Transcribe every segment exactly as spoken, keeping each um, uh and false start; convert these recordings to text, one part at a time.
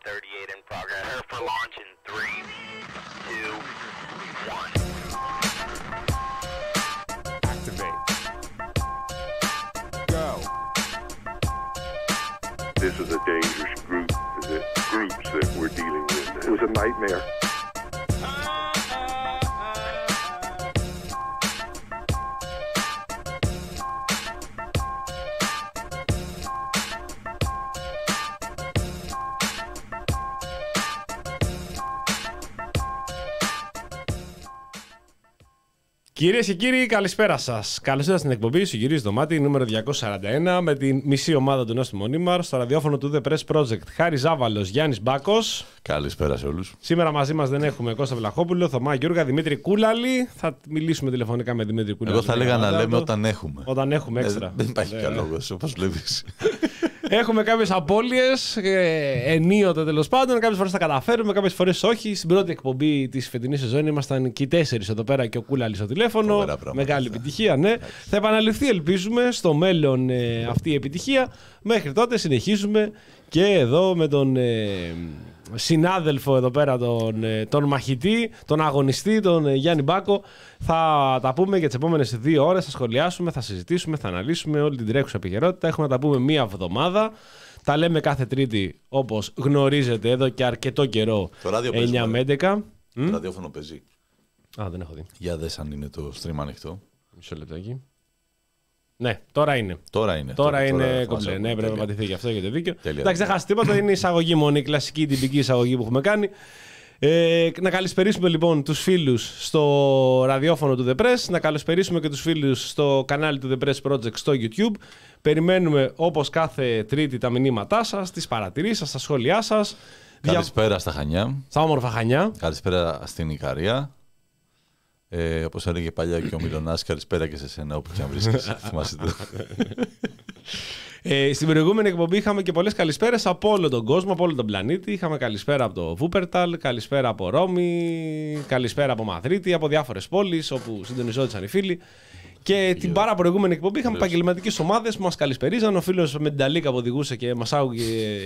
thirty-eight in progress. Prepare for launch in three, two, one. Activate. Go. This is a dangerous group, the groups that we're dealing with. It was a nightmare. Κυρίες και κύριοι, καλησπέρα σας. Καλώς ήρθατε στην εκπομπή σου γυρίζει το μάτι νούμερο διακόσια σαράντα ένα με την μισή ομάδα του Νόστιμου Μονίμαρ στο ραδιόφωνο του The Press Project. Χάρης Ζάβαλος, Γιάννης Μπάκος. Καλησπέρα σε όλους. Σήμερα μαζί μας δεν έχουμε Κώστα Βλαχόπουλο, Θωμά Γιούργα, Δημήτρη Κούλαλη. Θα μιλήσουμε τηλεφωνικά με Δημήτρη Κούλαλη. Εγώ θα έλεγα να λέμε όταν έχουμε. Όταν έχουμε έξτρα. Ε, δεν υπάρχει yeah. καλό λόγος, όπως βλέπεις. Έχουμε κάποιες απώλειες, ε, ενίοτε τέλος πάντων. Κάποιες φορές τα καταφέρουμε, κάποιες φορές όχι. Στην πρώτη εκπομπή της φετινής σεζόν ήμασταν και οι τέσσερις εδώ πέρα και ο Κούλαλης στο τηλέφωνο. Μεγάλη επιτυχία, ναι. Θα επαναληφθεί, ελπίζουμε, στο μέλλον ε, αυτή η επιτυχία. Μέχρι τότε συνεχίζουμε και εδώ με τον ε, συνάδελφο εδώ πέρα, τον, ε, τον μαχητή, τον αγωνιστή, τον ε, Γιάννη Μπάκο. Θα τα πούμε για τις επόμενες δύο ώρες, θα σχολιάσουμε, θα συζητήσουμε, θα αναλύσουμε όλη την τρέχουσα επικαιρότητα. Έχουμε να τα πούμε μία εβδομάδα. Τα λέμε κάθε Τρίτη, όπως γνωρίζετε, εδώ και αρκετό καιρό. Το ράδιο εννιά με έντεκα. Το ραδιόφωνο παίζει. Α, δεν έχω δει. Για δες αν είναι το stream ανοιχτό. Μισό λεπτάκι. Ναι, τώρα είναι. Τώρα είναι. Τώρα, τώρα είναι κομπλέ. Ναι, πρέπει να πατηθεί γι' αυτό, έχετε δίκιο. Τέλεια. Εντάξει, δεν χάσει τίποτα. Είναι η εισαγωγή μόνο, η κλασική τυπική εισαγωγή που έχουμε κάνει. Ε, να καλησπερίσουμε λοιπόν τους φίλους στο ραδιόφωνο του The Press. Να καλησπερίσουμε και τους φίλους στο κανάλι του The Press Project στο YouTube. Περιμένουμε όπως κάθε Τρίτη τα μηνύματά σας, τις παρατηρήσεις σας, τα σχόλιά σας. Καλησπέρα Δια... στα Χανιά. Στα όμορφα Χανιά. Καλησπέρα στην Ικαρία. Ε, όπως έλεγε παλιά και ο Μιλωνάς, καλησπέρα και σε σένα όπου και αν βρίσκεσαι. Θυμάσαι το. Ε, στην προηγούμενη εκπομπή είχαμε και πολλές καλησπέρες από όλο τον κόσμο, από όλο τον πλανήτη. Είχαμε καλησπέρα από το Βούπερταλ, καλησπέρα από Ρώμη, καλησπέρα από Μαδρίτη, από διάφορες πόλεις όπου συντονιζόντουσαν οι φίλοι. Και την πάρα προηγούμενη εκπομπή είχαμε επαγγελματικές ομάδες που μας καλησπερίζαν. Ο φίλος με την Ταλίκα που οδηγούσε και μας άκουγε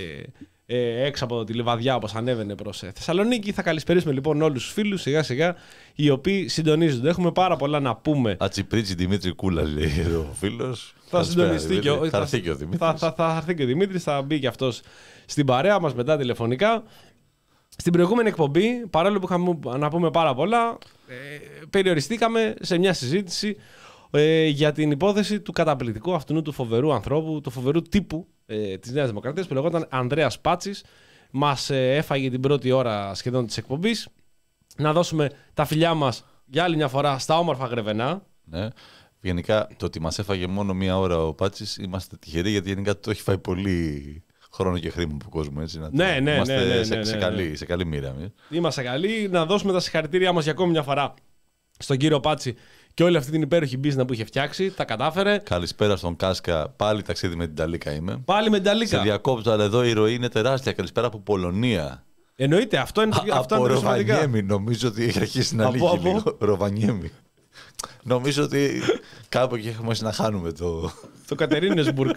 ε, έξω από τη Λιβαδιά όπως ανέβαινε προς ε, Θεσσαλονίκη. Θα καλησπερίσουμε λοιπόν όλους τους φίλους σιγά σιγά οι οποίοι συντονίζονται. Έχουμε πάρα πολλά να πούμε. Ατσιπρίτσι Δημήτρη Κούλα λέει εδώ ο φίλος. Θα συντονιστεί και ο, θα έρθει και ο Δημήτρης. Θα, θα, θα έρθει και ο Δημήτρης, θα μπει και αυτός στην παρέα μας μετά τηλεφωνικά. Στην προηγούμενη εκπομπή, παρόλο που είχαμε να πούμε πάρα πολλά, ε, περιοριστήκαμε σε μια συζήτηση ε, για την υπόθεση του καταπληκτικού αυτού του φοβερού ανθρώπου, του φοβερού τύπου ε, της Νέας Δημοκρατίας που λεγόταν Ανδρέας Πάτσης. Μας ε, έφαγε την πρώτη ώρα σχεδόν της εκπομπής. Να δώσουμε τα φιλιά μας για άλλη μια φορά στα όμορφα Γρεβενά. Ναι. Γενικά το ότι μας έφαγε μόνο μία ώρα ο Πάτσης είμαστε τυχεροί, γιατί γενικά το έχει φάει πολύ χρόνο και χρήμα από κόσμο. Έτσι, να το... ναι, ναι, είμαστε ναι, ναι, ναι, σε, ναι, σε, ναι. καλή, σε καλή μοίρα. Είμαστε καλοί. Να δώσουμε τα συγχαρητήριά μας για ακόμη μια φορά στον κύριο Πάτση και όλη αυτή την υπέροχη μπίζνα που είχε φτιάξει. Τα κατάφερε. Καλησπέρα στον Κάσκα. Πάλι ταξίδι με την Ταλίκα είμαι. Πάλι με την Ταλίκα. Σε διακόπτω, αλλά εδώ η ροή είναι τεράστια. Καλησπέρα από Πολωνία. Εννοείται, αυτό είναι, Α, αυτό από είναι Ροβανιέμι, νομίζω ότι έχει αρχίσει να λύγει λίγο. Ροβανιέμι. Νομίζω ότι κάπου εκεί έχουμε να χάνουμε το... το Κατερίνεσμπουργκ.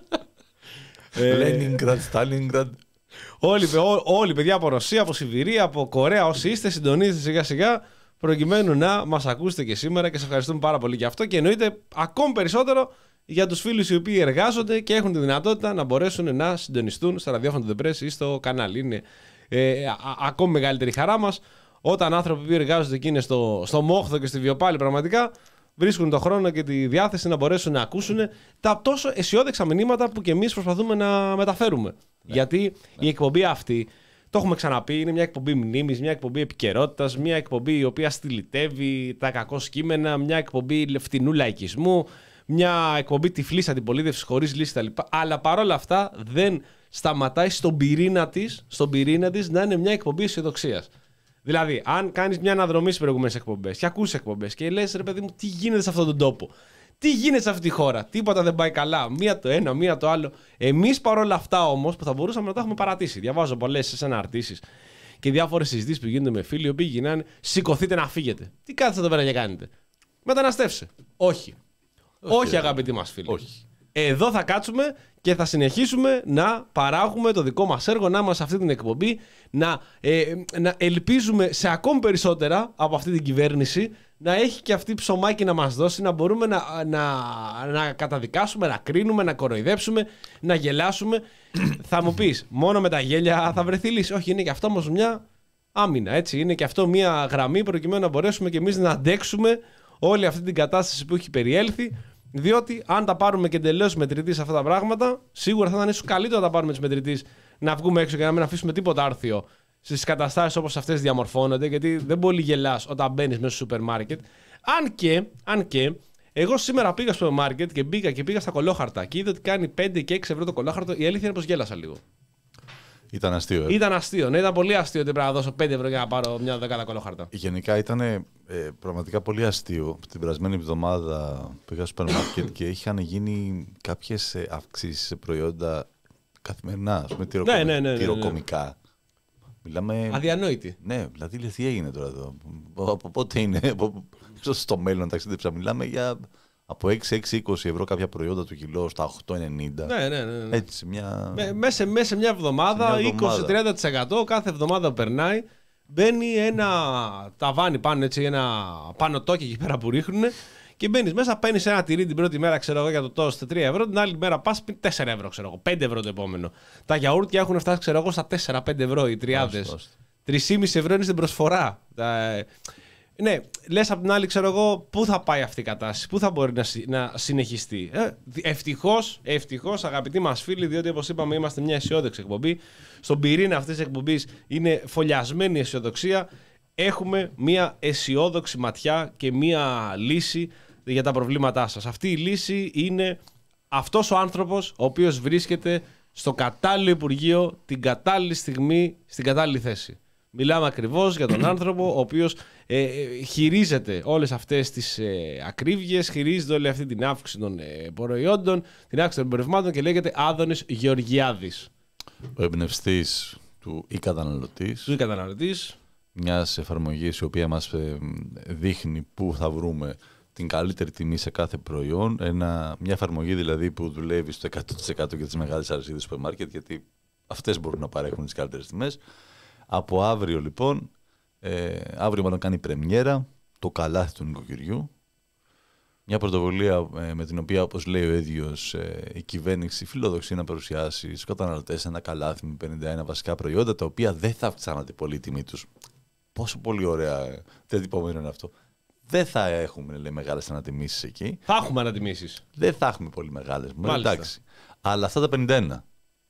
Λένινγκραντ, Στάλινγκραντ. Όλοι, ό, όλοι παιδιά από Ρωσία, από Σιβηρία, από Κορέα, όσοι είστε, συντονίζετε σιγά σιγά προκειμένου να μας ακούσετε και σήμερα και σας ευχαριστούμε πάρα πολύ για αυτό. Και εννοείται ακόμη περισσότερο για τους φίλους οι οποίοι εργάζονται και έχουν τη δυνατότητα να μπορέσουν να συντονιστούν στα ραδιόφωνα του The Press ή στο κανάλι. Είναι ε, α, α, ακόμη μεγαλύτερη χαρά μας όταν άνθρωποι που εργάζονται και είναι στο, στο Μόχθο και στη Βιοπάλη πραγματικά βρίσκουν τον χρόνο και τη διάθεση να μπορέσουν να ακούσουν τα τόσο αισιόδεξα μηνύματα που και εμείς προσπαθούμε να μεταφέρουμε. Ναι. Γιατί ναι. η εκπομπή αυτή, το έχουμε ξαναπεί, είναι μια εκπομπή μνήμης, μια εκπομπή επικαιρότητας, μια εκπομπή η οποία στυλιτεύει τα κακό κείμενα, μια εκπομπή φτηνού λαϊκισμού, μια εκπομπή τυφλής αντιπολίτευσης χωρίς λύση κτλ. Αλλά παρόλα αυτά δεν σταματάει στον πυρήνα της, στον πυρήνα της να είναι μια εκπομπή αισιοδοξίας. Δηλαδή, αν κάνεις μια αναδρομή στις προηγούμενες εκπομπές και ακούς εκπομπές και λες ρε παιδί μου, τι γίνεται σε αυτόν τον τόπο, τι γίνεται σε αυτή τη χώρα, τίποτα δεν πάει καλά, μία το ένα, μία το άλλο. Εμείς παρόλα αυτά όμως που θα μπορούσαμε να τα έχουμε παρατήσει. Διαβάζω πολλές αναρτήσεις και διάφορες συζητήσεις που γίνονται με φίλοι οι οποίοι γυρνάνε, σηκωθείτε να φύγετε. Τι κάθεστε εδώ πέρα και κάνετε? Μεταναστεύσε. Όχι. Όχι, Όχι αγαπητοί μας φίλοι. Όχι. Εδώ θα κάτσουμε και θα συνεχίσουμε να παράγουμε το δικό μας έργο, να είμαστε σε αυτή την εκπομπή, να, ε, να ελπίζουμε σε ακόμη περισσότερα από αυτή την κυβέρνηση, να έχει και αυτή ψωμάκι να μας δώσει, να μπορούμε να, να, να καταδικάσουμε, να κρίνουμε, να κοροϊδέψουμε, να γελάσουμε. Θα μου πεις, μόνο με τα γέλια θα βρεθεί λύση. Όχι, είναι και αυτό όμως μια άμυνα, έτσι. Είναι και αυτό μια γραμμή προκειμένου να μπορέσουμε και εμείς να αντέξουμε όλη αυτή την κατάσταση που έχει περιέλθει. Διότι αν τα πάρουμε και εντελώς μετρητής αυτά τα πράγματα, σίγουρα θα ήταν ίσως καλύτερο να τα πάρουμε τις μετρητής, να βγούμε έξω και να μην αφήσουμε τίποτα άρθιο στις καταστάσεις όπως αυτές διαμορφώνονται, γιατί δεν πολύ γελάς όταν μπαίνεις μέσα στο σούπερ μάρκετ. Αν και, αν και, εγώ σήμερα πήγα στο σούπερ μάρκετ και μπήκα και πήγα στα κολόχαρτα και είδα ότι κάνει πέντε και έξι ευρώ το κολόχαρτο. Η αλήθεια είναι πως γέλασα λίγο. Ήταν αστείο. Ε. Ήταν αστείο, ναι, ήταν πολύ αστείο ότι πρέπει να δώσω πέντε ευρώ για να πάρω μια δεκάδα κολόχαρτα. Γενικά ήταν ε, πραγματικά πολύ αστείο. Την περασμένη εβδομάδα πήγα στο σούπερ μάρκετ και είχαν γίνει κάποιες αυξήσεις σε προϊόντα καθημερινά, ας πούμε, τυροκομι... ναι, ναι, ναι, ναι, τυροκομικά. Ναι. Μιλάμε... Αδιανόητη. Ναι, δηλαδή λες, τι έγινε τώρα εδώ. Από πότε είναι, από... στο μέλλον ταξίδεψα. Μιλάμε για από έξι έξι είκοσι ευρώ κάποια προϊόντα του κιλό στα οκτώ ενενήντα. Ναι, ναι, ναι, ναι. Έτσι, μια... Με, μέσα, μέσα σε μια εβδομάδα, είκοσι με τριάντα τοις εκατό κάθε εβδομάδα που περνάει, μπαίνει ένα ταβάνι πάνω, έτσι, ένα πάνω τόκι εκεί πέρα που ρίχνουν και μπαίνεις μέσα, παίρνεις ένα τυρί την πρώτη μέρα, ξέρω εγώ, για το τόστ τρία ευρώ, την άλλη μέρα πας τέσσερα ευρώ, ξέρω εγώ, πέντε ευρώ το επόμενο. Τα γιαούρτια έχουν φτάσει, ξέρω εγώ, στα τέσσερα πέντε ευρώ οι τριάδες. τρία κόμμα πέντε ευρώ είναι στην προσφορά. Τα... Ναι, λες απ' την άλλη, ξέρω εγώ, πού θα πάει αυτή η κατάσταση, πού θα μπορεί να, να συνεχιστεί. Ε, ευτυχώς, ευτυχώς, αγαπητοί μας φίλοι, διότι όπως είπαμε, είμαστε μια αισιόδοξη εκπομπή. Στον πυρήνα αυτής της εκπομπής είναι φωλιασμένη η αισιοδοξία. Έχουμε μια αισιόδοξη ματιά και μια λύση για τα προβλήματά σας. Αυτή η λύση είναι αυτός ο άνθρωπος ο οποίος βρίσκεται στο κατάλληλο Υπουργείο την κατάλληλη στιγμή, στην κατάλληλη θέση. Μιλάμε ακριβώς για τον άνθρωπο ο οποίος ε, χειρίζεται όλες αυτές τις ε, ακρίβειες, χειρίζεται όλη αυτή την αύξηση των ε, προϊόντων, την αύξηση των εμπορευμάτων και λέγεται Άδωνης Γεωργιάδης. Ο εμπνευστής του e-καταναλωτής. Του e-καταναλωτής. Μιας εφαρμογής η οποία μας ε, δείχνει πού θα βρούμε την καλύτερη τιμή σε κάθε προϊόν. Ένα, μια εφαρμογή δηλαδή που δουλεύει στο εκατό τοις εκατό για τις μεγάλες αλυσίδες σούπερ μάρκετ, γιατί αυτές μπορούν να παρέχουν τις καλύτερες τιμές. Από αύριο λοιπόν, ε, αύριο μάλλον κάνει πρεμιέρα το καλάθι του νοικοκυριού. Μια πρωτοβουλία ε, με την οποία, όπως λέει ο ίδιος, ε, η κυβέρνηση φιλοδοξεί να παρουσιάσει στους καταναλωτές ένα καλάθι με πενήντα ένα βασικά προϊόντα, τα οποία δεν θα αυξάνονται πολύ η τιμή τους. Πόσο πολύ ωραία διατυπωμένο είναι αυτό. Δεν θα έχουμε, λέει, μεγάλες ανατιμήσεις εκεί. Θα έχουμε ανατιμήσεις. Δεν θα έχουμε πολύ μεγάλες. Εντάξει. Αλλά αυτά τα πενήντα ένα.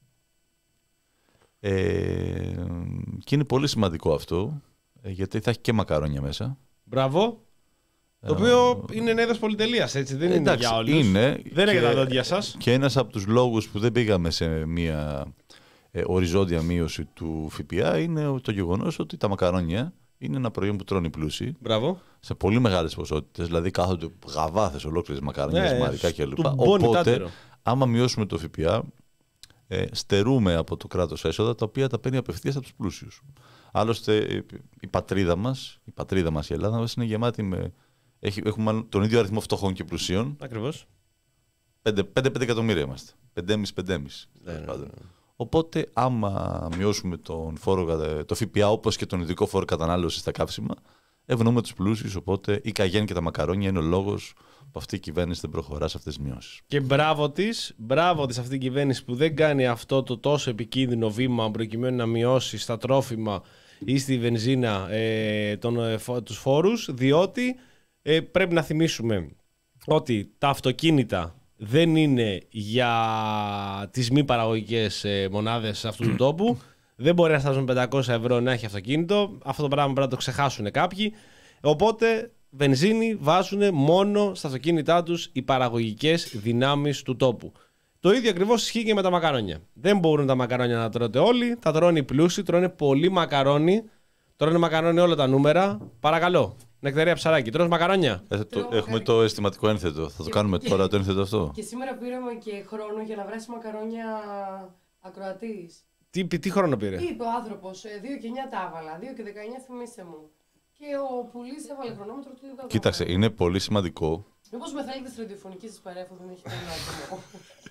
Ε, και είναι πολύ σημαντικό αυτό, γιατί θα έχει και μακαρόνια μέσα. Μπράβο. Το οποίο είναι ένα είδος πολυτελείας, έτσι, δεν εντάξει, είναι για όλους. Είναι δεν είναι για τα δόντια σας. Και ένας από τους λόγους που δεν πήγαμε σε μια ε, οριζόντια μείωση του ΦΠΑ είναι το γεγονός ότι τα μακαρόνια είναι ένα προϊόν που τρώνε οι πλούσιοι. Μπράβο. Σε πολύ μεγάλες ποσότητες, δηλαδή κάθονται γαβάθες ολόκληρες μακαρόνια, ναι, μαρικά κλπ. Οπότε, τάτερο. άμα μειώσουμε το ΦΠΑ, ε, στερούμε από το κράτος έσοδα τα οποία τα παίρνει απευθείας από τους πλούσιους. Άλλωστε, η πατρίδα μας, η πατρίδα μας, η Ελλάδα μας, είναι γεμάτη με. Έχει, έχουμε τον ίδιο αριθμό φτωχών και πλουσίων. Ακριβώς. πέντε πέντε εκατομμύρια είμαστε. πέντε κόμμα πέντε ναι, ναι, ναι. Οπότε, άμα μειώσουμε τον φόρο, το ΦΠΑ, όπως και τον ειδικό φόρο κατανάλωσης στα καύσιμα, ευνοούμε τους πλούσιους. Οπότε, η καγέν και τα μακαρόνια είναι ο λόγος που αυτή η κυβέρνηση δεν προχωρά σε αυτές τις μειώσεις. Και μπράβο της, μπράβο της αυτή η κυβέρνηση που δεν κάνει αυτό το τόσο επικίνδυνο βήμα προκειμένου να μειώσει στα τρόφιμα ή στη βενζίνα ε, τον, ε, τους φόρους, διότι ε, πρέπει να θυμίσουμε ότι τα αυτοκίνητα δεν είναι για τις μη παραγωγικές ε, μονάδες αυτού του τόπου. Δεν μπορεί να στάζουν πεντακόσια ευρώ να έχει αυτοκίνητο. Αυτό το πράγμα πρέπει να το ξεχάσουν κάποιοι. Οπότε βενζίνη βάζουν μόνο στα αυτοκίνητά τους οι παραγωγικές δυνάμεις του τόπου. Το ίδιο ακριβώς ισχύει και με τα μακαρόνια. Δεν μπορούν τα μακαρόνια να τρώτε όλοι. Τα τρώνε οι πλούσιοι, τρώνε πολύ μακαρόνι. Τρώνε μακαρόνι όλα τα νούμερα. Παρακαλώ. Νεκταρία Ψαράκη, τρως μακαρόνια. Ε, το, έχουμε το αισθηματικό ένθετο. Θα το κάνουμε και, τώρα το ένθετο αυτό. Και σήμερα πήραμε και χρόνο για να βράσει μακαρόνια ακροατής. Τι, τι χρόνο πήρε? Είπε ο άνθρωπος, δύο και εννιά τα έβαλα, δύο και δεκαεννιά θυμίστε μου. Και ο Πουλής έβαλε χρονόμετρο του δύο. Κοίταξε, είναι πολύ σημαντικό. Μήπως με θέλετε στη ραδιοφωνική σας παρέα, δεν έχει κανένα άτομο.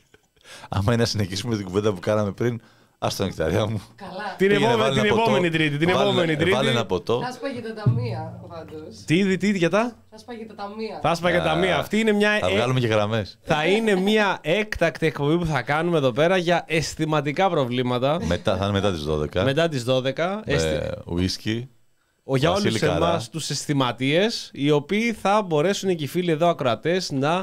Άμα είναι να συνεχίσουμε την κουβέντα που κάναμε πριν, ας το νεκταριά μου. Καλά. Την Πήγαινε, επόμενη, βάλε την ένα ποτό. επόμενη Τρίτη. Την Βάλε- επόμενη Τρίτη. Βάλε ένα ποτό. Θα σπάγει τα ταμεία, πάντως. Τι, τι, τι, για τα. Θα σπάγει τα ταμεία. Θα σπάγε τα μία. Αυτή είναι μια. Θα ε, βγάλουμε και γραμμές. Θα είναι μια έκτακτη εκπομπή που θα κάνουμε εδώ πέρα για αισθηματικά προβλήματα. Μετά, θα είναι μετά τις δώδεκα. Μετά τις δώδεκα. αισθη- Με ουίσκι. Ο, για όλους Βασίλη Καρά. εμάς τους αισθηματίες, οι οποίοι θα μπορέσουν και οι φίλοι εδώ ακροατές να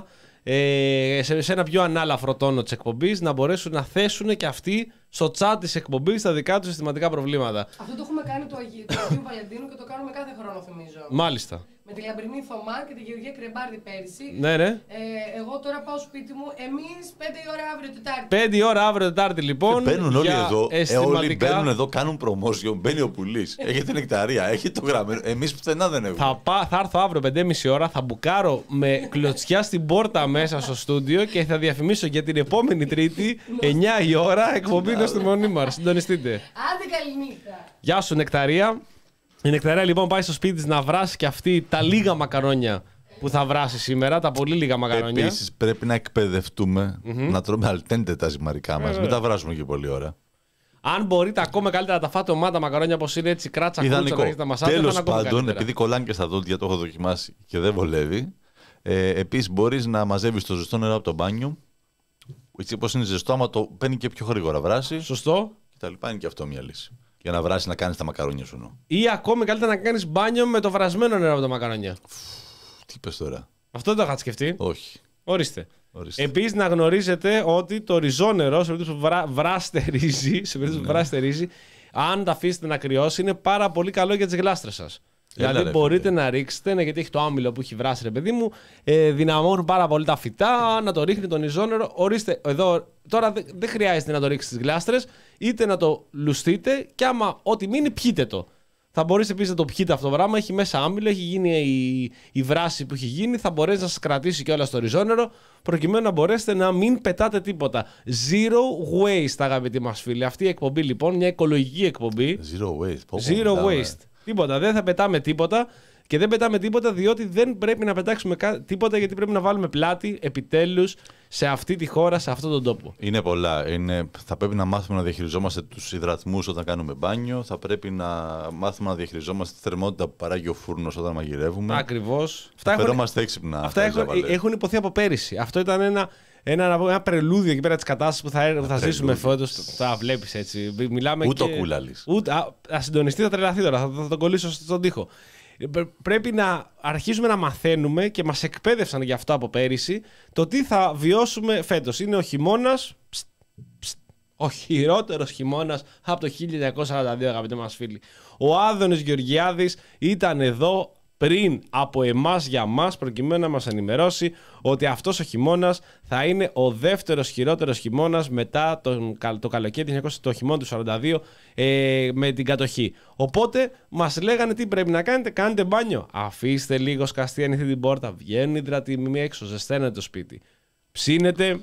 ε, σε, σε ένα πιο ανάλαφρο τόνο της εκπομπής να μπορέσουν να θέσουν και αυτοί στο chat της εκπομπής τα δικά τους αισθηματικά προβλήματα. Αυτό το έχουμε κάνει το Αγίου, το Αγίου Βαλεντίνου και το κάνουμε κάθε χρόνο, θυμίζω. Μάλιστα. Με τη Λαμπρινή Θωμά και τη Γεωργία Κρεμπάρδη πέρυσι. Ναι, ναι. Ε, εγώ τώρα πάω σπίτι μου, εμείς πέντε η ώρα αύριο Τετάρτη. Πέντε η ώρα αύριο Τετάρτη λοιπόν. Μπαίνουν όλοι για εδώ. Ε, όλοι αισθηματικά. μπαίνουν εδώ, κάνουν promotion. Μπαίνει ο Πουλής. Έχετε νεκταρία, έχει το γραμμένο. Εμείς πουθενά δεν έχουμε. Θα, πά, θα έρθω αύριο πέντε και μισή ώρα, θα μπουκάρω με κλωτσιά στην πόρτα μέσα στο στούντιο και θα διαφημίσω για την επόμενη Τρίτη, εννιά η ώρα, εκπομπή εδώ στη Μονή μας. Συντονιστείτε. Άντε καληνύχτα. Γεια σου, Νεκταρία. Η Νεκταρία λοιπόν πάει στο σπίτι της να βράσει και αυτή τα λίγα μακαρόνια που θα βράσει σήμερα, τα πολύ λίγα μακαρόνια. Επίσης πρέπει να εκπαιδευτούμε να τρώμε αλτέντε τα ζυμαρικά μας. Μην τα βράσουμε και πολλή ώρα. Αν μπορείτε ακόμα καλύτερα να τα φάτε ομάδα μακαρόνια όπως είναι έτσι κράτσα κούτσα να Ιδανικό. έχετε τα μασάτια, θα είναι Τέλος ακόμα πάντων, καλύτερα. επειδή κολλάνε και στα δόντια, το έχω δοκιμάσει και δεν βολεύει. Ε, Επίσης μπορείς να μαζεύεις το ζεστό νερό από το μπάνιο. Έτσι όπως είναι ζεστό, άμα το παίρνει και πιο γρήγορα βράσει. Σωστό. Και τα λοιπά είναι και αυτό μια λύση. Για να βράσει να κάνεις τα μακαρόνια σου. νο. Ή ακόμη καλύτερα να κάνεις μπάνιο με το βρασμένο νερό από τα μακαρόνια. Τι είπες τώρα. Αυτό δεν το είχατε σκεφτεί. Όχι. Ορίστε. Ορίστε. Επίσης να γνωρίζετε ότι το ριζόνερο, σε περίπτωση που βρά, βράστε ρύζι, σε περίπτωση που βράστε ρύζι, αν τα αφήσετε να κρυώσει, είναι πάρα πολύ καλό για τις γλάστρες σας. Έλα, Δηλαδή ρε, μπορείτε φίλε. να ρίξετε, ναι, γιατί έχει το άμυλο που έχει βράσει, ρε παιδί μου, ε, δυναμώνουν πάρα πολύ τα φυτά, να το ρίχνει τον ριζόνερο. Ορίστε, εδώ τώρα δεν δεν χρειάζεται να το ρίξετε στις γλάστρες, είτε να το λουστείτε και άμα ό,τι μείνει, πιείτε το. Θα μπορείτε επίσης να το πιείτε αυτό το πράγμα. Έχει μέσα άμυλο, έχει γίνει η, η βράση που έχει γίνει. Θα μπορέσει να σας κρατήσει κιόλας το ριζόνερο, προκειμένου να μπορέσετε να μην πετάτε τίποτα. Zero waste, αγαπητοί μας φίλοι. Αυτή η εκπομπή λοιπόν, μια οικολογική εκπομπή. Zero waste. Πω, πω, Zero μιλάμε. waste. Τίποτα. Δεν θα πετάμε τίποτα. Και δεν πετάμε τίποτα διότι δεν πρέπει να πετάξουμε κα- τίποτα, γιατί πρέπει να βάλουμε πλάτη επιτέλους σε αυτή τη χώρα, σε αυτόν τον τόπο. Είναι πολλά. Είναι, θα πρέπει να μάθουμε να διαχειριζόμαστε τους υδρατμούς όταν κάνουμε μπάνιο. Θα πρέπει να μάθουμε να διαχειριζόμαστε τη θερμότητα που παράγει ο φούρνος όταν μαγειρεύουμε. Ακριβώς. Θα φερόμαστε έξυπνα. Αυτά Χάρη έχουν, Ζαβαλέ. έχουν υποθεί από πέρυσι. Αυτό ήταν ένα, ένα, να πω, ένα πρελούδιο εκεί πέρα τη κατάσταση που θα, που θα ζήσουμε φέτος. Θα βλέπει έτσι. Μιλάμε Ούτε και... ο Κούλαλης. Ούτε, α, α συντονιστεί, θα τρελαθεί τώρα. Θα, θα τον κολλήσω στον τοίχο. Πρέ- Πρέπει να αρχίσουμε να μαθαίνουμε και μας εκπαίδευσαν γι' αυτό από πέρυσι το τι θα βιώσουμε φέτος. Είναι ο χειμώνας, ψ, ψ, ο χειρότερος χειμώνας από το χίλια εννιακόσια σαράντα δύο, αγαπητοί μας φίλοι. Ο Άδωνης Γεωργιάδης ήταν εδώ πριν από εμάς για μας, προκειμένου να μας ενημερώσει ότι αυτός ο χειμώνας θα είναι ο δεύτερος χειρότερος χειμώνας μετά τον, κα- το καλοκαίρι, το χειμώνα του σαράντα δύο, ε, με την κατοχή. Οπότε μας λέγανε τι πρέπει να κάνετε, κάνετε μπάνιο. Αφήστε λίγο σκαστή ανοιχτή την πόρτα, βγαίνουν υδρατοί έξω, ζεσταίνετε το σπίτι. Ψήνετε.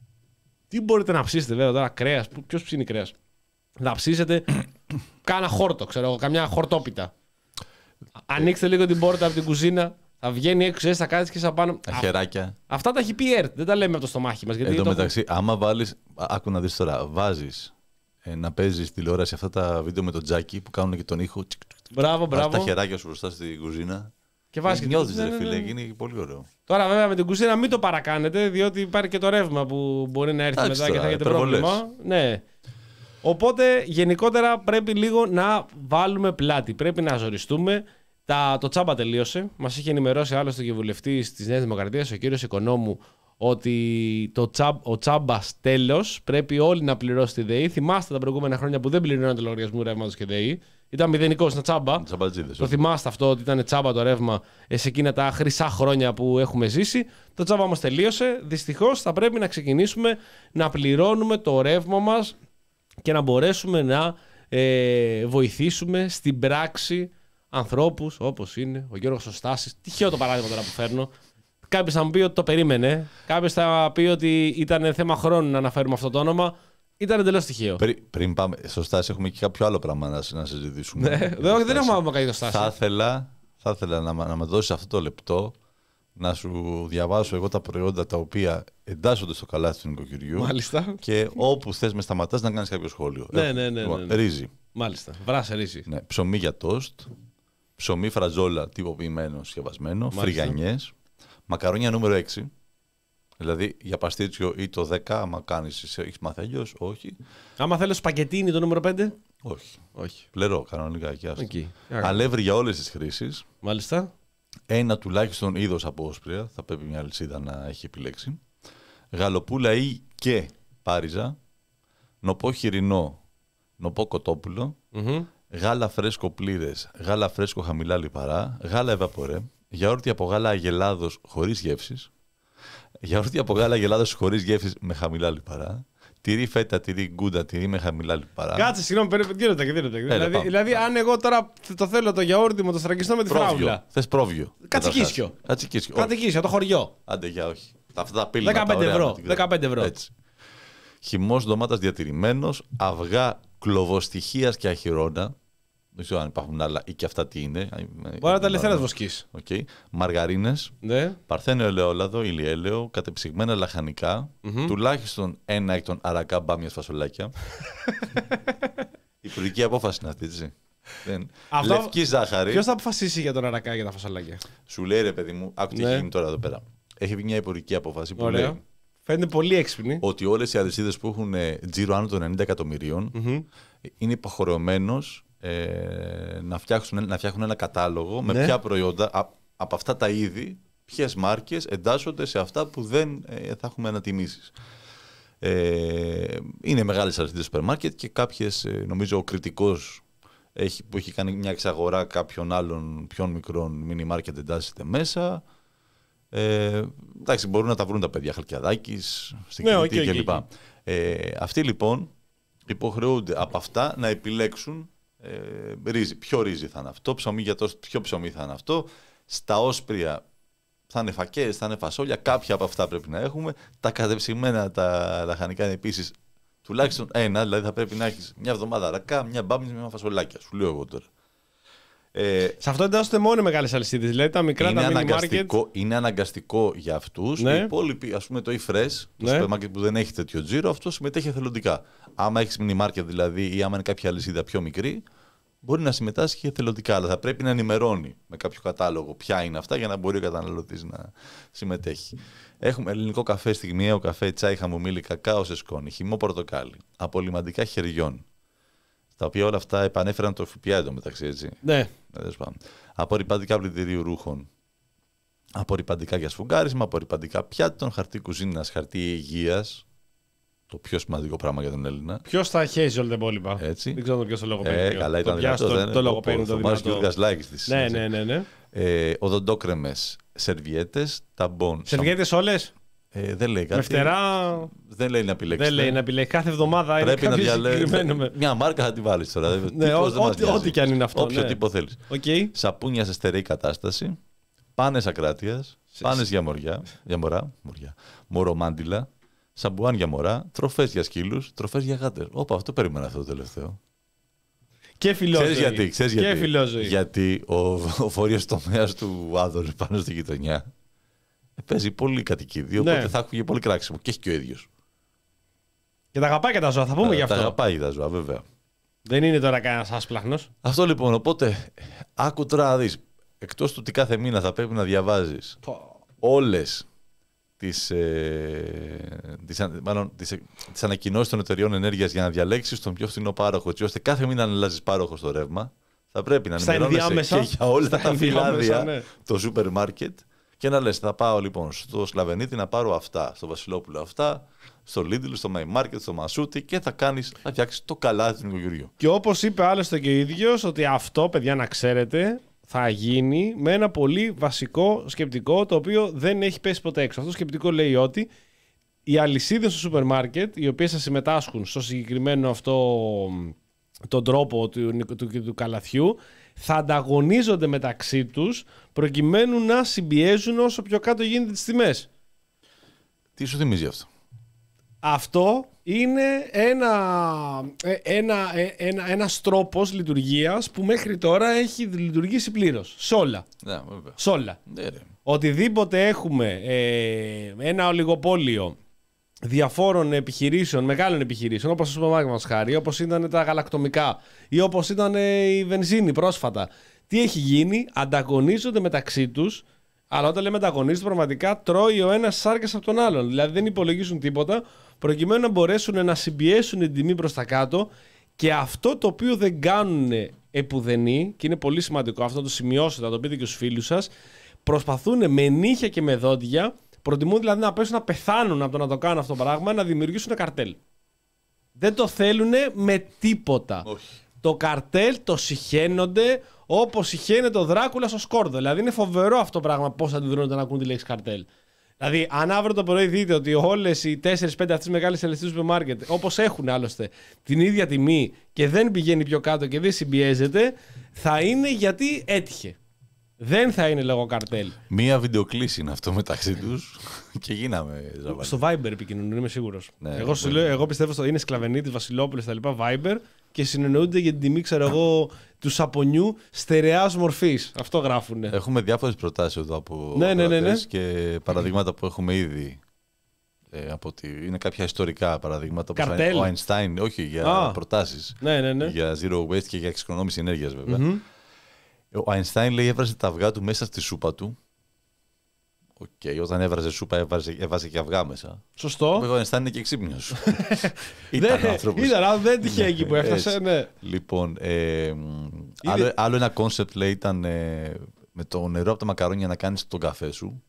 Τι μπορείτε να ψήσετε βέβαια τώρα, κρέας, ποιος ψήνει κρέας. Να ψήσετε κάνα χόρτο, ξέρω εγώ, καμιά χορτόπιτα. Ανοίξτε λίγο την πόρτα από την κουζίνα, θα βγαίνει έξω, έτσι, θα κάτσει και σαν πάνω. Τα χεράκια. Αυτά τα έχει πει η ΕΡΤ, δεν τα λέμε από το στομάχι μας. Γιατί Εν τω το μεταξύ, άμα βάλεις, άκου να δεις τώρα, βάζεις ε, να παίζεις τηλεόραση αυτά τα βίντεο με τον Τζάκι που κάνουν και τον ήχο. τσικ, τσικ, τσικ, Μπράβο, βάζεις μπράβο. τα χεράκια σου μπροστά στην κουζίνα. Και βάζει και Νιώθεις ναι, ρε ναι, φίλε, ναι. γίνει πολύ ωραίο. Τώρα βέβαια με την κουζίνα μην το παρακάνετε, διότι υπάρχει και το ρεύμα που μπορεί να έρθει Εντάξει μετά και τώρα, θα έχετε υπερβολές. πρόβλημα. Ναι. Οπότε γενικότερα πρέπει λίγο να βάλουμε πλάτη. Πρέπει να ζοριστούμε. Τα, το τσάμπα τελείωσε. Μας είχε ενημερώσει άλλωστε και ο βουλευτής της Νέας Δημοκρατίας, ο κύριος Οικονόμου, ότι το τσάμπ, ο τσάμπας τέλος πρέπει όλοι να πληρώσει τη ΔΕΗ. Θυμάστε τα προηγούμενα χρόνια που δεν πληρώνατε λογαριασμού ρεύματος και ΔΕΗ. Ήταν μηδενικό στην τσάμπα. Τσαμπατζίδες. Το θυμάστε αυτό ότι ήταν τσάμπα το ρεύμα σε εκείνα τα χρυσά χρόνια που έχουμε ζήσει. Το τσάμπα όμως τελείωσε. Δυστυχώς θα πρέπει να ξεκινήσουμε να πληρώνουμε το ρεύμα μας και να μπορέσουμε να ε, βοηθήσουμε στην πράξη ανθρώπους όπως είναι ο Γιώργος ο Στάσης. Τυχαίο το παράδειγμα τώρα που φέρνω. Κάποιος θα μου πει ότι το περίμενε. Κάποιος θα πει ότι ήταν θέμα χρόνου να αναφέρουμε αυτό το όνομα. Ήταν εντελώς τυχαίο. Πριν, πριν πάμε, στο Στάση έχουμε και κάποιο άλλο πράγμα να, να συζητήσουμε. Ναι, δεν, δεν έχουμε ακόμα κάνει το Στάση. Θα ήθελα, θα ήθελα να, να με δώσεις αυτό το λεπτό να σου διαβάσω εγώ τα προϊόντα τα οποία εντάσσονται στο καλάθι του νοικοκυριού. Μάλιστα. Και όπου θες με σταματάς να κάνεις κάποιο σχόλιο. Ναι, Έχω, ναι, ναι, λοιπόν, ναι, ναι. Ρύζι. Μάλιστα. Βράσε ρύζι. Ναι. Ψωμί για τόστ. Ψωμί φρατζόλα τυποποιημένο, σκευασμένο. Φρυγανιές. Μακαρόνια νούμερο έξι. Δηλαδή για παστίτσιο ή το δέκα, άμα κάνεις, έχεις μάθει αλλιώς, όχι. Άμα θέλω σπαγκετίνι το νούμερο πέντε. Όχι. Όχι. Πλερό, κανονικά και αυτό. Εκεί. Αλεύρι για όλες τις χρήσεις. Μάλιστα. Ένα τουλάχιστον είδος από όσπρια, θα πρέπει μια αλυσίδα να έχει επιλέξει. Γαλοπούλα ή και πάριζα. Νοπό χοιρινό, νοπό κοτόπουλο. Mm-hmm. Γάλα φρέσκο πλήρες, γάλα φρέσκο χαμηλά λιπαρά. Γάλα ευαπορέ. Γιαούρτι από γάλα αγελάδος χωρίς γεύσεις. Γιαούρτι από γάλα αγελάδος χωρίς γεύσεις με χαμηλά λιπαρά. Τυρί φέτα, τυρί γκούντα, τυρί με χαμηλά λιπαρά. Κάτσε, συγγνώμη, περίπου δύο λεπτά και δύο λεπτά. Έλα, Δηλαδή, πάμε. δηλαδή, αν εγώ τώρα το θέλω το γιαούρτι μου, το στραγγιστώ με τη φράουλα. Θες πρόβιο. Κατσικίσιο. Κατσικίσιο. Κατσικίσιο, το χωριό. Άντε, για όχι. Αυτά τα πύληνα. δεκαπέντε τα ωραία, ευρώ. με την δεκαπέντε ευρώ. Έτσι. Χυμός ντομάτας διατηρημένος, αυγά κλωβοστοιχίας και αχυρώνα. Δεν ξέρω αν υπάρχουν άλλα ή και αυτά τι είναι. Μπορεί να τα ελευθεράς βοσκής. Okay. Μαργαρίνες, Ναι. παρθένιο ελαιόλαδο, ηλιέλαιο, κατεψυγμένα λαχανικά, Mm-hmm. τουλάχιστον ένα εκ των αρακά μπάμιας φασολάκια. Υπουργική απόφαση είναι αυτή, έτσι. Δεν... Αυτό... Λευκή ζάχαρη. Ποιος θα αποφασίσει για τον αρακά για τα φασολάκια. Σου λέει ρε παιδί μου, άκου τι Ναι. έχει γίνει τώρα εδώ πέρα. Έχει βγει μια υπουργική απόφαση που Ωραία. λέει Φαίνεται πολύ έξυπνη. ότι όλες οι αλυσίδες που έχουν ε, τζίρο άνω των ενενήντα εκατομμυρίων Mm-hmm. είναι υποχρεωμένος ε, να, φτιάξουν, να φτιάχνουν ένα κατάλογο με Ναι. ποια προϊόντα α, από αυτά τα είδη, ποιες μάρκες εντάσσονται σε αυτά που δεν ε, θα έχουμε ανατιμήσεις. Ε, είναι μεγάλες αλυσίδες σούπερ μάρκετ και κάποιες, ε, νομίζω ο κριτικός έχει, που έχει κάνει μια εξαγορά κάποιων άλλων πιο μικρών μίνι μάρκετ εντάσσεται μέσα. Ε, εντάξει, μπορούν να τα βρουν τα παιδιά Χαλκιαδάκης, στην Ναι, Κρήτη οκ, οκ, κλπ. οκ. Ε, αυτοί λοιπόν υποχρεούνται από αυτά να επιλέξουν ε, ρύζι. Ποιο ρύζι θα είναι αυτό, ψωμί για το ποιο ψωμί θα είναι αυτό. Στα όσπρια θα είναι φακές, θα είναι φασόλια, κάποια από αυτά πρέπει να έχουμε. Τα κατεψυγμένα, τα λαχανικά είναι επίσης τουλάχιστον ένα, δηλαδή θα πρέπει να έχεις μια εβδομάδα ρακά, μια μπάμια, μια φασολάκια. Σου λέω εγώ τώρα. Ε, Σε αυτό εντάσσονται μόνο οι μεγάλες αλυσίδες. Δηλαδή τα μικρά είναι, τα mini market. αναγκαστικό, είναι αναγκαστικό για αυτούς. Ναι. Οι υπόλοιποι, ας πούμε το e-fresh, το Ναι. σούπερ μάρκετ που δεν έχει τέτοιο τζίρο, αυτό συμμετέχει εθελοντικά. Άμα έχεις mini market δηλαδή ή άμα είναι κάποια αλυσίδα πιο μικρή, μπορεί να συμμετάσχει εθελοντικά, αλλά θα πρέπει να ενημερώνει με κάποιο κατάλογο ποια είναι αυτά για να μπορεί ο καταναλωτής να συμμετέχει. Έχουμε ελληνικό καφέ στιγμιαίο, καφέ, τσάι, χαμομήλι, κακάο σε σκόνη, χυμό πορτοκάλι, απολυμαντικά χεριών. Τα οποία όλα αυτά επανέφεραν το ΦΠΑ εντωμεταξύ, έτσι. Ναι. Απορριπαντικά πλυντηρίου ρούχων. Απορριπαντικά για σφουγγάρισμα, απορριπαντικά πιάτων, χαρτί κουζίνας, χαρτί υγείας. Το πιο σημαντικό πράγμα για τον Έλληνα. Ποιος θα χέζει όλα τα υπόλοιπα. Έτσι. Δεν ξέρω ποιος το λόγο παίρνει. Ε, καλά, ήταν δυνατό. Το, δεν το είναι. λόγο παίρνει το Ο Θωμάς δυνατό. Γιώργας Λάκης της. Ναι, έτσι. ναι, ναι, ναι. Ε, οδοντόκρεμες, σερβιέτες, ταμπών. Σερβιέτες όλες. Ε, δεν λέει κάτι. Με φτερά. Δεν λέει να επιλέξετε. Δεν λέει να επιλέξει. Κάθε εβδομάδα είναι Πρέπει να κάποιο διαλέγεις. συγκεκριμένο. με- Μια μάρκα θα τη βάλεις τώρα. Ναι, Τύπος ό- δεν μας ό,τι- νοιάζει. ό,τι κι αν είναι αυτό, Όποιο ναι. τύπο θέλεις. Οκ. Σαπούνια σε στερεή κατάσταση. Πάνες ακράτειας. Πάνες για μωριά. Για μωρά. Μωριά. Μωρομάντιλα. Σαμπουάν για μωρά. Τροφές για σκύλους. Τροφές για γάτερ. Όπα, αυτό περίμενα αυτό το τελευταίο. Και φιλόζωη. Ξέρεις γιατί, ξέρεις Και γιατί. φιλόζωη. Γιατί ο, ο φορείος τομέας του Άδωρ πάνω στη γειτονιά ε, παίζει πολύ κατοικίδιο, Ναι. οπότε θα έχει πολύ κράξιμο. Και έχει και ο ίδιος. Και τα αγαπάει και τα ζώα, θα πούμε Τα- γι' Τα αυτό. αγαπάει τα ζώα, βέβαια. Δεν είναι τώρα κανένα άσπλαχνος. Αυτό λοιπόν, οπότε, άκου τώρα να δεις. Εκτός του ότι κάθε μήνα θα πρέπει να διαβάζεις όλες τις, ε, τις, αν- μάλλον, τις, ε, τις ανακοινώσεις των εταιριών ενέργειας για να διαλέξεις τον πιο φθηνό πάροχο, έτσι ώστε κάθε μήνα να αλλάζεις πάροχο στο ρεύμα, θα πρέπει να Στα ενημερώνεσαι ενδιάμεσα, και για όλα στα τα ενδιάμεσα, φυλάδια, ναι. το σούπερ μάρκετ και να λες θα πάω λοιπόν στο Σλαβενίτη να πάρω αυτά, στο Βασιλόπουλο αυτά, στο Lidl, στο My Market, στο Μασούτι και θα, κάνεις, θα φτιάξεις το καλάθι του νοικοκυριού. Και όπως είπε άλλωστε και ο ίδιος, ότι αυτό, παιδιά, να ξέρετε, θα γίνει με ένα πολύ βασικό σκεπτικό, το οποίο δεν έχει πέσει ποτέ έξω. Αυτό το σκεπτικό λέει ότι οι αλυσίδες στο σούπερ μάρκετ, οι οποίες θα συμμετάσχουν στο συγκεκριμένο αυτό τον τρόπο του, του, του, του καλαθιού, θα ανταγωνίζονται μεταξύ τους προκειμένου να συμπιέζουν όσο πιο κάτω γίνεται τις τιμές. Τι σου θυμίζει αυτό? Αυτό είναι ένα, ε, ένα, ε, ένα, ένας τρόπος λειτουργίας που μέχρι τώρα έχει λειτουργήσει πλήρως. Σε όλα. Ναι, βέβαια. Σε όλα. Ναι, ρε. οτιδήποτε έχουμε ε, ένα ολιγοπόλιο διαφόρων επιχειρήσεων, μεγάλων επιχειρήσεων, όπως το σούπερ μάρκετ μας χάρη, όπως ήταν τα γαλακτομικά ή όπως ήταν η βενζίνη πρόσφατα. Τι έχει γίνει, ανταγωνίζονται μεταξύ τους, αλλά όταν λέμε ανταγωνίζονται, πραγματικά τρώει ο ένας σάρκες από τον άλλον. Δηλαδή δεν υπολογίζουν τίποτα, προκειμένου να μπορέσουν να συμπιέσουν την τιμή προς τα κάτω, και αυτό το οποίο δεν κάνουν επουδενή, και είναι πολύ σημαντικό αυτό να το σημειώσετε, να το πείτε και στους φίλους σας, προσπαθούν με νύχια και με δόντια, προτιμούν δηλαδή να πέσουν να πεθάνουν από το να το κάνουν αυτό το πράγμα, να δημιουργήσουν καρτέλ. Δεν το θέλουν με τίποτα. Όχι. Το καρτέλ το συχαίνονται όπως συχαίνεται ο Δράκουλα στο Σκόρδο. Δηλαδή είναι φοβερό αυτό το πράγμα πώς αντιδρούν όταν ακούν τη λέξη καρτέλ. Δηλαδή, αν αύριο το πρωί δείτε ότι όλες οι τέσσερις πέντε αυτές μεγάλες αλυσίδες σούπερ μάρκετ, όπως έχουν άλλωστε την ίδια τιμή και δεν πηγαίνει πιο κάτω και δεν συμπιέζεται, θα είναι γιατί έτυχε. Δεν θα είναι λόγω καρτέλ. Μία βιντεοκλήση είναι αυτό μεταξύ τους και γίναμε ζαβαλί. Στο Viber επικοινωνούν, είμαι σίγουρος. Ναι, εγώ, σου λέω, εγώ πιστεύω ότι είναι σκλαβενή της Βασιλόπουλης τα λοιπά Viber και συνεννοούνται για την τιμή, ξέρω εγώ, του σαπονιού στερεάς μορφής. Αυτό γράφουνε. Έχουμε διάφορες προτάσεις εδώ από ναι, ναι, ναι, ναι. και παραδείγματα που έχουμε ήδη. Ε, από ότι είναι κάποια ιστορικά παραδείγματα. Καρτέλ. Ο Einstein, όχι για Α, προτάσεις. Ναι, ναι, ναι. Για zero waste και για εξοικονόμηση ενέργειας βέβαια. Mm-hmm. Ο Einstein λέει έβραζε τα αυγά του μέσα στη σούπα του. Οκ, okay, όταν έβραζε σούπα έβαζε, έβαζε και αυγά μέσα. Σωστό. Ο Einstein είναι και ξύπνιος. Ήταν άνθρωπος. Ήταν, αλλά δεν τυχαία εκεί που έφτασε. Ναι. Λοιπόν, ε, άλλο, άλλο ένα κόνσεπτ λέει ήταν ε, με το νερό από τα μακαρόνια να κάνεις τον καφέ σου.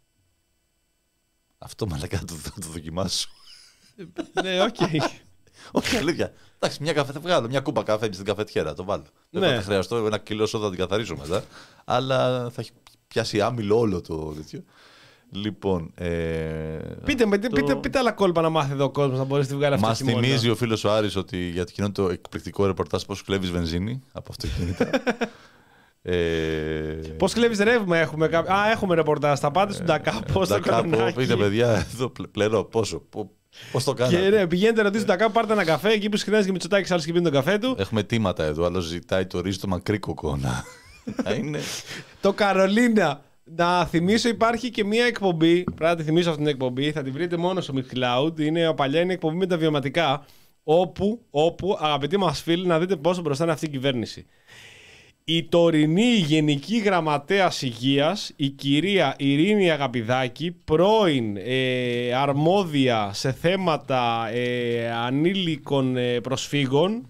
Αυτό μαλακά το, το, το δοκιμάσω. Ναι, οκ. Όχι, αλήθεια. Εντάξει, μια καφέ θα βγάλω, μια κούπα καφέ στην καφετιέρα, το βάλω. Ναι. Δεν θα χρειαστώ ένα κιλό σόδα να την καθαρίσω μετά. Αλλά θα έχει πιάσει άμυλο όλο το τέτοιο. Λοιπόν. Ε, πείτε, με, το... πείτε, πείτε άλλα κόλπα να μάθει εδώ ο κόσμος να μπορέσει να βγάλει αυτό. Μας θυμίζει ο φίλος ο Άρης ότι για εκείνο το εκπληκτικό ρεπορτάζ πώς κλέβεις βενζίνη από αυτοκίνητα. ε... Πώς κλέβεις ρεύμα έχουμε. Α, έχουμε ρεπορτάζ. Θα πάτε στον Ντακά. Πώς το κάνετε. Πείτε, παιδιά, εδώ πληρώ πόσο. Πώς το κάνατε. Και ναι, πηγαίνετε ρωτήσετε τον Ντακά, πάρτε ένα καφέ εκεί που συχνάζει και Μητσοτάκης άλλος και πίνει τον καφέ του. Έχουμε τίματα εδώ. Άλλο ζητάει το ρύζι το μακρύ κοκόνα. είναι... Το Καρολίνα. Να θυμίσω, υπάρχει και μία εκπομπή. Πρέπει να τη θυμίσω αυτή την εκπομπή. Θα τη βρείτε μόνο στο Mixcloud. Είναι παλιά, είναι εκπομπή με τα βιωματικά. Όπου, όπου αγαπητοί μας φίλοι, να δείτε πόσο μπροστά είναι αυτή η κυβέρνηση. Η τωρινή Γενική Γραμματέας Υγείας, η κυρία Ειρήνη Αγαπηδάκη, πρώην ε, αρμόδια σε θέματα ε, ανήλικων ε, προσφύγων,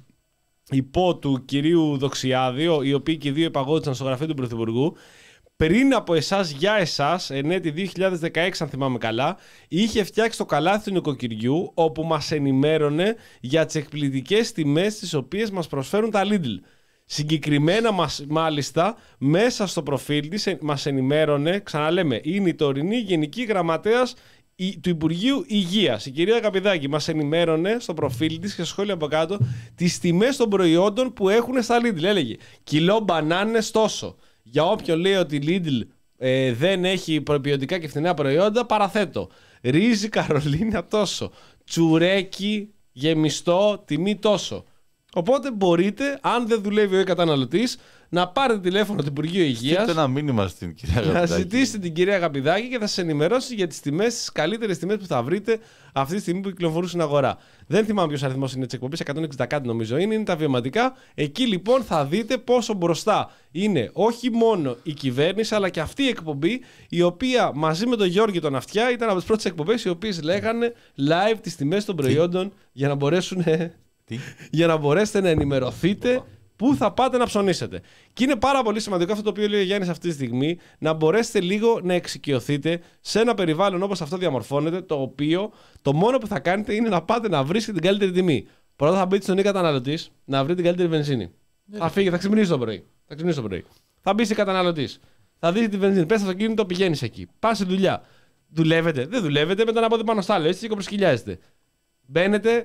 υπό του κυρίου Δοξιάδη, οι οποίοι και οι δύο επαγόντουσαν στο γραφείο του Πρωθυπουργού, πριν από εσάς, για εσάς, εν έτη δύο χιλιάδες δεκαέξι αν θυμάμαι καλά, είχε φτιάξει το καλάθι του νοικοκυριού, όπου μας ενημέρωνε για τις εκπληκτικές τιμές τις οποίες μας προσφέρουν τα Lidl. Συγκεκριμένα μας, μάλιστα, μέσα στο προφίλ της μας ενημέρωνε, ξαναλέμε, είναι η τωρινή Γενική Γραμματέας του Υπουργείου Υγείας. Η κυρία Αγαπηδάκη μας ενημέρωνε στο προφίλ της και σχόλια από κάτω τις τιμές των προϊόντων που έχουν στα Lidl. Έλεγε κιλό μπανάνες τόσο. Για όποιον λέει ότι η Lidl ε, δεν έχει προποιωτικά και φθηνά προϊόντα, παραθέτω. Ρύζι Καρολίνα τόσο. Τσουρέκι γεμιστό τιμή τόσο. Οπότε μπορείτε, αν δεν δουλεύει ο καταναλωτής, να πάρετε τηλέφωνο του Υπουργείου Υγείας. Στείλτε ένα μήνυμα στην κυρία Αγαπηδάκη. Να ζητήσετε την κυρία Αγαπηδάκη και θα σας ενημερώσει για τις τιμές, τις καλύτερες τιμές που θα βρείτε αυτή τη στιγμή που κυκλοφορούν στην αγορά. Δεν θυμάμαι ποιος αριθμός είναι της εκπομπής, εκατόν εξήντα κάτι νομίζω είναι, είναι τα βιωματικά. Εκεί λοιπόν θα δείτε πόσο μπροστά είναι όχι μόνο η κυβέρνηση, αλλά και αυτή η εκπομπή, η οποία μαζί με τον Γιώργη τον Αυτιά ήταν από τις πρώτες εκπομπές οι οποίες λέγανε live τις τιμές των προϊόντων για να μπορέσουν. Τι? Για να μπορέσετε να ενημερωθείτε πού θα πάτε να ψωνίσετε. Και είναι πάρα πολύ σημαντικό αυτό το οποίο λέει ο Γιάννης αυτή τη στιγμή, να μπορέσετε λίγο να εξοικειωθείτε σε ένα περιβάλλον όπως αυτό διαμορφώνεται, το οποίο το μόνο που θα κάνετε είναι να πάτε να βρίσκετε την καλύτερη τιμή. Πρώτα θα μπείτε στον ή καταναλωτής να βρείτε την καλύτερη βενζίνη. Yeah. Θα φύγει, θα ξυπνήσει το πρωί. Θα ξυπνήσει το πρωί. Θα μπει σε καταναλωτής. Θα δείτε τη βενζίνη. Πες στο αυτοκίνητο, πηγαίνει εκεί. Πα στη δουλειά. Δουλεύετε. Δεν δουλεύετε, μετά να πάτε πάνω στο άλλο. Έτσι και προσκυλιάζετε. Μπαίνετε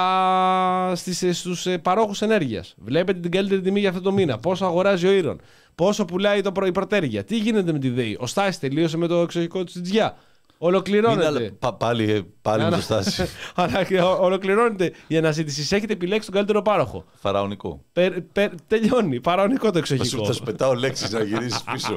στα... στους ε, παρόχους ενέργειας. Βλέπετε την καλύτερη τιμή για αυτό το μήνα. Πόσο αγοράζει ο Ήρων. Πόσο πουλάει το προ... η Πρωτέργεια. Τι γίνεται με τη ΔΕΗ. Ο Στάσης τελείωσε με το εξοχικό του στην Τζιά. Ολοκληρώνεται. Είναι, πα, πάλι πάλι με το στάση. Αλλά ολοκληρώνεται η αναζήτηση. Έχετε επιλέξει τον καλύτερο πάροχο. Φαραωνικό. Περ, περ, τελειώνει. Φαραωνικό το Θα σου, εξοχικό. θα σου πετάω λέξεις να γυρίσεις πίσω.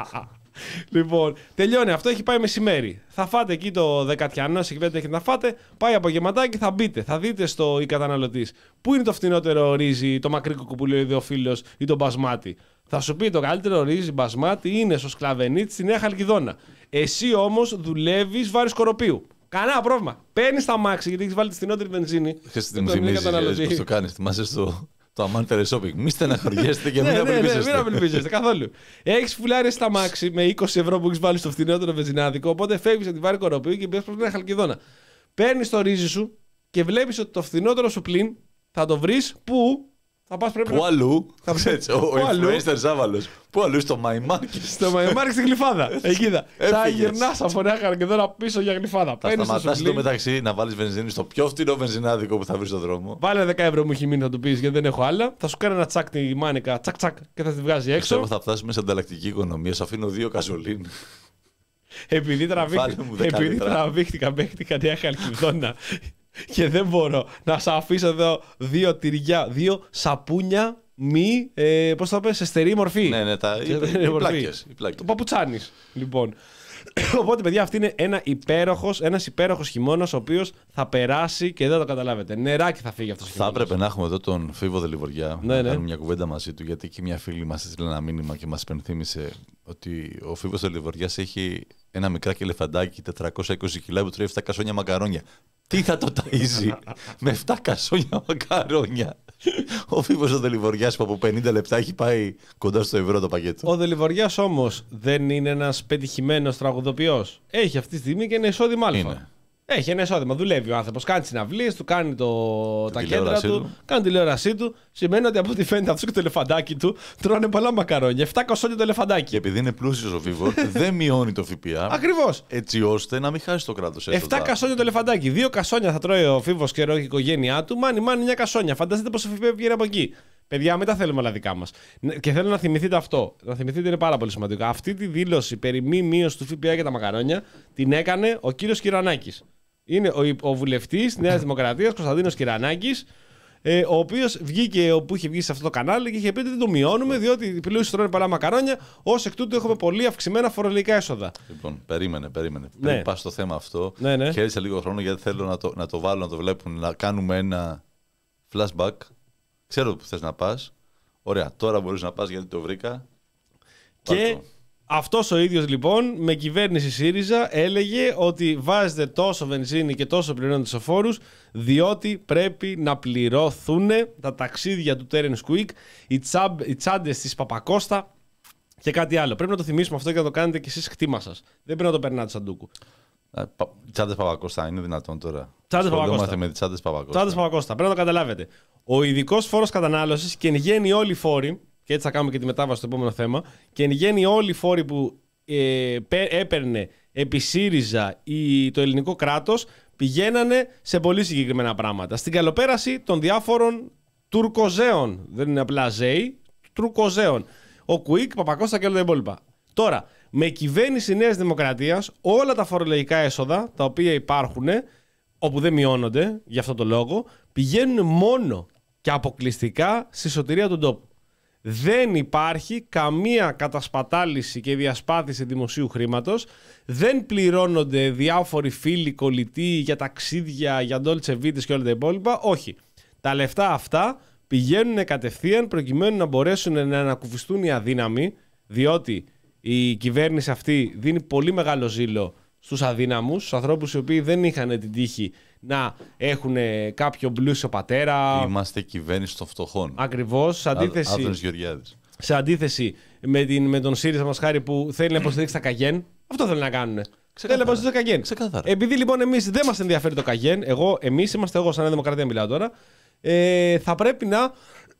Λοιπόν, τελειώνει αυτό, έχει πάει μεσημέρι. Θα φάτε εκεί το δεκατιανό, εκεί πέρα έχετε να φάτε. Πάει απογευματάκι, θα μπείτε. Θα δείτε στο ή καταναλωτής πού είναι το φθηνότερο ρύζι, το μακρύκοκο που λέει ο ιδεοφίλος ή το μπασμάτι. Θα σου πει το καλύτερο ρύζι μπασμάτι είναι στο Σκλαβενίτ στη Νέα Χαλκιδόνα. Εσύ όμως δουλεύεις βάρη Σκοροπίου. Κανένα πρόβλημα. Παίρνεις τα μάξι γιατί έχεις βάλει τη φθηνότερη βενζίνη. Ξέρεις τι μου θυμίζει, πώς το κάνεις. Θυμάσαι στο το Amman Teleshopping. Μη στεναχωριέστε και μην απελπίζεστε. Μην απελπίζεστε καθόλου. Έχεις φουλάρει στα μάξι με είκοσι ευρώ που έχεις βάλει στο φθηνότερο βενζινάδικο. Οπότε φεύγεις από τη βάρη Σκοροπίου και πες προς την Χαλκιδόνα. Παίρνεις το ρύζι σου και βλέπεις ότι το φθηνότερο σου πλήν θα το βρεις πού. Θα πας πρέπει Πού να... αλλού, θα... ξέρεις, ο, ο influencer Ζάβαλος, πού αλλού στο My Market. Στο My Market στην Γλυφάδα, εκεί θα. Θα γυρνάς από Νέα Χαλκιδόνα πίσω για Γλυφάδα. Θα σταματάς το μεταξύ να βάλεις βενζίνη στο πιο φτηνό βενζινάδικο που θα βρεις στον δρόμο. Βάλε δέκα ευρώ μου έχει μείνει, θα του πεις γιατί δεν έχω άλλα. Θα σου κάνει ένα τσακ τη μάνικα, τσακ τσακ και θα τη βγάζει έξω. Πιστεύω θα φτάσουμε σε ανταλλακτική οικονομία, σου αφήνω δύο καζολίν. Επειδή τραβήχτηκα μέχρι τη Νέα Χαλκιδόνα και δεν μπορώ να σου αφήσω εδώ δύο τυριά, δύο σαπούνια μη, ε, πώς θα πες, σε στερή μορφή. Ναι, ναι, τα, οι, οι, πλάκες, οι πλάκες. Το παπουτσάνης, λοιπόν. Οπότε, παιδιά, αυτή είναι ένα υπέροχος, ένας υπέροχος χειμώνας ο οποίος θα περάσει και δεν το καταλάβετε. Νεράκι θα φύγει αυτός ο χειμώνας. Θα έπρεπε να έχουμε εδώ τον Φίβο Δελιβοριά, ναι, να ναι. κάνουμε μια κουβέντα μαζί του, γιατί και μια φίλη μας έστειλε ένα μήνυμα και μας υπενθύμησε ότι ο Φίβος Δελιβοριάς έχει ένα μικράκι ελεφαντάκι τετρακόσια είκοσι κιλά που τρώει επτά κασόνια μακαρόνια. Τι θα το ταΐζει με επτά κασόνια μακαρόνια. Ο Φίβος ο Δελιβοριάς που από πενήντα λεπτά έχει πάει κοντά στο ευρώ το πακέτο. Ο Δελιβοριάς όμως δεν είναι ένας πετυχημένος τραγουδοποιός. Έχει αυτή τη στιγμή και ένα εισόδημα αλφα. Είναι. Έχει ένα εισόδημα. Δουλεύει ο άνθρωπος. Κάνει συναυλίες του, κάνει το... τα κέντρα του, του, κάνει τηλεόρασή του. Σημαίνει ότι από ό,τι φαίνεται αυτό και το ελεφαντάκι του τρώνε πολλά μακαρόνια. επτά κασόνια το ελεφαντάκι. Και επειδή είναι πλούσιος ο Φίβος, δεν μειώνει το ΦΠΑ. Ακριβώς. Έτσι ώστε να μην χάσει το κράτος έσοδα. επτά κασόνια το ελεφαντάκι. Δύο κασόνια θα τρώει ο Φίβος και η οικογένειά του. Μάνι, μάνι, εννιά κασόνια. Φανταστείτε πόσο ΦΠΑ βγαίνει από εκεί. Παιδιά, μην τα θέλουμε όλα δικά μας. Και θέλω να θυμηθείτε αυτό. Να θυμηθείτε είναι πάρα πολύ σημαντικό. Αυτή τη δήλωση περί μη μείωση του ΦΠΑ για τα μακαρόνια την έκανε ο κύριος Κυρανάκης. Είναι ο, ο βουλευτής Νέας Δημοκρατίας, Κωνσταντίνος Κυρανάκης, ε, ο οποίος βγήκε, όπου είχε βγει σε αυτό το κανάλι και είχε πει ότι δεν το μειώνουμε, διότι οι πλούσιοι τρώνε πολλά μακαρόνια. Ως εκ τούτου έχουμε πολύ αυξημένα φορολογικά έσοδα. Λοιπόν, περίμενε, περίμενε. Ναι. Πριν πας στο θέμα αυτό, ναι, ναι. χαίρεσα λίγο χρόνο γιατί θέλω να το, να το βάλω, να το βλέπουν, να κάνουμε ένα flashback. Ξέρω που θες να πας. Ωραία, τώρα μπορείς να πας γιατί το βρήκα. Και Πάρτο. αυτός ο ίδιος λοιπόν με κυβέρνηση ΣΥΡΙΖΑ έλεγε ότι βάζετε τόσο βενζίνη και τόσο πληρώνετε στους φόρους διότι πρέπει να πληρωθούν τα ταξίδια του Terence Quick, οι, τσάμπ, οι τσάντες της Παπακώστα και κάτι άλλο. Πρέπει να το θυμίσουμε αυτό και να το κάνετε κι εσείς χτήμα σας. Δεν πρέπει να το περνάτε σαν ντούκου. Τσάντες Παπακώστα, είναι δυνατόν τώρα. Τσάντες Παπακώστα. με τις τσάντες Παπακώστα. Τσάντες Παπακώστα. Πρέπει να το καταλάβετε. Ο ειδικός φόρος κατανάλωσης και εν γέννη όλοι οι φόροι, και έτσι θα κάνουμε και τη μετάβαση στο επόμενο θέμα, και εν γέννη όλοι οι φόροι που ε, έπαιρνε επί ΣΥΡΙΖΑ ή το ελληνικό κράτος πηγαίνανε σε πολύ συγκεκριμένα πράγματα. Στην καλοπέραση των διάφορων τουρκοζέων. Δεν είναι απλά ζέοι, τουρκοζέων. Ο Κουίκ, Παπακώστα και όλα τα υπόλοιπα. Τώρα, με κυβέρνηση Νέας Δημοκρατίας, όλα τα φορολογικά έσοδα τα οποία υπάρχουν, όπου δεν μειώνονται για αυτό το λόγο, πηγαίνουν μόνο και αποκλειστικά στη σωτηρία του τόπου. Δεν υπάρχει καμία κατασπατάληση και διασπάθηση δημοσίου χρήματος. Δεν πληρώνονται διάφοροι φίλοι κολλητοί για ταξίδια, για Dolce Vita και όλα τα υπόλοιπα. Όχι. Τα λεφτά αυτά πηγαίνουν κατευθείαν προκειμένου να μπορέσουν να ανακουφιστούν οι αδύναμοι, διότι η κυβέρνηση αυτή δίνει πολύ μεγάλο ζήλο στους αδύναμους, στους ανθρώπους οι οποίοι δεν είχαν την τύχη να έχουν κάποιο πλούσιο πατέρα. Είμαστε κυβέρνηση των φτωχών. Ακριβώς. Σε αντίθεση, Άδωνης Γεωργιάδης. σε αντίθεση με, την, με τον ΣΥΡΙΖΑ μας χάρη που θέλει να υποστηρίξει τα Καγέν, αυτό θέλει να κάνουν. Θέλει να υποστηρίξει τα Καγέν. Ξεκάθαρα. Επειδή λοιπόν εμείς δεν μας ενδιαφέρει το Καγέν, εγώ, εμείς είμαστε, εγώ σαν Δημοκρατία μιλάω τώρα, ε, θα πρέπει να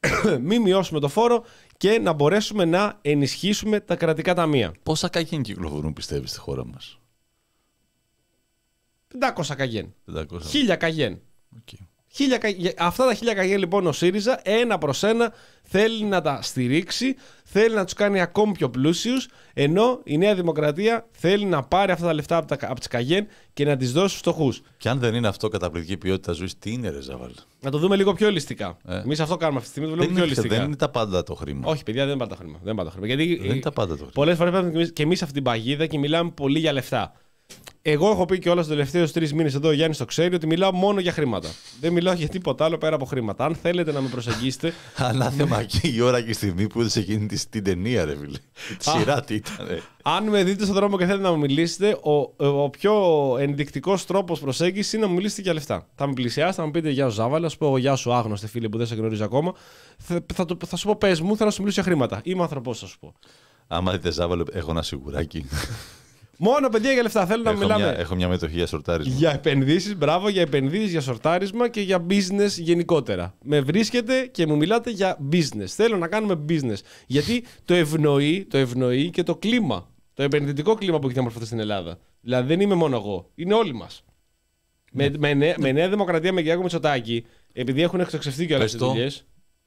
μην μειώσουμε το φόρο και να μπορέσουμε να ενισχύσουμε τα κρατικά ταμεία. Πόσα Καγέν κυκλοφορούν, πιστεύεις, στη χώρα μας? πεντακόσια Καγέν. πεντακόσια. χίλια Καγέν. Okay. Χίλια, αυτά τα χίλια καγέ λοιπόν ο ΣΥΡΙΖΑ ένα προς ένα θέλει να τα στηρίξει, θέλει να τους κάνει ακόμη πιο πλούσιους, ενώ η Νέα Δημοκρατία θέλει να πάρει αυτά τα λεφτά από, τα, από τις καγέν και να τις δώσει στους φτωχούς. Και αν δεν είναι αυτό καταπληκτική ποιότητα ζωής, τι είναι, ρε Ζάβαλ? Να το δούμε λίγο πιο ολιστικά. Ε. Εμείς αυτό κάνουμε αυτή τη στιγμή, το Δεν, βλέπουμε πιο είναι, ολιστικά. δεν είναι τα πάντα το χρήμα. Όχι, παιδιά, δεν είναι πάντα το χρήμα. Δεν είναι πάντα το χρήμα. Γιατί δεν είναι τα πάντα το χρήμα. πολλές φορές πάμε και εμείς αυτή την παγίδα και μιλάμε πολύ για λεφτά. Εγώ έχω πει και όλα στους τελευταίους τρεις μήνες εδώ, ο Γιάννης το ξέρει, ότι μιλάω μόνο για χρήματα. Δεν μιλάω για τίποτα άλλο πέρα από χρήματα. Αν θέλετε να με προσεγγίσετε. Ανάθεμα και η ώρα και η στιγμή που είδες εκείνη την ταινία, ρε φίλε. Τη σειρά τι ήταν. Αν με δείτε στον δρόμο και θέλετε να μου μιλήσετε, ο, ο πιο ενδεικτικός τρόπος προσέγγισης είναι να μου μιλήσετε για λεφτά. Θα με πλησιάσετε, θα μου πείτε γεια σου Ζάβαλα, θα σου πω γεια σου άγνωστε φίλε που δεν σε γνωρίζω ακόμα. Θα, θα, θα, θα σου πω πες μου, θέλω να σου μιλήσω για χρήματα. Είμαι ανθρωπός, θα σου πω. Άμα δείτε Ζάβαλα, έχω ένα σιγουράκι. Μόνο παιδιά για λεφτά. Θέλω να έχω μιλάμε. Μια, έχω μια μετοχή για σορτάρισμα. Για επενδύσεις, μπράβο, για επενδύσεις, για σορτάρισμα και για business γενικότερα. Με βρίσκετε και μου μιλάτε για business. Θέλω να κάνουμε business. Γιατί το ευνοεί, το ευνοεί και το κλίμα. Το επενδυτικό κλίμα που έχει διαμορφωθεί στην Ελλάδα. Δηλαδή δεν είμαι μόνο εγώ. Είναι όλοι μας. με, με, με, με Νέα Δημοκρατία, με Κυριάκο Μητσοτάκη, επειδή έχουν εκτοξευτεί και όλες τις δουλειές.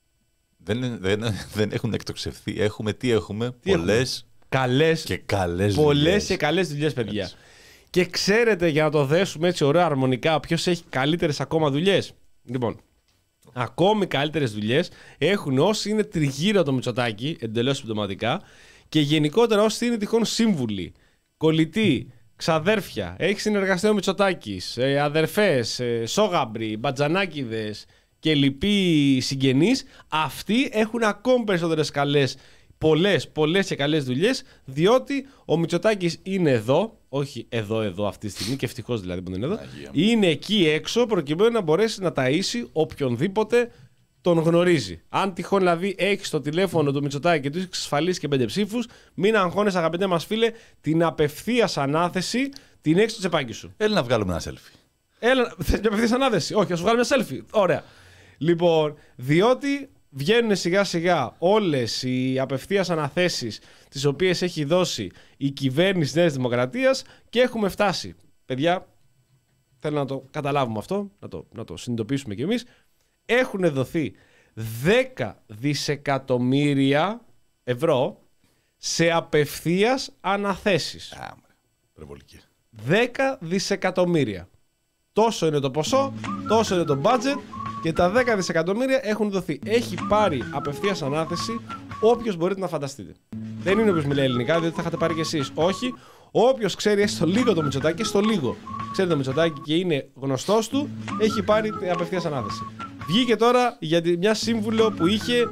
Δεν, δεν, δεν έχουν εκτοξευθεί. Έχουμε τι έχουμε. Τι πολλές. Καλές και καλές πολλές δουλειές. και καλές δουλειές, παιδιά. Έτσι. Και ξέρετε, για να το δέσουμε έτσι ωραία αρμονικά, ποιος έχει καλύτερες ακόμα δουλειές? Λοιπόν, ακόμη καλύτερες δουλειές έχουν όσοι είναι τριγύρω το Μητσοτάκη, εντελώς συμπτωματικά, και γενικότερα όσοι είναι τυχόν σύμβουλοι, κολλητοί, ξαδέρφια. Έχει συνεργαστεί ο Μητσοτάκης, ε, αδερφές, ε, σόγαμπροι, μπατζανάκηδες και λοιποί συγγενείς. Αυτοί έχουν ακόμη περισσότερες καλές. Πολλές, πολλές και καλές δουλειές, διότι ο Μητσοτάκης είναι εδώ, όχι εδώ, εδώ αυτή τη στιγμή, και ευτυχώς δηλαδή που δεν είναι εδώ, Αγία. είναι εκεί έξω προκειμένου να μπορέσει να ταΐσει οποιονδήποτε τον γνωρίζει. Αν τυχόν δηλαδή έχεις το τηλέφωνο του Μητσοτάκη και του έχεις εξασφαλίσει και πέντε ψήφους, μην αγχώνεσαι, αγαπητέ μας φίλε, την απευθείας ανάθεση την έχεις στο τσεπάκι σου. Έλα να βγάλουμε ένα selfie. Έλα, θες μια απευθείας ανάθεση? Όχι, θα σου βγάλουμε ένα selfie. Ωραία. Λοιπόν, διότι βγαίνουν σιγά σιγά όλες οι απευθείας αναθέσεις τις οποίες έχει δώσει η κυβέρνηση της Νέας Δημοκρατίας και έχουμε φτάσει. Παιδιά, θέλω να το καταλάβουμε αυτό, να το, να το συνειδητοποιήσουμε κι εμείς. Έχουν δοθεί δέκα δισεκατομμύρια ευρώ σε απευθείας αναθέσεις. Α, προβολική. δέκα δισεκατομμύρια. Τόσο είναι το ποσό, τόσο είναι το budget και τα δέκα δισεκατομμύρια έχουν δοθεί. Έχει πάρει απευθείας ανάθεση όποιος μπορείτε να φανταστείτε. Δεν είναι όποιος μιλάει ελληνικά, διότι θα είχατε πάρει κι εσείς. Όχι, όποιος ξέρει έστω λίγο το Μητσοτάκη, στο λίγο ξέρει το Μητσοτάκη και είναι γνωστός του, έχει πάρει απευθείας ανάθεση. Βγήκε τώρα για μια σύμβουλο που είχε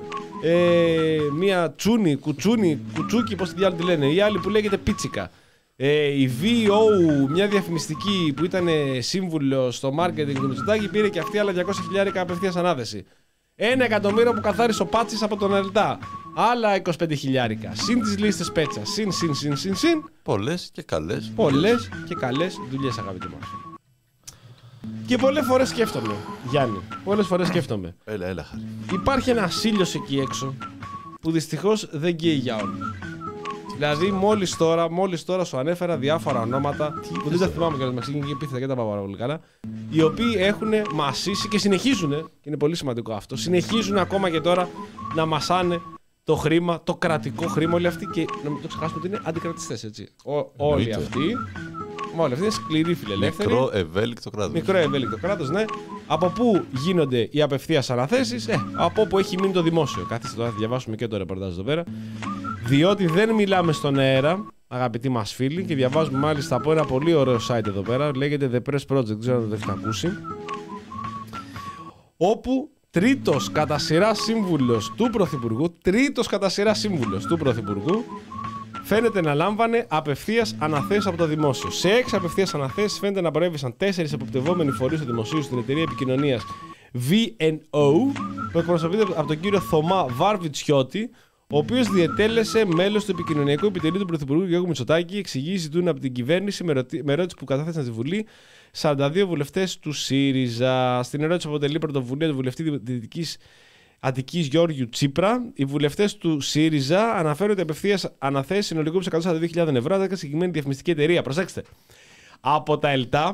ε, μια τσούνη, κουτσούνη, κουτσούκι, πώς τη διάλογο τη λένε, η άλλη που λέγεται Πίτσικα. Ε, η βι ο, μια διαφημιστική που ήταν σύμβουλο στο marketing του Μητσοτάκη, πήρε και αυτή άλλα διακόσια χιλιάρικα απευθείας ανάθεση. Ένα εκατομμύριο που καθάρισε ο Πάτσης από τον ΕΛΤΑ. Άλλα είκοσι πέντε χιλιάρικα. Συν τις λίστες πέτσα. Συν, συν, συν, συν, συν. Πολλές και καλές. Πολλές και καλές δουλειές, αγαπητοί μας. Και πολλές φορές σκέφτομαι, Γιάννη, πολλές φορές σκέφτομαι. Έλα, έλα, Χάρη. Υπάρχει ένα ήλιος εκεί έξω που δυστυχώς δεν καίει για όλους. Δηλαδή, μόλις τώρα, μόλις τώρα σου ανέφερα διάφορα ονόματα που δεν τα θυμάμαι κιόλας, Μαξίνη, και επίθετα και τα πάω πάρα πολύ καλά, οι οποίοι έχουν μασίσει και συνεχίζουν, και είναι πολύ σημαντικό αυτό, συνεχίζουν ακόμα και τώρα να μασάνε το χρήμα, το κρατικό χρήμα, όλοι αυτοί, και να μην το ξεχάσουμε ότι είναι αντικρατιστές, έτσι. Ο, όλοι αυτοί, όλοι αυτοί είναι σκληροί φιλελεύθεροι. Μικρό ευέλικτο κράτος. Μικρό ευέλικτο κράτος, ναι. Από πού γίνονται οι απευθείας αναθέσεις? Ε, από πού έχει μείνει το δημόσιο. Καθίστε τώρα, θα διαβάσουμε και το ρεπορτάζ εδώ πέρα. Διότι δεν μιλάμε στον αέρα, αγαπητοί μας φίλοι, και διαβάζουμε μάλιστα από ένα πολύ ωραίο site εδώ πέρα, λέγεται The Press Project, δεν ξέρω αν το έχετε ακούσει, όπου τρίτος κατά σειρά σύμβουλος του Πρωθυπουργού, τρίτος κατά σειρά σύμβουλος του Πρωθυπουργού, φαίνεται να λάμβανε απευθείας αναθέσεις από το δημόσιο. Σε έξι απευθείας αναθέσεις φαίνεται να προέβησαν τέσσερις εποπτευόμενοι φορείς του δημοσίου στην εταιρεία επικοινωνίας βι εν ο, που εκπροσωπείται από τον κύριο Θωμά Βαρβιτσιώτη, ο οποίος διετέλεσε μέλος του επικοινωνιακού επιτελείου του Πρωθυπουργού Γιώργου Μητσοτάκη. Εξηγήσει ζητούν από την κυβέρνηση με, ρωτη... με ερώτηση που κατάθεσαν στη Βουλή σαράντα δύο βουλευτές του ΣΥΡΙΖΑ. Στην ερώτηση αποτελεί πρωτοβουλία του βουλευτή Δυτικής Αττικής Γιώργιου Τσίπρα. Οι βουλευτές του ΣΥΡΙΖΑ αναφέρουν ότι απευθείας αναθέσει συνολικού εκατόν σαράντα δύο χιλιάδες ευρώ σε συγκεκριμένη διαφημιστική εταιρεία. Προσέξτε. Από τα ΕΛΤΑ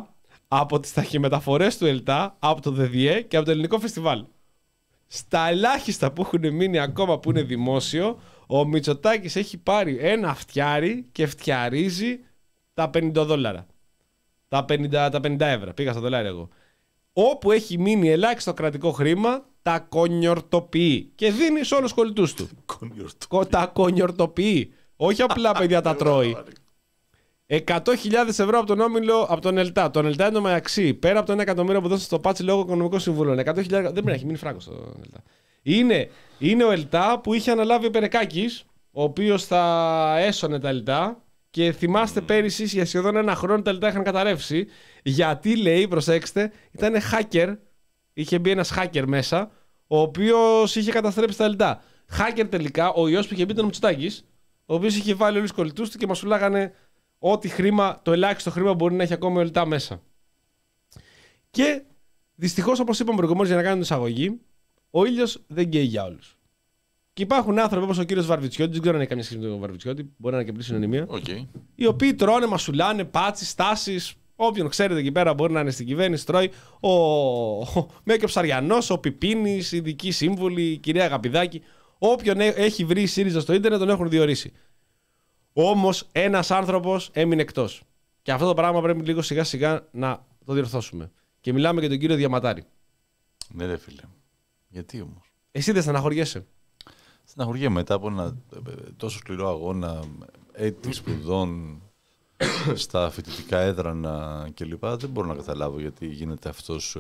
από τις ταχυμεταφορές του ΕΛΤΑ, από το ΔΔΕ και από το Ελληνικό Φεστιβάλ. Στα ελάχιστα που έχουν μείνει ακόμα που είναι δημόσιο, ο Μητσοτάκης έχει πάρει ένα φτιάρι και φτιαρίζει τα πενήντα δόλαρα. Τα πενήντα, τα πενήντα ευρώ. Πήγα στα δολάρια εγώ. Όπου έχει μείνει ελάχιστο κρατικό χρήμα, τα κονιορτοποιεί. Και δίνει σε όλους τους κολλητούς του. Τα κονιορτοποιεί. Όχι απλά παιδιά τα τρώει. εκατό χιλιάδες ευρώ από τον όμιλο, από τον ΕΛΤΑ. Τον ΕΛΤΑ εντωμεταξύ, πέρα από το ένα εκατομμύριο που δώσε στο Πάτσι λόγω οικονομικών συμβούλων. εκατό χιλιάδες, δεν πρέπει να έχει μείνει φράγκο στο ΕΛΤΑ. Είναι, είναι ο ΕΛΤΑ που είχε αναλάβει ο Περεκάκης, ο οποίος θα έσωνε τα ΕΛΤΑ. Και θυμάστε mm. πέρυσι για σχεδόν ένα χρόνο τα ΕΛΤΑ είχαν καταρρεύσει. Γιατί λέει, προσέξτε, ήταν hacker. Είχε μπει ένας hacker μέσα, ο οποίος είχε καταστρέψει τα ΕΛΤΑ. Hacker τελικά, ο ιός που είχε μπει ήταν ο Μητσοτάκης, ο οποίος είχε βάλει όλους τους κολλητούς του και μας φουλάγανε ό,τι χρήμα, το ελάχιστο χρήμα μπορεί να έχει ακόμα ο ΕΛΤΑ μέσα. Και δυστυχώς, όπως είπαμε προηγουμένως για να κάνουμε την εισαγωγή, ο ήλιος δεν καίει για όλους. Και υπάρχουν άνθρωποι όπως ο κύριος Βαρβιτσιώτης, δεν ξέρω αν έχει καμία σχέση με τον Βαρβιτσιώτη, μπορεί να είναι και πλήρη συνωνυμία. Okay. Οι οποίοι τρώνε, μασουλάνε, πάτσις, τάσεις. Όποιον ξέρετε εκεί πέρα μπορεί να είναι στην κυβέρνηση, τρώει. Ο, ο Μέκιο Ψαριανός, ο Πιπίνης, η ειδική σύμβουλη, η κυρία Αγαπηδάκη. Όποιον έχει βρει η ΣΥΡΙΖΑ στο ίντερνετ τον έχουν διορίσει. Όμως ένας άνθρωπος έμεινε εκτός. Και αυτό το πράγμα πρέπει λίγο σιγά σιγά να το διορθώσουμε. Και μιλάμε για τον κύριο Διαματάρη. Ναι, ρε φίλε. Γιατί όμως? Εσύ δεν στεναχωριέσαι? Στεναχωριέμαι μετά από ένα τόσο σκληρό αγώνα, έτη σπουδών στα φοιτητικά έδρανα κλπ. Δεν μπορώ να καταλάβω γιατί γίνεται αυτός.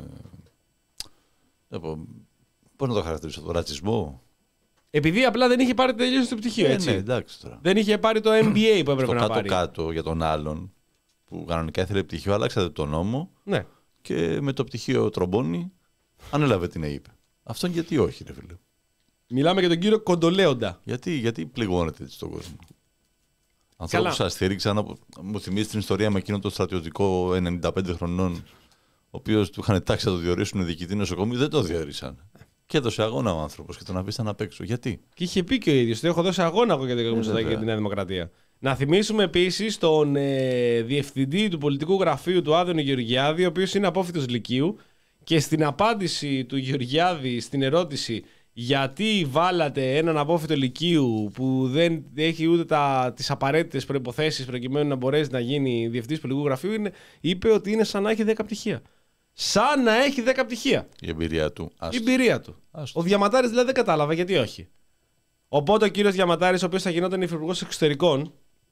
Ε, πώς να το χαρακτηρίσω, το ρατσισμό. Επειδή απλά δεν είχε πάρει το τελείωση του πτυχίο, έτσι. Ε, ναι, εντάξει τώρα. Δεν είχε πάρει το εμ μπι έι που έπρεπε στο να πάρει. κάτω-κάτω για τον άλλον που κανονικά ήθελε πτυχίο, άλλαξατε τον νόμο. Ναι. Και με το πτυχίο τρομπόνι ανέλαβε την ΕΙΠ. Αυτόν γιατί όχι, ρε φίλε? Μιλάμε για τον κύριο Κοντολέοντα. Γιατί, γιατί πληγώνεται έτσι τον κόσμο? Ανθρώπους που σας στήριξαν, μου θυμίζει την ιστορία με εκείνο το στρατιωτικό ενενήντα πέντε χρονών, ο οποίος του είχαν τάξει να το διορίσουν διοικητή νοσοκομείου, δεν το διορίσαν. Και έδωσε αγώνα ο άνθρωπος και τον αφήσαν απ' έξω. Γιατί? Και είχε πει και ο ίδιος ότι έχω δώσει αγώνα εγώ για την Μητσοτάκη και τη Νέα Δημοκρατία. Να θυμίσουμε επίσης τον ε, διευθυντή του πολιτικού γραφείου του Άδωνη Γεωργιάδη, ο οποίος είναι απόφοιτος Λυκείου, και στην απάντηση του Γεωργιάδη στην ερώτηση γιατί βάλατε έναν απόφοιτο Λυκείου που δεν έχει ούτε τα, τις απαραίτητες προϋποθέσεις προκειμένου να μπορέσει να γίνει διευθυντής πολιτικού γραφείου, είναι, είπε ότι είναι σαν να έχει δέκα πτυχία. Σαν να έχει δέκα πτυχία. Η εμπειρία του. Η εμπειρία του. Άστο. Ο Διαματάρης δηλαδή δεν κατάλαβα γιατί όχι. Οπότε ο κύριος Διαματάρης, ο οποίος θα γινόταν υφυπουργός εξωτερικών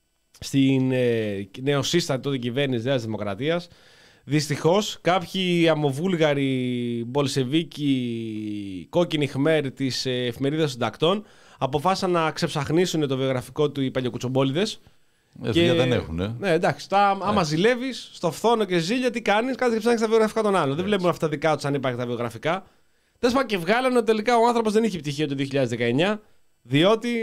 στην ε, νεοσύστατη τότε κυβέρνηση Νέας Δημοκρατίας, δυστυχώς κάποιοι αμοβούλγαροι μπολσεβίκοι κόκκινοι χμέρ της εφημερίδας Συντακτών αποφάσισαν να ξεψαχνίσουν το βιογραφικό του οι παλιοκουτσομπόλιδες. Ε, και... δεν έχουν. Ε. Ναι, εντάξει. Τα, άμα ζηλεύεις στο φθόνο και ζήλια, τι κάνεις? Κάτσε και ψάχνεις τα βιογραφικά των άλλων. Δεν βλέπουν αυτά δικά τους αν υπάρχει τα βιογραφικά. Τέλος πάντων, και βγάλανε ότι τελικά ο άνθρωπος δεν είχε πτυχίο το δύο χιλιάδες δεκαεννιά, διότι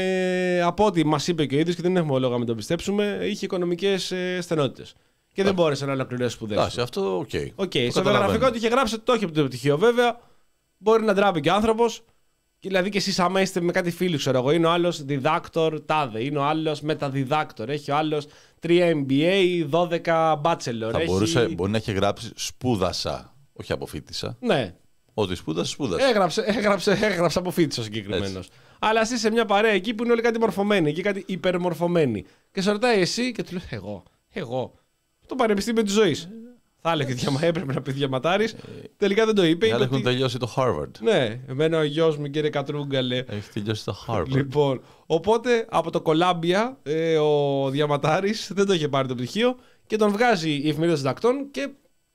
ε, από ό,τι μας είπε και ο ίδιος, και δεν έχουμε λόγο να το πιστέψουμε, είχε οικονομικές ε, στενότητες. Και δεν μπόρεσε να ολοκληρώσει σπουδές. Εντάξει, αυτό οκ. Okay. Okay. Στο βιογραφικό του είχε γράψει ότι το έχει από το πτυχίο, βέβαια. Μπορεί να ντράπει και ο άνθρωπος. Δηλαδή και εσείς, άμα είστε με κάτι φίλοι, ξέρω εγώ, είναι ο άλλος διδάκτορ τάδε, είναι ο άλλος μεταδιδάκτορ, έχει ο άλλος τρία εμ μπι έι, δώδεκα bachelor. Θα έχει... μπορούσε, μπορεί να έχει γράψει σπούδασα, όχι αποφύτησα. Ναι. Ότι σπούδασε, σπούδασε. Έγραψε, έγραψε, έγραψε αποφύτησα ο συγκεκριμένος. Αλλά εσύ σε μια παρέα εκεί που είναι όλοι κάτι μορφωμένοι, εκεί κάτι υπερμορφωμένοι. Και σε ρωτάει εσύ και του λέει εγώ, εγώ. Το πανεπιστήμιο της ζωής. Θα έλεγε διαμα... έπρεπε να πει Διαματάρης. Τελικά δεν το είπε. Οι άλλοι έχουν ότι... τελειώσει το Harvard. Ναι, εμένα ο γιος μου, κύριε Κατρούγκαλε. Έχει τελειώσει το Harvard. Λοιπόν, οπότε από το Κολάμπια ε, ο Διαματάρης δεν το είχε πάρει το πτυχίο και τον βγάζει η εφημερίδα Συντακτών και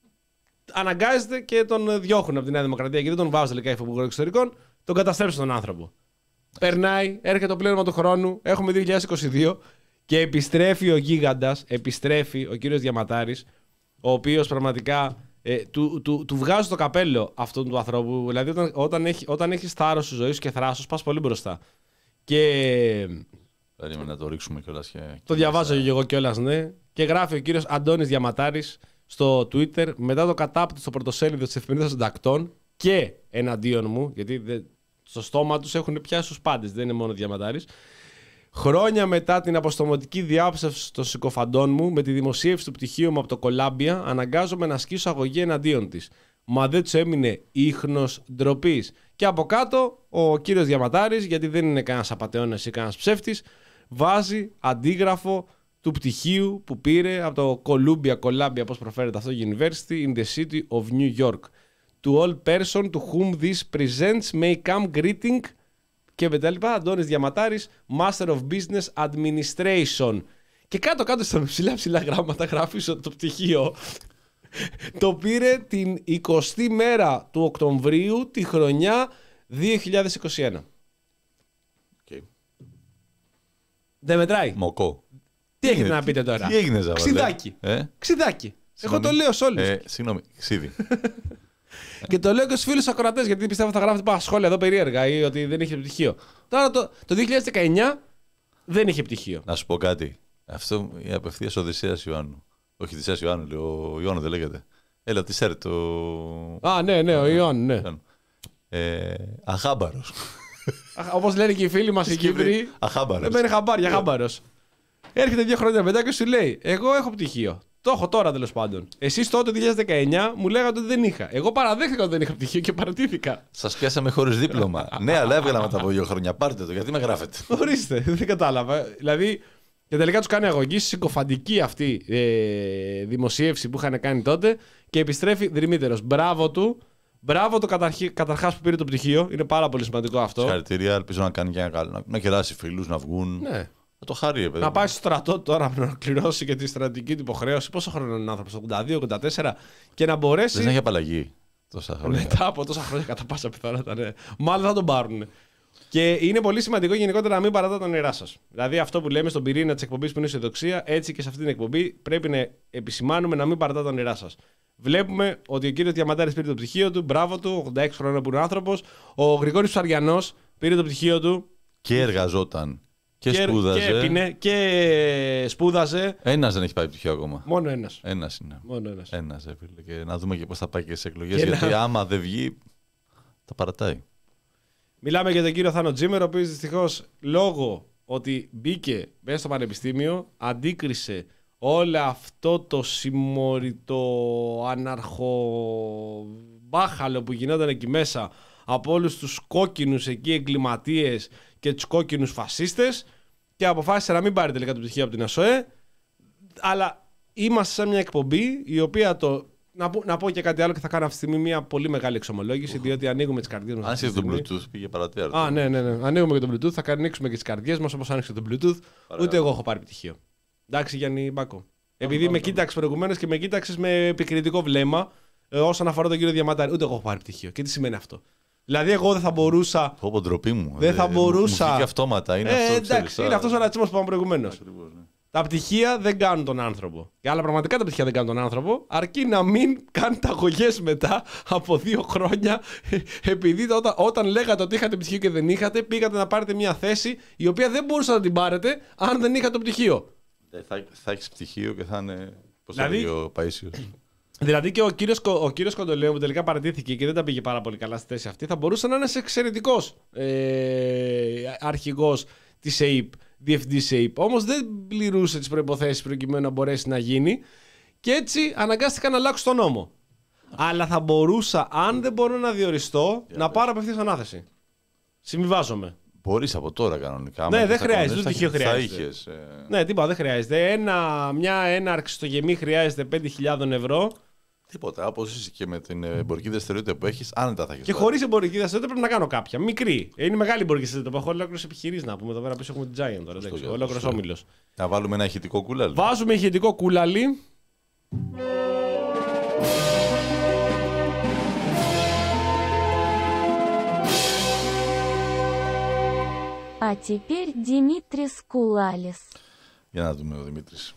αναγκάζεται και τον διώχνουν από τη Νέα Δημοκρατία και δεν τον βάζουν τελικά υφυπουργό εξωτερικών, τον καταστρέψουν τον άνθρωπο. Περνάει, έρχεται το πλήρωμα του χρόνου, έχουμε δύο χιλιάδες είκοσι δύο και επιστρέφει ο γίγαντας, επιστρέφει ο κύριος Διαματάρης, ο οποίος πραγματικά ε, του, του, του βγάζει το καπέλο αυτόν του ανθρώπου. Δηλαδή, όταν, όταν, έχει, όταν έχεις θάρρος στη ζωή σου και θράσος, πας πολύ μπροστά. Και. Περίμενα να το ρίξουμε κιόλας. Και... Το διαβάζω και εγώ κιόλας, ναι. Και γράφει ο κύριος Αντώνης Διαματάρης στο Twitter μετά το κατάπτυ στο πρωτοσέλιδο της εφημερίδας Συντακτών και εναντίον μου, γιατί δε, στο στόμα τους έχουν πιάσει τους πάντες, δεν είναι μόνο Διαματάρης. Χρόνια μετά την αποστομωτική διάψευση των συκοφαντών μου με τη δημοσίευση του πτυχίου μου από το Κολάμπια, αναγκάζομαι να ασκήσω αγωγή εναντίον της. Μα δεν τους έμεινε ίχνος ντροπής. Και από κάτω ο κύριος Διαματάρης, γιατί δεν είναι κανένας απατεώνας ή κανένας ψεύτης, βάζει αντίγραφο του πτυχίου που πήρε από το Columbia, Columbia, πώς προφέρεται αυτό, University in the City of New York. To all person to whom this presents may come greeting και μετά λοιπά, Αντώνης Διαματάρης, Master of Business Administration. Και κάτω-κάτω στα ψηλά ψηλά γράμματα γράφει ότι το πτυχίο το πήρε την εικοστή μέρα του Οκτωβρίου τη χρονιά δύο χιλιάδες είκοσι ένα. Okay. Δεν μετράει. Μοκό. Τι έχετε να πείτε τώρα? Τι έγινε, Ζαβαλέ? Ξιδάκι. Ε? Ξιδάκι. Εγώ το λέω σε όλους. Ε, συγγνώμη, ξύδι. Και το λέω και στους φίλους ακροατές, γιατί πιστεύω θα γράφετε πάρα σχόλια εδώ περίεργα ή ότι δεν είχε πτυχίο. Τώρα το, το δύο χιλιάδες δεκαεννιά δεν είχε πτυχίο. Να σου πω κάτι. Αυτό η απευθείας Οδυσσέας Ιωάννου. Όχι Οδυσσέας Ιωάννου, λέει, ο Ιωάννου δεν λέγεται. Έλα, τι σέρ, το. Α, ναι, ναι, ο Ιωάννου, ναι. Ε, αχάμπαρος. Όπως λένε και οι φίλοι μας οι Κύπροι. Αχάμπαρος. Δεν μένει χαμπάρια, χάμπαρος. Έρχεται δύο χρόνια μετά και σου λέει: εγώ έχω πτυχίο. Το έχω τώρα τέλος πάντων. Εσείς τότε το δύο χιλιάδες δεκαεννιά μου λέγατε ότι δεν είχα. Εγώ παραδέχτηκα ότι δεν είχα πτυχίο και παρατήθηκα. Σας πιάσαμε χωρίς δίπλωμα. Ναι, αλλά έβγαλα μετά από δύο χρόνια. Πάρτε το, γιατί με γράφετε. Ορίστε, δεν κατάλαβα. Δηλαδή, και τελικά τους κάνει αγωγή, συκοφαντική αυτή ε, δημοσίευση που είχαν κάνει τότε και επιστρέφει δρυμύτερος. Μπράβο του. Μπράβο το καταρχάς που πήρε το πτυχίο. Είναι πάρα πολύ σημαντικό αυτό. Συγχαρητήρια, ελπίζω να κάνει και ένα καλό. Να, να κεράσει φίλους, να βγουν. Ναι. Να το χαρεί, παιδί. Να πάει στο στρατό τώρα να ολοκληρώσει και τη στρατική του υποχρέωση. Πόσο χρόνο είναι ο άνθρωπος, ογδόντα δύο ογδόντα τέσσερα, και να μπορέσει. Δεν έχει απαλλαγή τόσα χρόνια. Μετά από τόσα χρόνια, κατά πάσα πιθανότητα, ναι. Μάλλον θα τον πάρουν. Και είναι πολύ σημαντικό γενικότερα να μην παρατάτε τα όνειρά σας. Δηλαδή, αυτό που λέμε στον πυρήνα της εκπομπής που είναι η αισιοδοξία, έτσι και σε αυτή την εκπομπή πρέπει να επισημάνουμε να μην παρατάτε τα όνειρά σας. Βλέπουμε ότι ο κύριος Διαμαντάρης πήρε το πτυχίο του, μπράβο του, ογδόντα έξι χρόνια που είναι άνθρωπος. Ο Γρηγόρης Ψαριανός πήρε το πτυχίο του. Και εργαζόταν. Και, και σπούδαζε. Και έπινε και σπούδαζε. Ένας δεν έχει πάει πτυχίο ακόμα. Μόνο ένας. Ένας είναι. Μόνο ένας. Ένας, έφυγε. Και να δούμε και πώς θα πάει και στις εκλογές. Γιατί να... άμα δεν βγει, τα παρατάει. Μιλάμε για τον κύριο Θάνο Τζίμερο, ο οποίος δυστυχώς λόγω ότι μπήκε μέσα στο πανεπιστήμιο, αντίκρισε όλο αυτό το συμμοριτό αναρχομπάχαλο που γινόταν εκεί μέσα από όλους τους κόκκινους εκεί εγκληματίες και τους κόκκινους φασίστες και αποφάσισε να μην πάρει τελικά το πτυχίο από την ΑΣΟΕ. Αλλά είμαστε σε μια εκπομπή η οποία το... Να πω, να πω και κάτι άλλο και θα κάνω αυτή τη στιγμή μια πολύ μεγάλη εξομολόγηση, διότι ανοίγουμε τις καρδιές μας. Άνοιξε το Bluetooth, πήγε παρατέρα. Α, ναι, ναι, ναι. Ανοίγουμε και το Bluetooth, θα ανοίξουμε και τις καρδιές μας όπως άνοιξε το Bluetooth. Παρά. Ούτε εγώ έχω πάρει πτυχίο. Εντάξει, Γιάννη Μπάκο. Επειδή α, με κοίταξε προηγουμένως και με κοίταξε με επικριτικό βλέμμα ε, όσον αφορά τον κύριο Διαμαντάρη, ούτε εγώ έχω πάρει πτυχίο. Και τι σημαίνει αυτό? Δηλαδή, εγώ δεν θα μπορούσα. Πω, πω, ντροπή μου. Δεν θα μπορούσα. Μου βγήκε αυτόματα. Είναι ε, αυτό, εντάξει, ξέρεις, είναι αυτό ο ρατσισμό που είπαμε προηγουμένως. Ναι. Τα πτυχία δεν κάνουν τον άνθρωπο. Και άλλα πραγματικά τα πτυχία δεν κάνουν τον άνθρωπο, αρκεί να μην κάνετε αγωγές μετά από δύο χρόνια, επειδή όταν, όταν λέγατε ότι είχατε πτυχίο και δεν είχατε, πήγατε να πάρετε μια θέση η οποία δεν μπορούσατε να την πάρετε αν δεν είχατε το πτυχίο. Ε, θα θα έχει πτυχίο και θα είναι. Πώς δηλαδή, θα λέγει ο Παΐσιος. Δηλαδή και ο κύριος, ο κύριος Κοντολέου που τελικά παρατήθηκε και δεν τα πήγε πάρα πολύ καλά στη θέση αυτή, θα μπορούσε να είναι εξαιρετικός ε, αρχηγός της ΕΙΠ. Διευθυντής ΕΙΠ. Όμως δεν πληρούσε τις προϋποθέσεις προκειμένου να μπορέσει να γίνει και έτσι αναγκάστηκα να αλλάξω τον νόμο. Αλλά θα μπορούσα, αν δεν μπορώ να διοριστώ, Για να πες. πάρω απευθείας ανάθεση. Συμβιβάζομαι. Μπορείς από τώρα κανονικά. Ναι, δεν χρειάζεται. Ούτε τυχαίο χρειάζεται. Είχες, ε... Ναι, τίποτα, δεν χρειάζεται. Ένα, μια έναρξη στο γεμί χρειάζεται πέντε χιλιάδες ευρώ. Τίποτα. Όπως είσαι και με την εμπορική δραστηριότητα που έχεις, άνετα θα έχεις. Και χωρίς εμπορική δραστηριότητα πρέπει να κάνω κάποια. Μικρή. Είναι μεγάλη εμπορική δραστηριότητα που έχω ολόκληρες επιχειρήσεις να πούμε. Εδώ πέρα πίσω έχουμε την Giant τώρα. Ολόκληρος όμιλος. Να βάλουμε ένα ηχητικό κούλαλι. Βάζουμε ηχητικό κούλαλι. Α теперь Δημήτρης Κούλαλης. Για να δούμε ο Δημήτρης.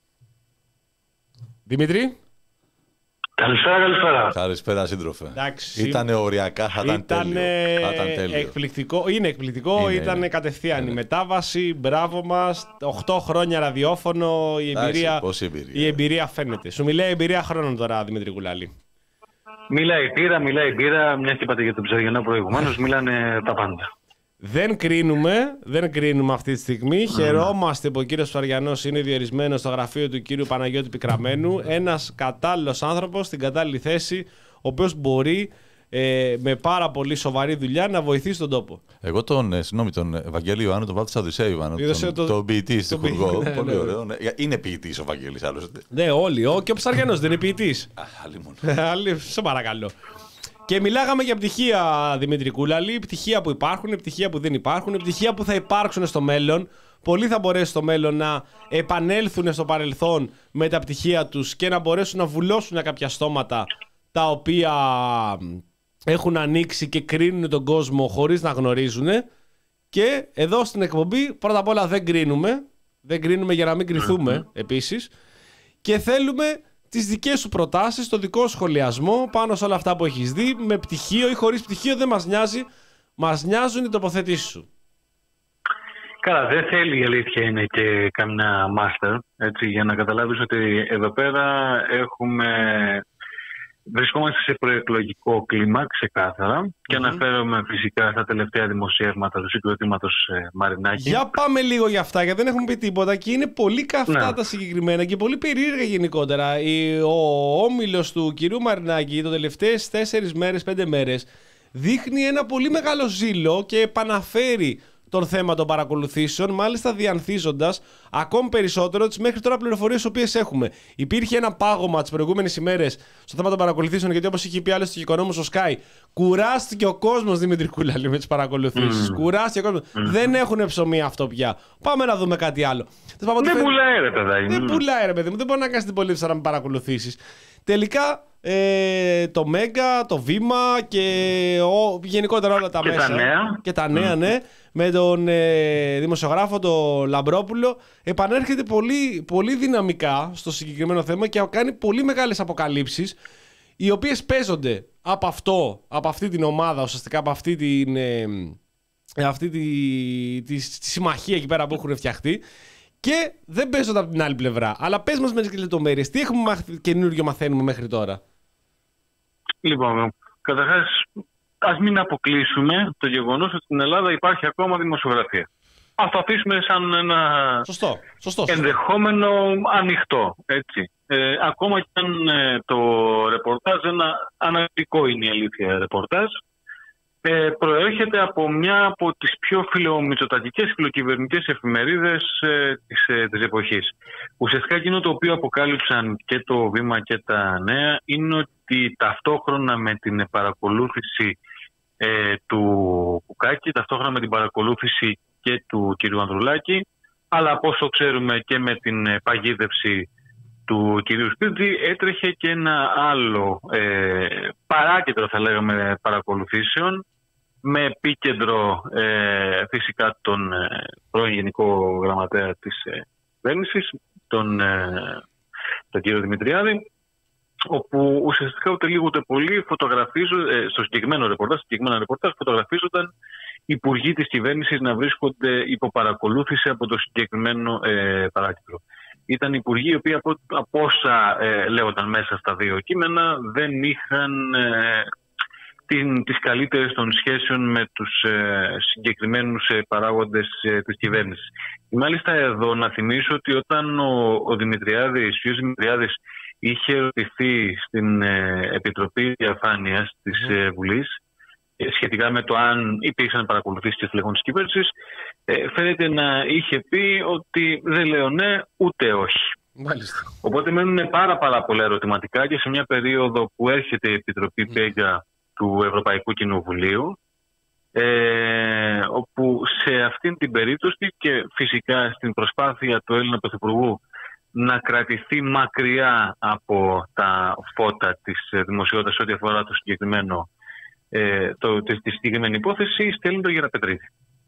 Δημήτρη. Καλησπέρα, καλησπέρα. Καλησπέρα, σύντροφε. Εντάξει, Ήτανε οριακά, θα ήταν τέλειο. Θα ήταν τέλειο. Εκπληκτικό. Είναι εκπληκτικό, ήταν είναι. κατευθείαν είναι. η μετάβαση. Μπράβο μας. οκτώ χρόνια ραδιόφωνο. Η εμπειρία, Εντάξει, εμπειρία. η εμπειρία φαίνεται. Σου μιλάει εμπειρία χρόνων τώρα, Δημήτρη Κουλάλη. Μιλάει η πύρα, μιλάει η πύρα. Μια και είπατε για τον Ψαριανό προηγουμένως, μιλάνε τα πάντα. Δεν κρίνουμε, δεν κρίνουμε αυτή τη στιγμή. Mm. Χαιρόμαστε που ο κύριος Ψαριανός είναι διορισμένος στο γραφείο του κύριου Παναγιώτη Πικραμένου. Ένας κατάλληλος άνθρωπος στην κατάλληλη θέση, ο οποίος μπορεί ε, με πάρα πολύ σοβαρή δουλειά να βοηθήσει τον τόπο. Εγώ τον, ε, συγγνώμη, τον Ευαγγέλη Ιωάννου τον βάλω στον Οδυσσέα Ιωάννου, τον, το... τον ποιητή στην Κουργό. Ναι, πολύ ναι, ωραίο. Ναι. Είναι ποιητής ο Βαγγέλης άλλωστε. Ναι, όλοι. Ο, και ο Ψαριανός δεν είναι ποιητής. Άλλη σε παρακαλώ. Και μιλάγαμε για πτυχία, Δημήτρη Κούλαλη, πτυχία που υπάρχουν, πτυχία που δεν υπάρχουν, πτυχία που θα υπάρξουν στο μέλλον. Πολλοί θα μπορέσουν στο μέλλον να επανέλθουν στο παρελθόν με τα πτυχία τους και να μπορέσουν να βουλώσουν κάποια στόματα τα οποία έχουν ανοίξει και κρίνουν τον κόσμο χωρίς να γνωρίζουν. Και εδώ στην εκπομπή πρώτα απ' όλα δεν κρίνουμε, δεν κρίνουμε για να μην κρυθούμε επίσης, και θέλουμε τις δικές σου προτάσεις, το δικό σου σχολιασμό πάνω σε όλα αυτά που έχεις δει, με πτυχίο ή χωρίς πτυχίο, δεν μας νοιάζει. Μας νοιάζουν οι τοποθετήσεις σου. Καλά, δεν θέλει, η αλήθεια είναι, και καμιά μάστερ, έτσι, για να καταλάβεις ότι εδώ πέρα έχουμε... Βρισκόμαστε σε προεκλογικό κλίμα, ξεκάθαρα, mm-hmm. και αναφέρομαι φυσικά στα τελευταία δημοσιεύματα του συγκροτήματος ε, Μαρινάκη. Για πάμε λίγο για αυτά, γιατί δεν έχουμε πει τίποτα και είναι πολύ καυτά ναι. τα συγκεκριμένα και πολύ περίεργα γενικότερα. Ο όμιλος του κυρίου Μαρινάκη το τελευταίες τέσσερις μέρες, πέντε μέρες δείχνει ένα πολύ μεγάλο ζήλο και επαναφέρει τον θέμα των παρακολουθήσεων, μάλιστα διανθίζοντας ακόμη περισσότερο τις μέχρι τώρα πληροφορίες οποίες έχουμε. Υπήρχε ένα πάγωμα τις προηγούμενες ημέρες στο θέμα των παρακολουθήσεων, γιατί όπως είχε πει άλλος στο οικονόμος ο Sky, κουράστηκε ο κόσμος, Δημήτρη Κούλαλη, με τις παρακολουθήσεις. Mm. Κουράστηκε ο κόσμος. Mm. Δεν έχουν ψωμί αυτό πια. Πάμε να δούμε κάτι άλλο. Δεν φε... πουλάει, ρε παιδάκι. Δεν πουλάει, ρε παιδί μου. Δεν μπορεί να κάνει την πολίτευση να με παρακολουθήσεις. Τελικά ε, το Μέγκα, το Βήμα και ο, γενικότερα όλα τα και μέσα. Τα νέα. Και τα νέα, mm. ναι. Με τον ε, δημοσιογράφο τον Λαμπρόπουλο επανέρχεται πολύ, πολύ δυναμικά στο συγκεκριμένο θέμα και κάνει πολύ μεγάλες αποκαλύψεις, οι οποίες παίζονται από αυτό, από αυτή την ομάδα, ουσιαστικά από αυτή την, ε, αυτή τη, τη, τη συμμαχία εκεί πέρα που έχουν φτιαχτεί, και δεν παίζονται από την άλλη πλευρά. Αλλά πες μας μερικές λεπτομέρειες. Τι έχουμε μάθει, καινούργιο μαθαίνουμε μέχρι τώρα? Λοιπόν, καταρχάς, ας μην αποκλείσουμε το γεγονός ότι στην Ελλάδα υπάρχει ακόμα δημοσιογραφία. Ας το αφήσουμε σαν ένα σωστό, σωστό, σωστό. ενδεχόμενο ανοιχτό. Έτσι. Ε, ακόμα και αν ε, το ρεπορτάζ, ένα αναλυτικό είναι η αλήθεια ρεπορτάζ, ε, προέρχεται από μια από τις πιο φιλομητσοτατικές φιλοκυβερνητικές εφημερίδες ε, της, ε, της εποχής. Ουσιαστικά εκείνο το οποίο αποκάλυψαν και το Βήμα και τα Νέα είναι ότι ταυτόχρονα με την παρακολούθηση ε, του Κουκάκη, ταυτόχρονα με την παρακολούθηση και του κυρίου Ανδρουλάκη, αλλά από όσο ξέρουμε και με την παγίδευση του κυρίου Σπίρτζη, έτρεχε και ένα άλλο ε, παράκεντρο, θα λέγαμε, παρακολουθήσεων, με επίκεντρο ε, φυσικά τον ε, πρώην Γενικό Γραμματέα της ε, κυβέρνησης, τον, ε, τον κύριο Δημητριάδη, όπου ουσιαστικά ούτε λίγο ούτε πολύ φωτογραφίζονται, στο συγκεκριμένο ρεπορτάζ, στο συγκεκριμένο ρεπορτάζ φωτογραφίζονταν υπουργοί της κυβέρνησης να βρίσκονται υπό παρακολούθηση από το συγκεκριμένο ε, παράκεντρο. Ήταν υπουργοί οι οποίοι από, από όσα ε, λέγονταν μέσα στα δύο κείμενα δεν είχαν ε, την, τις καλύτερες των σχέσεων με τους ε, συγκεκριμένους ε, παράγοντες ε, της κυβέρνησης. Μάλιστα εδώ να θυμίσω ότι όταν ο, ο Δημητριάδης, ο Δημητριάδης είχε ερωτηθεί στην ε, Επιτροπή Διαφάνειας της ε, Βουλής ε, σχετικά με το αν υπήρξαν παρακολουθήσεις και στελεχών της κυβέρνησης, ε, φαίνεται να είχε πει ότι δεν λέω ναι ούτε όχι. Μάλιστα. Οπότε μένουν πάρα, πάρα πολλά ερωτηματικά και σε μια περίοδο που έρχεται η Επιτροπή mm. Πέγκα του Ευρωπαϊκού Κοινοβουλίου, ε, όπου σε αυτήν την περίπτωση και φυσικά στην προσπάθεια του Έλληνα Πρωθυπουργού να κρατηθεί μακριά από τα φώτα της δημοσιότητας ό,τι αφορά το συγκεκριμένο, ε, το, τη, τη συγκεκριμένη υπόθεση, στέλνει τον Γεραπετρίδη.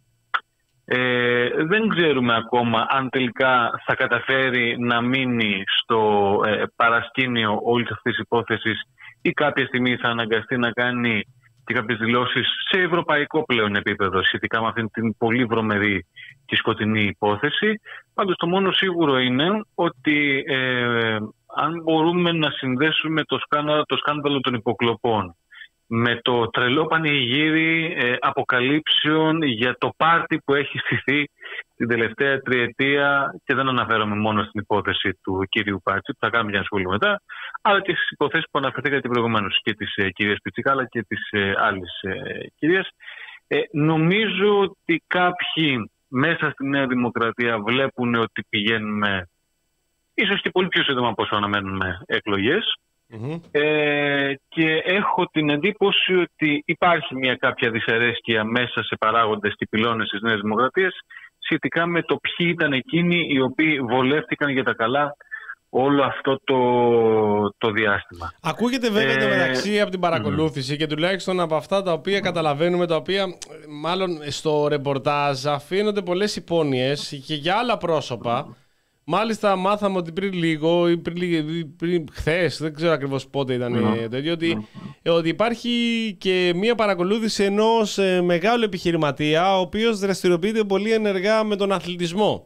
Ε, δεν ξέρουμε ακόμα αν τελικά θα καταφέρει να μείνει στο ε, παρασκήνιο όλης αυτής της υπόθεσης ή κάποια στιγμή θα αναγκαστεί να κάνει και κάποιες δηλώσεις σε ευρωπαϊκό πλέον επίπεδο σχετικά με αυτήν την πολύ βρωμερή και σκοτεινή υπόθεση. Πάντως το μόνο σίγουρο είναι ότι ε, αν μπορούμε να συνδέσουμε το σκάνδαλο, το σκάνδαλο των υποκλοπών με το τρελό πανηγύρι ε, αποκαλύψεων για το πάρτι που έχει στηθεί την τελευταία τριετία, και δεν αναφέρομαι μόνο στην υπόθεση του κυρίου Πάτσι, που θα κάνουμε για ένα σχόλιο μετά, αλλά και στις υποθέσεις που αναφερθήκατε προηγουμένως, και της ε, κυρίας Πιτσικά αλλά και της ε, άλλης ε, κυρίας. Ε, νομίζω ότι κάποιοι μέσα στη Νέα Δημοκρατία βλέπουν ότι πηγαίνουμε ίσως και πολύ πιο σύντομα από όσο αναμένουμε εκλογές. Mm-hmm. Ε, και έχω την εντύπωση ότι υπάρχει μια κάποια δυσαρέσκεια μέσα σε παράγοντες και πυλώνες της Νέας Δημοκρατίας σχετικά με το ποιοι ήταν εκείνοι οι οποίοι βολεύτηκαν για τα καλά όλο αυτό το, το διάστημα. Ακούγεται βέβαια το ε, μεταξύ από την παρακολούθηση mm. και τουλάχιστον από αυτά τα οποία καταλαβαίνουμε, τα οποία μάλλον στο ρεπορτάζ αφήνονται πολλές υπόνοιες και για άλλα πρόσωπα. Μάλιστα μάθαμε ότι πριν λίγο ή πριν, πριν χθες, δεν ξέρω ακριβώς πότε ήταν mm. το ίδιο, ότι, mm. ότι υπάρχει και μία παρακολούθηση ενός ε, μεγάλου επιχειρηματία, ο οποίος δραστηριοποιείται πολύ ενεργά με τον αθλητισμό.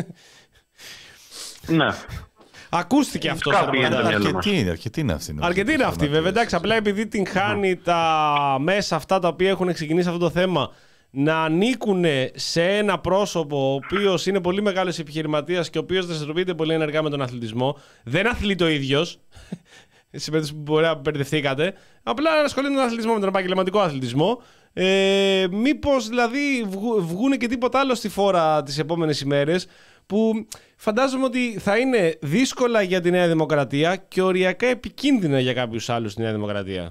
Ναι. Ακούστηκε αυτό. Αρκετή είναι, αρκετή είναι αυτή. Αρκετή είναι αυτή, βέβαια. Εντάξει, απλά επειδή την χάνει τα μέσα αυτά τα οποία έχουν ξεκινήσει αυτό το θέμα να ανήκουν σε ένα πρόσωπο ο οποίος είναι πολύ μεγάλος επιχειρηματίας και ο οποίος δραστηριοποιείται πολύ ενεργά με τον αθλητισμό. Δεν αθλεί το ίδιος. Σε περίπτωση που μπορεί να μπερδευτήκατε. Απλά ασχολείται με τον αθλητισμό, με τον επαγγελματικό αθλητισμό. Ε, μήπως δηλαδή βγουν και τίποτα άλλο στη φόρα τις επόμενες ημέρες, που φαντάζομαι ότι θα είναι δύσκολα για τη Νέα Δημοκρατία και οριακά επικίνδυνα για κάποιους άλλους στη Νέα Δημοκρατία.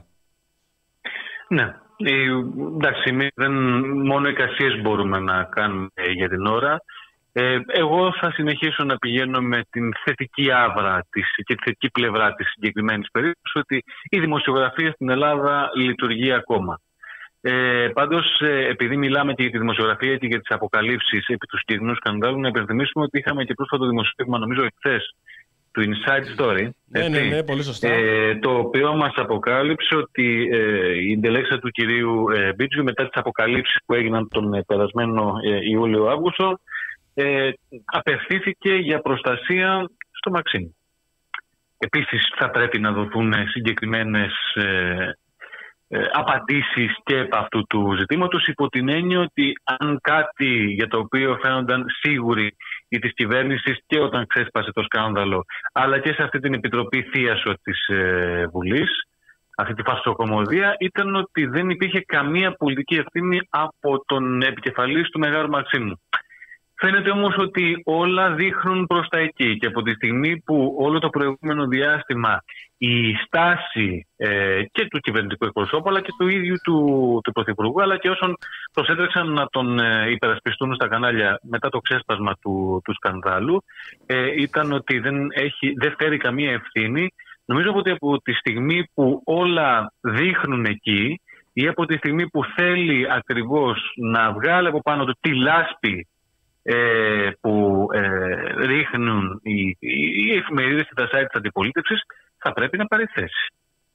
Ναι. Ε, εντάξει, εμείς δεν, μόνο εικασίες μπορούμε να κάνουμε για την ώρα. Ε, εγώ θα συνεχίσω να πηγαίνω με την θετική άβρα της, και τη θετική πλευρά της συγκεκριμένης περίπτωσης, ότι η δημοσιογραφία στην Ελλάδα λειτουργεί ακόμα. Ε, πάντως, ε, επειδή μιλάμε και για τη δημοσιογραφία και για τις αποκαλύψεις επί του συγκεκριμένου σκανδάλου, να υπενθυμίσουμε ότι είχαμε και πρόσφατο δημοσίευμα, νομίζω εχθές, του Inside Story, ναι, ναι, ναι, πολύ σωστά. Ε, το οποίο μας αποκάλυψε ότι ε, η εντελέξα του κυρίου ε, Μπίτζου, μετά τις αποκαλύψεις που έγιναν τον ε, περασμένο ε, Ιούλιο-Αύγουστο, ε, απευθύνθηκε για προστασία στο Μαξίμ. Επίσης θα πρέπει να δοθούν συγκεκριμένες ε, ε, απαντήσεις και από αυτού του ζητήματος, υπό την έννοια ότι αν κάτι για το οποίο φαίνονταν σίγουροι ή της κυβέρνησης και όταν ξέσπασε το σκάνδαλο, αλλά και σε αυτή την επιτροπή θίασο της ε, Βουλής, αυτή τη φασοκομωδία, ήταν ότι δεν υπήρχε καμία πολιτική ευθύνη από τον επικεφαλής του Μεγάλου Μαξίμου. Φαίνεται όμως ότι όλα δείχνουν προς τα εκεί, και από τη στιγμή που όλο το προηγούμενο διάστημα η στάση ε, και του κυβερνητικού εκπροσώπου αλλά και του ίδιου του, του Πρωθυπουργού, αλλά και όσων προσέτρεξαν να τον ε, υπερασπιστούν στα κανάλια μετά το ξέσπασμα του, του σκανδάλου, ε, ήταν ότι δεν, έχει, δεν φέρει καμία ευθύνη. Νομίζω ότι από τη στιγμή που όλα δείχνουν εκεί, ή από τη στιγμή που θέλει ακριβώς να βγάλει από πάνω του τη λάσπη Ε, που ε, ρίχνουν οι, οι, οι εφημερίδες και τα site της αντιπολίτευσης, θα πρέπει να πάρει θέση.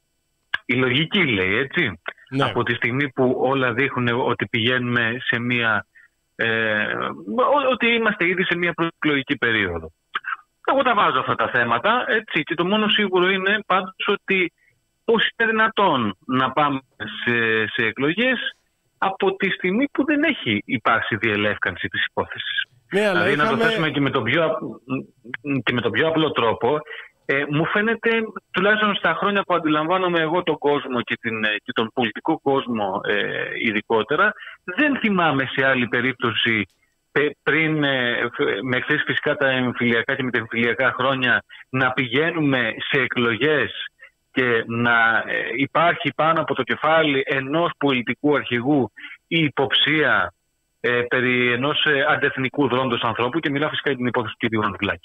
Η λογική λέει, έτσι. Ναι. Από τη στιγμή που όλα δείχνουν ότι πηγαίνουμε σε μια ε, ότι είμαστε ήδη σε μια προεκλογική περίοδο. Εγώ τα βάζω αυτά τα θέματα, έτσι, και το μόνο σίγουρο είναι πάντως ότι πώς είναι δυνατόν να πάμε σε, σε εκλογές από τη στιγμή που δεν έχει υπάρξει διελεύκανση της υπόθεσης. Ναι, δηλαδή είχαμε... να το θέσουμε και με τον πιο, και με τον πιο απλό τρόπο, ε, μου φαίνεται, τουλάχιστον στα χρόνια που αντιλαμβάνομαι εγώ τον κόσμο και, την, και τον πολιτικό κόσμο ε, ειδικότερα, δεν θυμάμαι σε άλλη περίπτωση πριν, ε, με εξαίρεση φυσικά τα εμφυλιακά και μετεμφυλιακά χρόνια, να πηγαίνουμε σε εκλογές και να υπάρχει πάνω από το κεφάλι ενός πολιτικού αρχηγού η υποψία ε, περί ενός ε, αντεθνικού δρόντος ανθρώπου, και μιλάω φυσικά για την υπόθεση του κ. Γρανδουλάκη.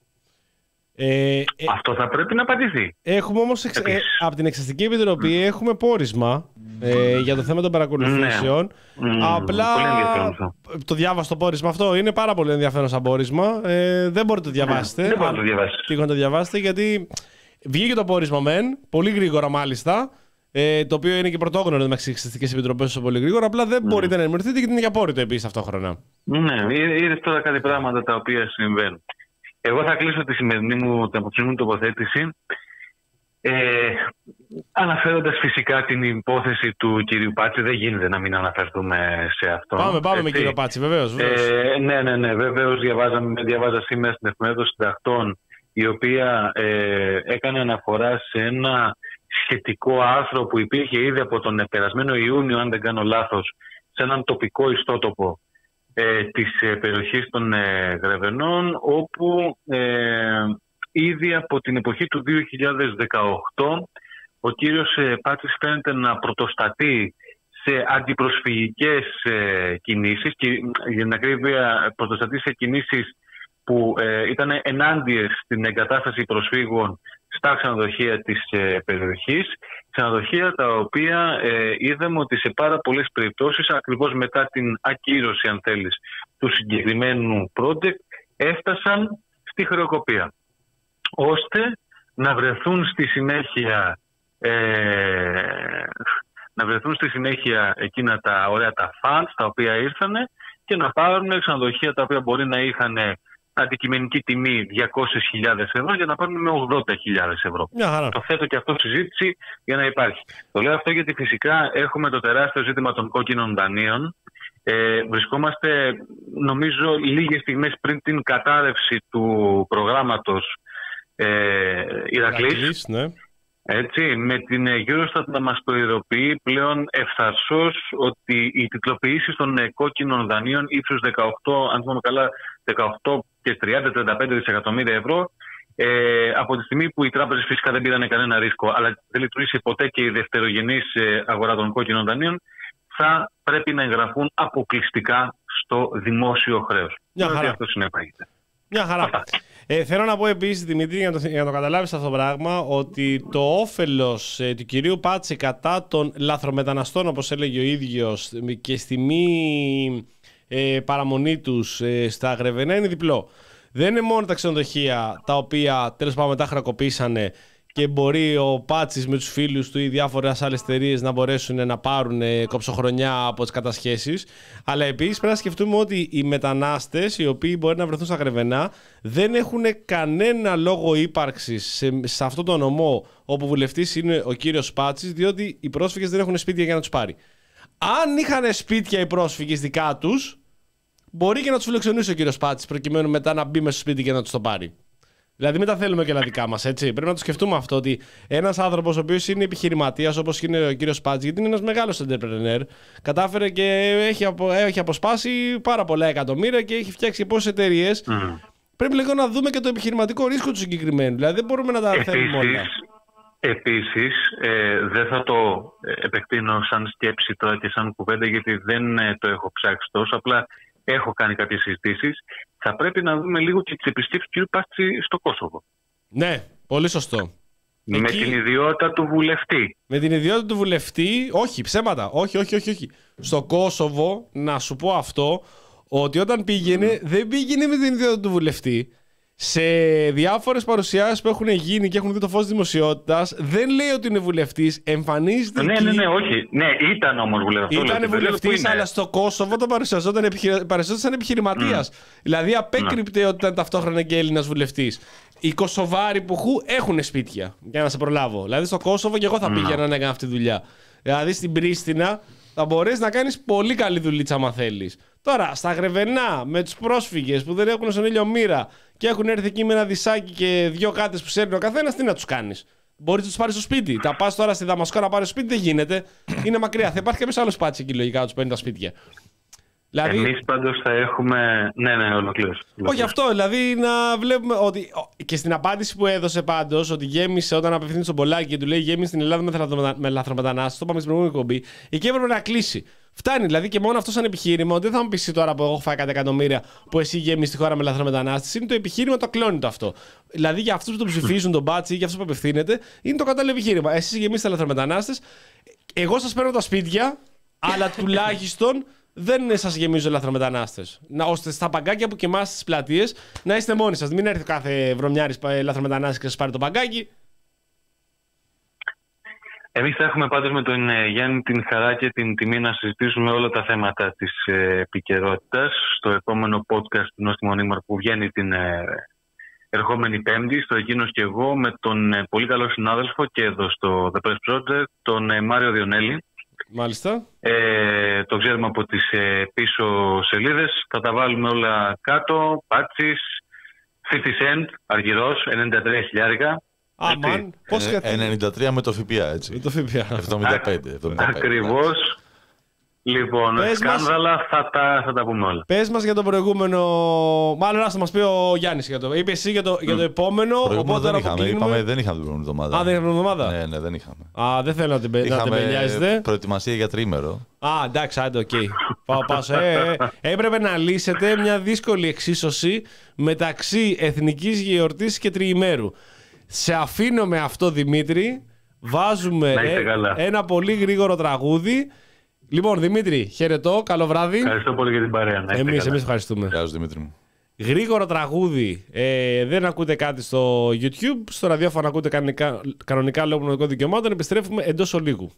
Ε, ε, Αυτό θα πρέπει να απαντηθεί. Έχουμε όμως εξ, ε, από την Εξεταστική Επιτροπή mm. έχουμε πόρισμα ε, για το θέμα των παρακολουθήσεων. Mm. Απλά mm. το διάβασα το πόρισμα αυτό. Είναι πάρα πολύ ενδιαφέρον σαν πόρισμα. Ε, δεν μπορείτε να το διαβάσετε. Mm. Δεν μπορείτε να το διαβάσετε. να το διαβάσετε, γιατί βγήκε το πόρισμα μεν, πολύ γρήγορα μάλιστα. Ε, το οποίο είναι και πρωτόγνωρο με τις εξεταστικές επιτροπές όσο πολύ γρήγορα. Απλά δεν mm. μπορείτε να ενημερωθείτε, γιατί είναι και απόρριτο επίσης ταυτόχρονα. Ναι, είδες τώρα κάτι πράγματα τα οποία συμβαίνουν. Εγώ θα κλείσω τη σημερινή μου, την αποψινή μου τοποθέτηση Ε, αναφέροντας φυσικά την υπόθεση του κυρίου Πάτση, δεν γίνεται να μην αναφερθούμε σε αυτό. Πάμε, πάμε με κύριο Πάτση, βεβαίως. βεβαίως. Ε, ναι, ναι, ναι, βεβαίως διαβάζα σήμερα στην Εφημερίδα των Συντακτών, η οποία ε, έκανε αναφορά σε ένα σχετικό άρθρο που υπήρχε ήδη από τον περασμένο Ιούνιο, αν δεν κάνω λάθος, σε έναν τοπικό ιστότοπο ε, της ε, περιοχής των ε, Γρεβενών, όπου ε, ήδη από την εποχή του δύο χιλιάδες δεκαοκτώ ο κύριος ε, Πάτσης φαίνεται να πρωτοστατεί σε αντιπροσφυγικές ε, κινήσεις, και για την ακρίβεια πρωτοστατεί σε κινήσεις που ε, ήταν ενάντιες στην εγκατάσταση προσφύγων στα ξενοδοχεία της ε, περιοχής, ξενοδοχεία τα οποία ε, είδαμε ότι σε πάρα πολλές περιπτώσεις, ακριβώς μετά την ακύρωση, αν θέλεις, του συγκεκριμένου project, έφτασαν στη χρεοκοπία, ώστε να βρεθούν στη συνέχεια ε, να βρεθούν στη συνέχεια εκείνα τα ωραία τα funds τα οποία ήρθανε και να πάρουν ξενοδοχεία τα οποία μπορεί να είχαν αντικειμενική τιμή διακόσιες χιλιάδες ευρώ για να πάρουν με ογδόντα χιλιάδες ευρώ. Το θέτω και αυτό συζήτηση για να υπάρχει. Το λέω αυτό γιατί φυσικά έχουμε το τεράστιο ζήτημα των κόκκινων δανείων. Ε, βρισκόμαστε, νομίζω, λίγες στιγμές πριν την κατάρρευση του προγράμματος ε, Ηρακλής. Ναι. Έτσι, με την Eurostat να μας το ειδοποιεί πλέον ευθαρσώς ότι οι τιτλοποιήσεις των κόκκινων δανείων ύψους δεκαοκτώ, αν θυμάμαι καλά, δεκαοκτώ και τριάντα με τριάντα πέντε δισεκατομμύρια ευρώ, ε, από τη στιγμή που οι τράπεζες φυσικά δεν πήραν κανένα ρίσκο, αλλά δεν λειτουργήσε ποτέ και η δευτερογενής αγορά των κόκκινων δανείων, θα πρέπει να εγγραφούν αποκλειστικά στο δημόσιο χρέος. Μια χαρά. Αυτό συνεπάγεται. Μια χαρά. Ε, θέλω να πω επίσης, Δημήτρη, για να το, για να το καταλάβεις αυτό το πράγμα, ότι το όφελος ε, του κυρίου Πάτση κατά των λαθρομεταναστών, όπως έλεγε ο ίδιος, και στη μη ε, παραμονή τους ε, στα Γρεβενά, είναι διπλό. Δεν είναι μόνο τα ξενοδοχεία τα οποία τέλος πάντων μετά χρεοκοπήσανε και μπορεί ο Πάτσης με τους φίλους του ή διάφορες άλλες εταιρείες να μπορέσουν να πάρουν κοψοχρονιά από τις κατασχέσεις. Αλλά επίσης πρέπει να σκεφτούμε ότι οι μετανάστες οι οποίοι μπορεί να βρεθούν στα Γρεβενά δεν έχουν κανένα λόγο ύπαρξης σε, σε αυτό το νομό όπου βουλευτής είναι ο κύριος Πάτσης, διότι οι πρόσφυγες δεν έχουν σπίτια για να τους πάρει. Αν είχαν σπίτια οι πρόσφυγες δικά τους, μπορεί και να τους φιλοξενούσε ο κύριος Πάτσης προκειμένου μετά να μπει μέσα στο σπίτι και να τους το πάρει. Δηλαδή, μην τα θέλουμε και τα δικά μας, έτσι. Πρέπει να το σκεφτούμε αυτό, ότι ένας άνθρωπος ο οποίος είναι επιχειρηματίας, όπως είναι ο κύριος Πάτζη, γιατί είναι ένας μεγάλος entrepreneur, κατάφερε και έχει, απο, έχει αποσπάσει πάρα πολλά εκατομμύρια και έχει φτιάξει πόσες εταιρείες. Mm. Πρέπει λίγο να δούμε και το επιχειρηματικό ρίσκο του συγκεκριμένου. Δηλαδή, δεν μπορούμε να τα επίσης, θέλουμε όλα. Επίσης, ε, δεν θα το επεκτείνω σαν σκέψη τώρα και σαν κουβέντα, γιατί δεν ε, το έχω ψάξει τόσο. Απλά έχω κάνει κάποιες συζητήσεις. Θα πρέπει να δούμε λίγο και τις επισκέψεις του κ. Πάτση στο Κόσοβο. Ναι, πολύ σωστό. Με Εκεί... την ιδιότητα του βουλευτή. Με την ιδιότητα του βουλευτή, όχι, ψέματα. Όχι, όχι, όχι, όχι. Στο Κόσοβο, να σου πω αυτό, ότι όταν πήγαινε, mm. δεν πήγαινε με την ιδιότητα του βουλευτή. Σε διάφορες παρουσιάσεις που έχουν γίνει και έχουν δει το φως της δημοσιότητας, δεν λέει ότι είναι βουλευτής, εμφανίζεται. Ναι, εκεί... ναι, ναι, όχι. Ναι, ήταν όμως βουλευτής. Ήταν βουλευτής, αλλά στο Κόσοβο το παρουσιαζόταν επιχειρη... σαν επιχειρηματίας. Mm. Δηλαδή απέκρυπτε mm. ότι ήταν ταυτόχρονα και Έλληνας βουλευτής. Οι Κωσοβάροι που χου έχουν σπίτια, για να σε προλάβω. Δηλαδή στο Κόσοβο και εγώ θα πήγαινα mm. να έκανα αυτή τη δουλειά. Δηλαδή στην Πρίστινα θα μπορείς να κάνεις πολύ καλή δουλίτσα, άμα θέλεις. Τώρα, στα Γρεβενά, με τους πρόσφυγες που δεν έχουν στον ήλιο μοίρα και έχουν έρθει εκεί με ένα δισάκι και δύο κάτες που σέρνει ο καθένας, τι να τους κάνεις? Μπορείς να τους πάρεις στο σπίτι. Τα πας τώρα στη Δαμασκό να πάρεις στο σπίτι, δεν γίνεται. Είναι μακριά. Θα υπάρχει κάποιος άλλος Πάτση εκεί λογικά να τους παίρνει τα σπίτια. Δηλαδή... Εμείς πάντως θα έχουμε. Ναι, ναι, ολοκλήρωση. Όχι αυτό, δηλαδή να βλέπουμε ότι. Και στην απάντηση που έδωσε πάντως, ότι γέμισε όταν απευθύνει στον Πολάκη και του λέει γέμισε στην Ελλάδα με λαθρομετανάστες, το είπαμε στην προηγούμενη εκπομπή, εκεί έπρεπε να κλείσει. Φτάνει δηλαδή και μόνο αυτό σαν επιχείρημα, ότι δεν θα μου πει τώρα που εγώ έχω φάει κάτι εκατομμύρια που εσύ γέμισε τη χώρα με λαθρομετανάστες. Είναι το επιχείρημα, το κλώνει το αυτό. Δηλαδή για αυτούς που τον ψηφίζουν τον Μπάτσι ή για αυτούς που απευθύνεται, είναι το κατάλληλο επιχείρημα. Εσείς γεμίσετε λαθρομετανάστες, εγώ σας παίρνω τα σπίτια, αλλά τουλάχιστον δεν σας γεμίζω λαθρομετανάστες. Να, ώστε στα παγκάκια που κοιμάστε στις πλατείες να είστε μόνοι σας. Μην έρθει κάθε βρωμιάρης λαθρομετανάστης και σας πάρει το παγκάκι. Εμείς θα έχουμε πάντως με τον Γιάννη την χαρά και την τιμή να συζητήσουμε όλα τα θέματα της επικαιρότητας στο επόμενο podcast του Νόστιμο Νήμαρ που βγαίνει την ερχόμενη Πέμπτη, στο Εκείνος και εγώ, με τον ε, πολύ καλό συνάδελφο και εδώ στο The Press Project, τον ε, Μάριο Διονέλη. Μάλιστα. Ε, το ξέρουμε από τις ε, πίσω σελίδες. Θα τα βάλουμε όλα κάτω. Πάτσις, πενήντα Cent, Αργυρός, ενενήντα τρία χιλιάρικα. Αμάν, πώς Ε, ενενήντα τρία με το ΦΠΑ, έτσι. Με το ΦΠΑ. εβδομήντα πέντε. εβδομήντα πέντε. Ακριβώς. Λοιπόν, Πες σκάνδαλα μας... θα, τα, θα τα πούμε όλα. Πες μας για το προηγούμενο. Μάλλον να μας πει ο Γιάννης για το. Είπε εσύ για το, mm. για το επόμενο. Προηγούμενο δεν είχαμε. κλείνουμε... Είπαμε, δεν είχαμε την προηγούμενη εβδομάδα. Α, δεν είχαμε την εβδομάδα. Ναι, ναι, δεν είχαμε. Α, δεν θέλω να την, είχαμε πελιάζετε. Προετοιμασία για τρίμερο. Α, εντάξει, άντε, οκ. Okay. Πάω πάσο. Ε, ε, έπρεπε να λύσετε μια δύσκολη εξίσωση μεταξύ εθνικής γιορτής και τριημέρου. Σε αφήνω με αυτό, Δημήτρη. Βάζουμε ε, ένα πολύ γρήγορο τραγούδι. Λοιπόν, Δημήτρη, χαιρετώ, καλό βράδυ. Ευχαριστώ πολύ για την παρέα. Εμείς, εμείς ευχαριστούμε. Γεια σου, Δημήτρη μου. Γρήγορο τραγούδι. Ε, δεν ακούτε κάτι στο YouTube. Στο ραδιόφωνο ακούτε κανονικά, κανονικά λόγω νομικών δικαιωμάτων. Επιστρέφουμε εντός ολίγου.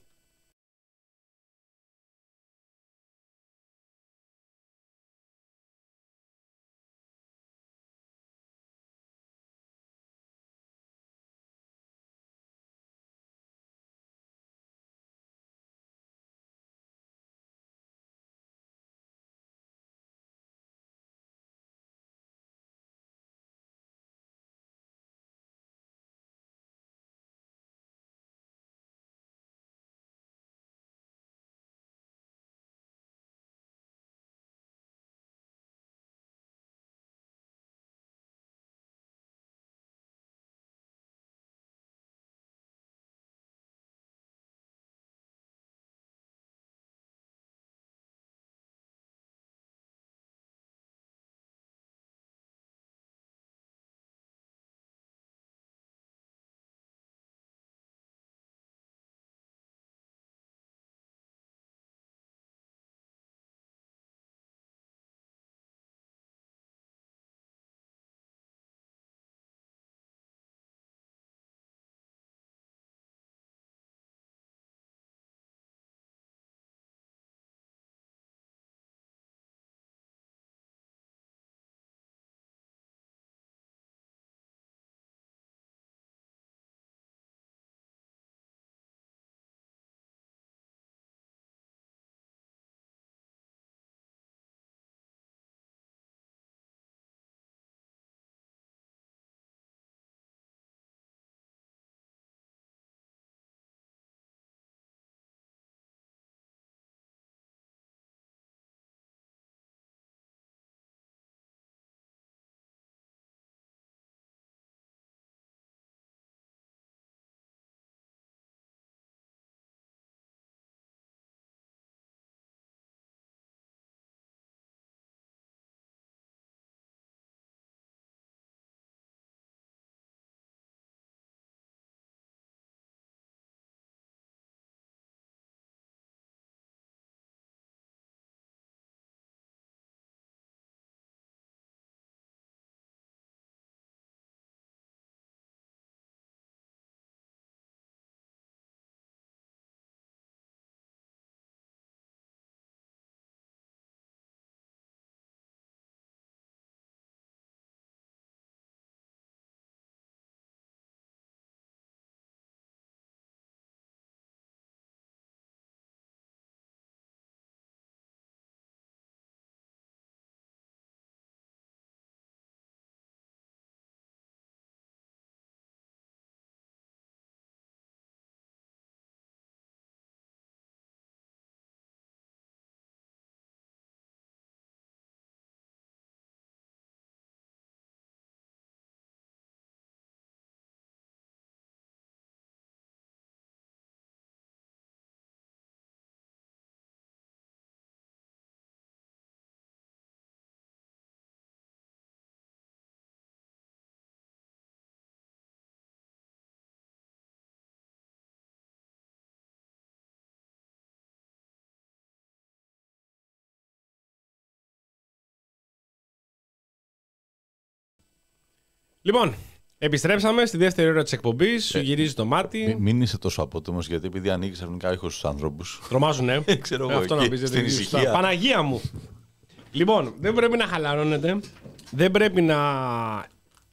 Λοιπόν, επιστρέψαμε στη δεύτερη ώρα της εκπομπής. Σου γυρίζει το μάτι. Μην, μην είσαι τόσο απότομος, γιατί επειδή ανοίγεις ξαφνικά ήχος στους ανθρώπους. Τρομάζουν, ε. Ξέρω εγώ, αυτό να πεις, στην ησυχία. Παναγία μου. Λοιπόν, δεν πρέπει να χαλαρώνετε. Δεν πρέπει να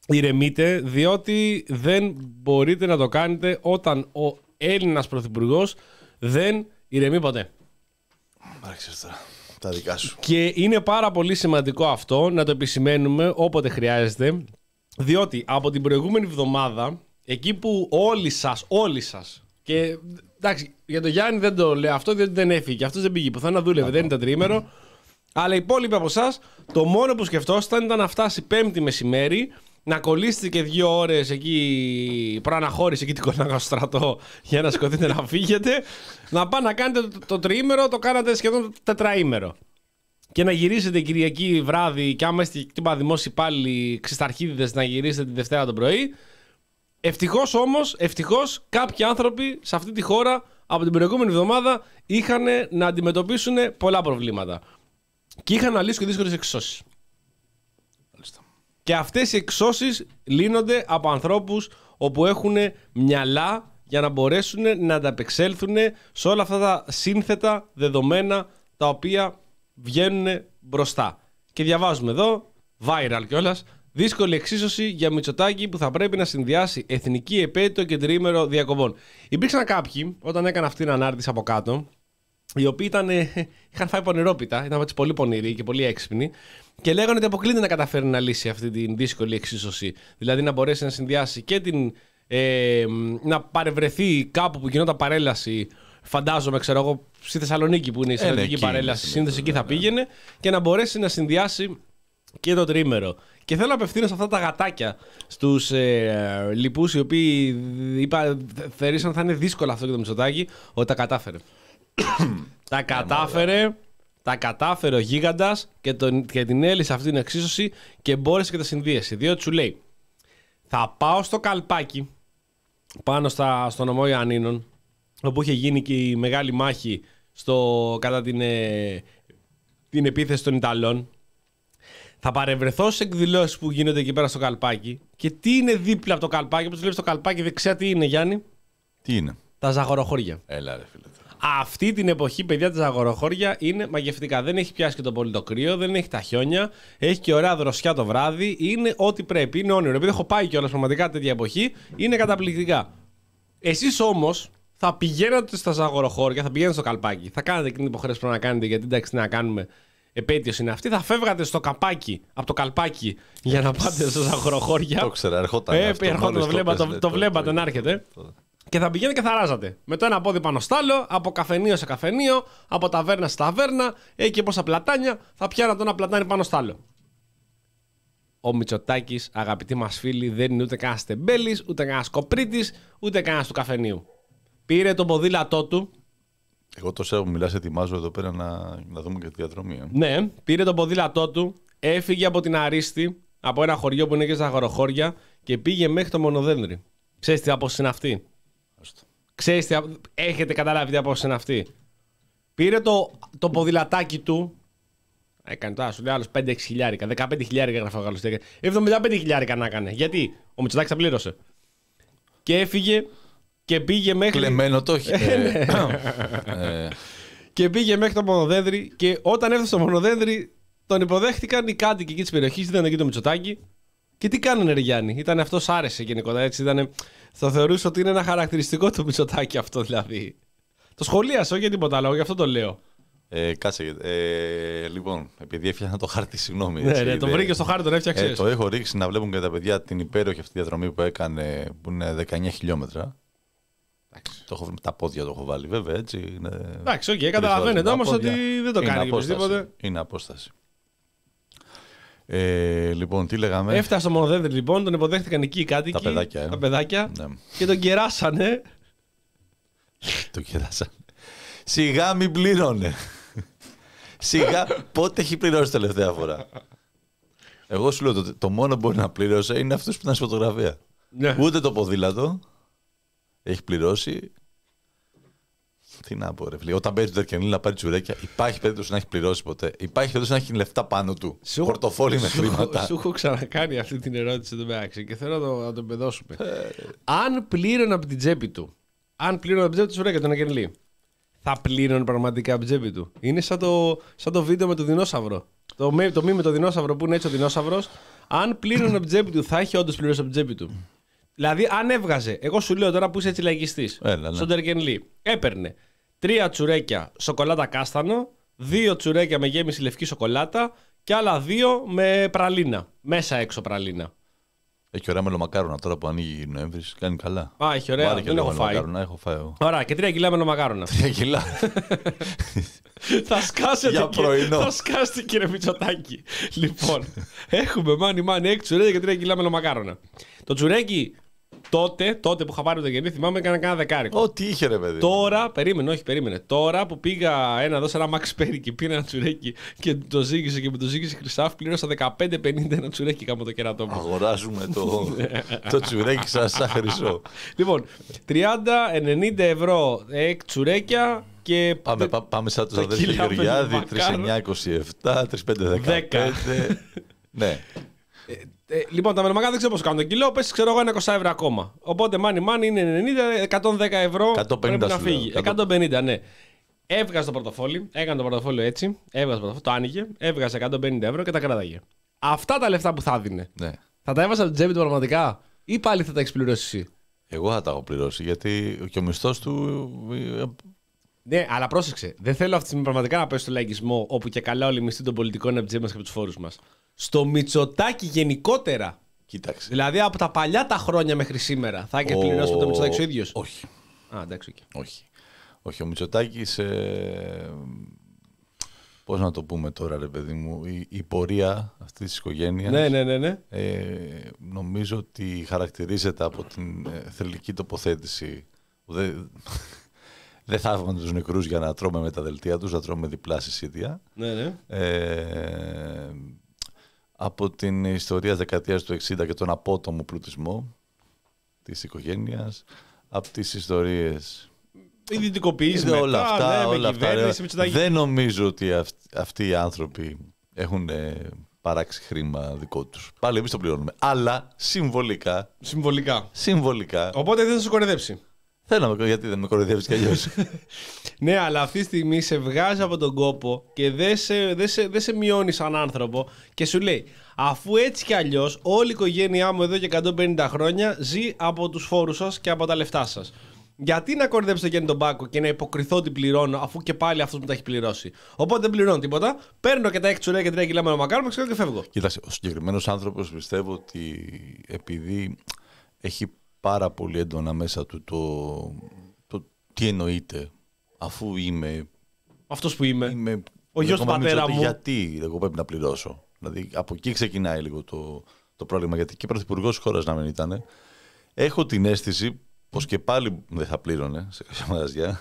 ηρεμείτε, διότι δεν μπορείτε να το κάνετε όταν ο Έλληνας πρωθυπουργός δεν ηρεμεί ποτέ. Άρχισες τώρα. Τα δικά σου. Και είναι πάρα πολύ σημαντικό αυτό να το επισημαίνουμε όποτε χρειάζεται, διότι από την προηγούμενη εβδομάδα, εκεί που όλοι σας, όλοι σας, και εντάξει, για τον Γιάννη δεν το λέω αυτό, διότι δεν έφυγε, αυτός δεν πήγε πουθενά, δούλευε, δεν ήταν τριήμερο, αλλά οι υπόλοιποι από εσάς, το μόνο που σκεφτόσασταν ήταν να φτάσει Πέμπτη μεσημέρι, να κολλήσετε και δύο ώρες εκεί προαναχώρηση, εκεί την κολλάγα στο στρατό για να σηκωθείτε να φύγετε, να πάνε να κάνετε το, το τριήμερο, το κάνατε σχεδόν το τετραήμερο. Και να γυρίσετε Κυριακή βράδυ, και άμα είστε κτύπα δημόσιοι πάλι ξεσταρχίδιδες, να γυρίσετε τη Δευτέρα το πρωί. Ευτυχώς όμως, ευτυχώς κάποιοι άνθρωποι σε αυτή τη χώρα από την προηγούμενη εβδομάδα είχαν να αντιμετωπίσουν πολλά προβλήματα. Και είχαν να λύσουν και δύσκολες εξισώσεις. Και αυτές οι εξισώσεις λύνονται από ανθρώπους όπου έχουν μυαλά για να μπορέσουν να ανταπεξέλθουν σε όλα αυτά τα σύνθετα δεδομένα τα οποία βγαίνουν μπροστά. Και διαβάζουμε εδώ, viral κιόλας, δύσκολη εξίσωση για Μητσοτάκη που θα πρέπει να συνδυάσει εθνική επέτειο και τριήμερο διακοπών. Υπήρξαν κάποιοι, όταν έκανα αυτή την ανάρτηση από κάτω, οι οποίοι ήταν, είχαν φάει πονηρόπιτα, ήταν έτσι πολύ πονηροί και πολύ έξυπνοι, και λέγανε ότι αποκλείται να καταφέρει να λύσει αυτή την δύσκολη εξίσωση. Δηλαδή να μπορέσει να συνδυάσει και την. Ε, να παρευρεθεί κάπου που γινόταν παρέλαση. Φαντάζομαι, ξέρω εγώ, στη Θεσσαλονίκη που είναι η στρατιωτική ε, ναι, παρέλαση, σύνδεση εκεί θα πήγαινε, και να μπορέσει να συνδυάσει και το τρίμερο. Και θέλω να απευθύνω σε αυτά τα γατάκια στους ε, λοιπούς, οι οποίοι είπα, θεωρήσαν θα είναι δύσκολο αυτό για το Μητσοτάκη, ότι τα κατάφερε. τα κατάφερε, τα κατάφερε ο γίγαντας και, τον, και την έλυσε αυτή την εξίσωση και μπόρεσε και τα συνδύασε. Διότι σου λέει, θα πάω στο Καλπάκι, πάνω στα, στο νομό Ιωαννίνων, όπου είχε γίνει και η μεγάλη μάχη στο, κατά την, ε, την επίθεση των Ιταλών. Θα παρευρεθώ σε εκδηλώσεις που γίνονται εκεί πέρα στο Καλπάκι. Και τι είναι δίπλα από το Καλπάκι, όπως βλέπεις το Καλπάκι δεξιά, τι είναι, Γιάννη? Τι είναι? Τα ζαγοροχώρια. Έλα ρε φίλε. Αυτή την εποχή, παιδιά, τα ζαγοροχώρια είναι μαγευτικά. Δεν έχει πιάσει και το πολύ το κρύο, δεν έχει τα χιόνια, έχει και ωραία δροσιά το βράδυ. Είναι ό,τι πρέπει, είναι όνειρο. Επειδή έχω πάει κιόλας πραγματικά τέτοια εποχή, είναι καταπληκτικά. Εσείς όμως θα πηγαίνατε στα ζαγοροχώρια, θα πηγαίνετε στο Καλπάκι, θα κάνετε εκείνη την υποχρέωση που να κάνετε, γιατί εντάξει, τι να κάνουμε. Επέτειος είναι αυτή, θα φεύγατε στο καπάκι, από το Καλπάκι, για να πάτε στα ζαγοροχώρια. Το ξέρα, ερχόταν. Ε, ερχόταν, το, βλέπα, το, το βλέπατε να έρχεται. Και θα πηγαίνετε και θα ράζατε. Με το ένα πόδι πάνω στ' άλλο, από καφενείο σε καφενείο, από ταβέρνα σε ταβέρνα, έχει και πόσα πλατάνια, θα πιάνατε ένα πλατάνι πάνω στ' άλλο. Ο Μητσοτάκης, αγαπητοί μας φίλοι, δεν είναι ούτε κανένας τεμπέλης, ούτε κανένας κοπρίτης, ούτε κανένας του καφενείου. Πήρε το ποδήλατό του. Εγώ τόσο που μιλάς, ετοιμάζω εδώ πέρα να, να δούμε και τη διαδρομή. Ε. Ναι, πήρε το ποδήλατό του, έφυγε από την Αρίστη, από ένα χωριό που είναι και στα αγοροχώρια, και πήγε μέχρι το Μονοδένδρη. Ξέρεις τι απόσταση είναι αυτή? Ξέρεις τι, έχετε καταλάβει τι απόσταση είναι αυτή? Πήρε το, το ποδηλατάκι του. Έκανε τώρα, σου λέει άλλος πέντε έξι χιλιάρικα, δεκαπέντε χιλιάρικα έγραφε ο Γάλλος. εβδομήντα πέντε χιλιάρικα να έκανε. Γιατί ο Μητσοτάκης τα πλήρωσε. Και έφυγε και πήγε μέχρι. Κλεμμένο το έχει. Και πήγε μέχρι το Μονοδένδρη. Και όταν έφτασε στο Μονοδένδρη, τον υποδέχτηκαν οι κάτοικοι εκεί τη περιοχή. Ήταν εκεί το Μητσοτάκη. Και τι κάνανε, ρε Γιάννη? Ήταν αυτός, άρεσε γενικότερα. Έτσι ήτανε. Θα θεωρούσα ότι είναι ένα χαρακτηριστικό του Μητσοτάκη αυτό δηλαδή. Το σχολίασα, όχι για τίποτα άλλο, γι' αυτό το λέω. Ε, κάτσε. Ε, λοιπόν, επειδή έφτιαχνα το χάρτη, συγγνώμη. Ναι, ναι, το βρήκε στο χάρτη, τον έφτιαξε. Ε, το έχω ρίξει να βλέπουν και τα παιδιά την υπέροχη αυτή διαδρομή που έκανε, που είναι δεκαεννιά χιλιόμετρα. Το έχω, τα πόδια το έχω βάλει, βέβαια. Έτσι, είναι... Εντάξει, οκ, okay, καταλαβαίνετε όμως ότι δεν το κάνει και τίποτε. Είναι απόσταση. Ε, λοιπόν, τι λέγαμε. Έφτασε στο Μονοδένδρη, λοιπόν, τον υποδέχτηκαν εκεί οι κάτοικοι. Τα παιδάκια. Ε. Τα παιδάκια ναι. Και τον κεράσανε. Τον κεράσανε. Σιγά μην πλήρωνε. Σιγά, πότε έχει πληρώσει τελευταία φορά? Εγώ σου λέω το, το μόνο που μπορεί να πλήρωσε είναι αυτός που ήταν στη φωτογραφία. Ναι. Ούτε το ποδήλατο έχει πληρώσει. Τι να πω, ρε φίλε. Όταν παίζει το Τερκενίλ να πάρει τσουρέκια, υπάρχει περίπτωση να έχει πληρώσει ποτέ? Υπάρχει περίπτωση να έχει λεφτά πάνω του? Σου, πορτοφόλι με χρήματα. Σου έχω ξανακάνει αυτή την ερώτηση εδώ μεταξύ και θέλω να το, να το εμπεδώσουμε. Αν πλήρωνε από την τσέπη του, αν πλήρωνε από την τσέπη του τσουρέκια τον Τερκενίλ, θα πλήρωνε πραγματικά από την τσέπη του? Είναι σαν το, σαν το βίντεο με το δεινόσαυρο. Το, το μη με το δεινόσαυρο που είναι έτσι ο δεινόσαυρος, Αν πλήρωνε από την τσέπη του, θα έχει όντως πληρώσει από την τσέπη του. Δηλαδή, αν έβγαζε, εγώ σου λέω τώρα που είσαι έτσι λαϊκιστής, Έλα, ναι. στον Τερκενλή, έπαιρνε τρία τσουρέκια σοκολάτα κάστανο, δύο τσουρέκια με γέμιση λευκή σοκολάτα και άλλα δύο με πραλίνα. Μέσα έξω πραλίνα. Έχει ωραία μελομακάρονα τώρα που ανοίγει Νοέμβρης. Κάνει καλά. Α, έχει ωραία. Βάλε και Δεν λίγο έχω φάει. μελομακάρονα, έχω φάει εγώ. Ωραία, και τρία κιλά μελομακάρονα. Τρία κιλά. Θα σκάσετε, Για πρωινό. Θα σκάσετε, κύριε Μητσοτάκη. Λοιπόν, έχουμε μάνι μάνι έξι τσουρέκια και τρία κιλά μελομακάρονα. Το τσουρέκι τότε, τότε που είχα πάρει το γεννή, θυμάμαι έκανα κάνα δεκάρικο. Ό,τι είχε ρε παιδί. Τώρα, περίμενε, όχι, περίμενε. Τώρα που πήγα ένα εδώ σε ένα Max Perry και πήρα ένα τσουρέκι και το ζήγησε και με το ζήγησε χρυσάφ, πλήρωσα δεκαπέντε πενήντα ένα τσουρέκι κάμω το κερατό μου. Αγοράζουμε το, το τσουρέκι σας σαν χρυσό. Λοιπόν, τριάντα ενενήντα ευρώ έξι τσουρέκια και. Πάμε, πά, πάμε σαν τους το αδέρφια κιλά Γεωργιάδη, μελομακάρονα. τρία εννιά είκοσι επτά, τρία πέντε δεκαπέντε. Ναι. Ε, λοιπόν, τα μελομακάρονα δεν ξέρω πώς κάνουν το κιλό, πες ξέρω εγώ ένα είκοσι ευρώ ακόμα. Οπότε μάνι μάνι είναι ενενήντα, εκατόν δέκα ευρώ εκατόν πενήντα πρέπει να σου λέω. φύγει. εκατόν πενήντα, ναι. Έβγαζε το πορτοφόλι, έκανε το πορτοφόλι έτσι, έβγαζε το πορτοφόλι, το άνοιγε, έβγαζε εκατόν πενήντα ευρώ και τα κράταγε. Αυτά τα λεφτά που θα δίνε, Ναι. θα τα έβαζε από την τσέπη του πραγματικά ή πάλι θα τα έχει πληρώσει εσύ? Εγώ θα τα έχω πληρώσει γιατί και ο μισθός του. ε, Ναι, αλλά πρόσεξε. Δεν θέλω αυτή τη στιγμή πραγματικά να πέσω στο λαϊκισμό όπου και καλά όλοι οι μισθοί των πολιτικών είναι από τη τσέπη μα και από του φόρου μα. Στο Μητσοτάκη γενικότερα. Κοίταξε. Δηλαδή από τα παλιά τα χρόνια μέχρι σήμερα θα έχει πληρώσει με το Μητσοτάκη ο ίδιο. Όχι. Α, εντάξει, okay. Όχι. Όχι, ο Μητσοτάκης, ε, πώς να το πούμε τώρα ρε παιδί μου, η, η πορεία αυτής της οικογένειας Ναι, ναι, ναι. ναι. ε, νομίζω ότι χαρακτηρίζεται από την ε, θελική τοποθέτηση. Δεν δε θαύμαν τους νεκρούς για να τρώμε με τα δελτία τους, να τρώμε διπλά συσίτια. ναι, ναι. Ε, από την ιστορία της δεκαετίας του εξήντα και τον απότομο πλουτισμό της οικογένειας, από τις ιστορίες... Ιδιωτικοποιήσει όλα μετά, αυτά, ναι, όλα με κυβέρνηση, αυτά. Μητσοτάκη. Δεν νομίζω ότι αυ, αυτοί οι άνθρωποι έχουν ε, παράξει χρήμα δικό τους. Πάλι εμείς το πληρώνουμε. Αλλά συμβολικά, Συμβολικά. συμβολικά Οπότε δεν θα σε κορεδέψει. θέλω να, γιατί δεν με κοροϊδεύεις κι αλλιώς. Ναι, αλλά αυτή τη στιγμή σε βγάζει από τον κόπο και δεν σε, δεν σε, δεν σε μειώνει σαν άνθρωπο και σου λέει, αφού έτσι κι αλλιώς όλη η οικογένειά μου εδώ και εκατόν πενήντα χρόνια ζει από τους φόρους σας και από τα λεφτά σας. Γιατί να κορυδέψω το Γιάννη τον Πάκο και να υποκριθώ ότι πληρώνω, αφού και πάλι αυτός μου τα έχει πληρώσει? Οπότε δεν πληρώνω τίποτα. Παίρνω και τα έξι τσουρέκια και τρία κιλά μελομακάρονα, ξέρω και φεύγω. Κοίταξε, ο συγκεκριμένος άνθρωπος πιστεύω ότι επειδή έχει πάρα πολύ έντονα μέσα του το, το τι εννοείται, αφού είμαι. Αυτός που είμαι. είμαι Ο γιος του ακόμα πατέρα Μητσοτάκη, μου. Γιατί εγώ πρέπει να πληρώσω? Δηλαδή από εκεί ξεκινάει λίγο το, το πρόβλημα. Γιατί και πρωθυπουργός της χώρας να μην ήταν, έχω την αίσθηση πως και πάλι δεν θα πλήρωνε σε κάποια μαγαζιά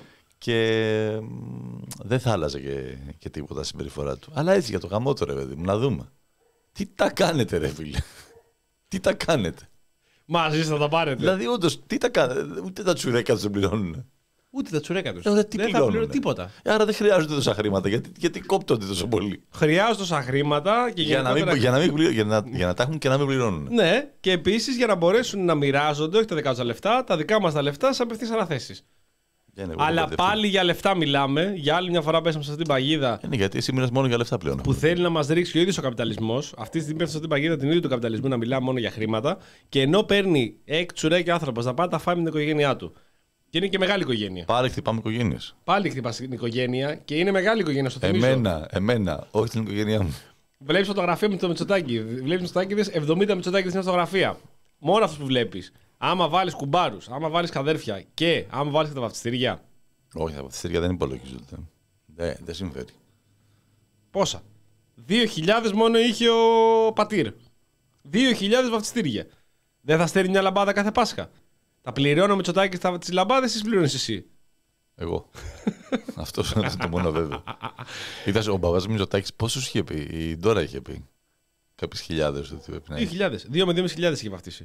και μ, δεν θα άλλαζε και, και τίποτα συμπεριφορά του. Αλλά έτσι για το γαμότο ρε παιδί μου, να δούμε. Τι τα κάνετε ρε φίλε? Τι τα κάνετε? Μαζί θα τα πάρετε. Δηλαδή όντως, τι τα κάνετε? Ούτε τα τσουρέκια τους δεν πληρώνουν. Ούτε τα τσουρέκα τους. Ε, ωραία, τι δεν θα πληρώνουν? πληρώνω τίποτα. Άρα δεν χρειάζονται τόσα χρήματα. Γιατί, γιατί κόπτονται τόσο πολύ? Χρειάζονται τόσα χρήματα και Για να, μην, γενικότερα- για, να μην, πληρω- για, να, για να τα έχουν και να μην πληρώνουν. Ναι, και επίσης για να μπορέσουν να μοιράζονται, όχι τα δικά τους τα λεφτά, τα δικά μας τα λεφτά σε απευθείας αναθέσεις. Για να- εγώ Αλλά μπερδευτώ. πάλι για λεφτά μιλάμε. Για άλλη μια φορά πέσαμε σε αυτήν την παγίδα Είναι γιατί εσύ μιλάς μόνο για λεφτά πλέον. που θέλει να μας ρίξει ο ίδιος ο καπιταλισμός. Αυτή τη στιγμή πέφτει σε αυτήν την παγίδα την ίδια του καπιταλισμού να μιλάμε μόνο για χρήματα. Και ενώ παίρνει έξι τσουρέκια άνθρωπος να πάει να τα φάει με την οικογένειά του. Και είναι και μεγάλη οικογένεια. Πάλι χτυπάμε οικογένειες. Πάλι χτυπάς την οικογένεια και είναι μεγάλη οικογένεια, στο θυμίζω. Εμένα, εμένα, όχι την οικογένειά μου. Βλέπει φωτογραφία με το Μητσοτάκη. Βλέπει Μητσοτάκη, δες εβδομήντα Μητσοτάκη στην φωτογραφία. Μόνο αυτού που βλέπει. Άμα βάλει κουμπάρου, άμα βάλει καδέρφια και άμα βάλει και τα βαφτιστήρια. Όχι, τα βαφτιστήρια δεν υπολογίζονται. Δεν, δεν συμφέρει. Πόσα? δύο χιλιάδες μόνο είχε ο πατήρ. δύο χιλιάδες βαφτιστήρια. Δεν θα στέλνει μια λαμπάδα κάθε Πάσχα? Τα πληρώνω Μητσοτάκη τι λαμπάδε ή πληρώνει εσύ? Εγώ. Αυτό είναι το μόνο βέβαιο. Είδες, ο μπαμπάς Μητσοτάκης πόσους είχε πει? Η Ντόρα είχε πει. Κάποιες χιλιάδες ότι πρέπει να δύο έχει. χιλιάδες. δύο με δύο χιλιάδες χιλιάδες είχε βαφτίσει.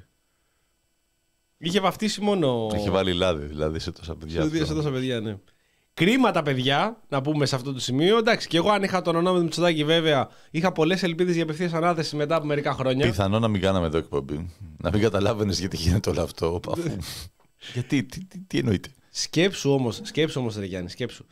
Είχε βαφτίσει μόνο. Είχε βάλει λάδι δηλαδή σε τόσα παιδιά. Σε, αυτό. σε τόσα παιδιά, ναι. Κρίμα τα παιδιά, να πούμε σε αυτό το σημείο. Εντάξει, και εγώ αν είχα τον ονόμα του Μητσοτάκη, βέβαια, είχα πολλές ελπίδες για απευθείας ανάθεση μετά από μερικά χρόνια. Πιθανό να μην κάναμε εδώ εκπομπή. Να μην καταλάβαινες γιατί γίνεται όλο αυτό. Αφού... γιατί, τι, τι, τι εννοείται? Σκέψου όμως, σκέψου όμως, ρε Γιάννη, σκέψου.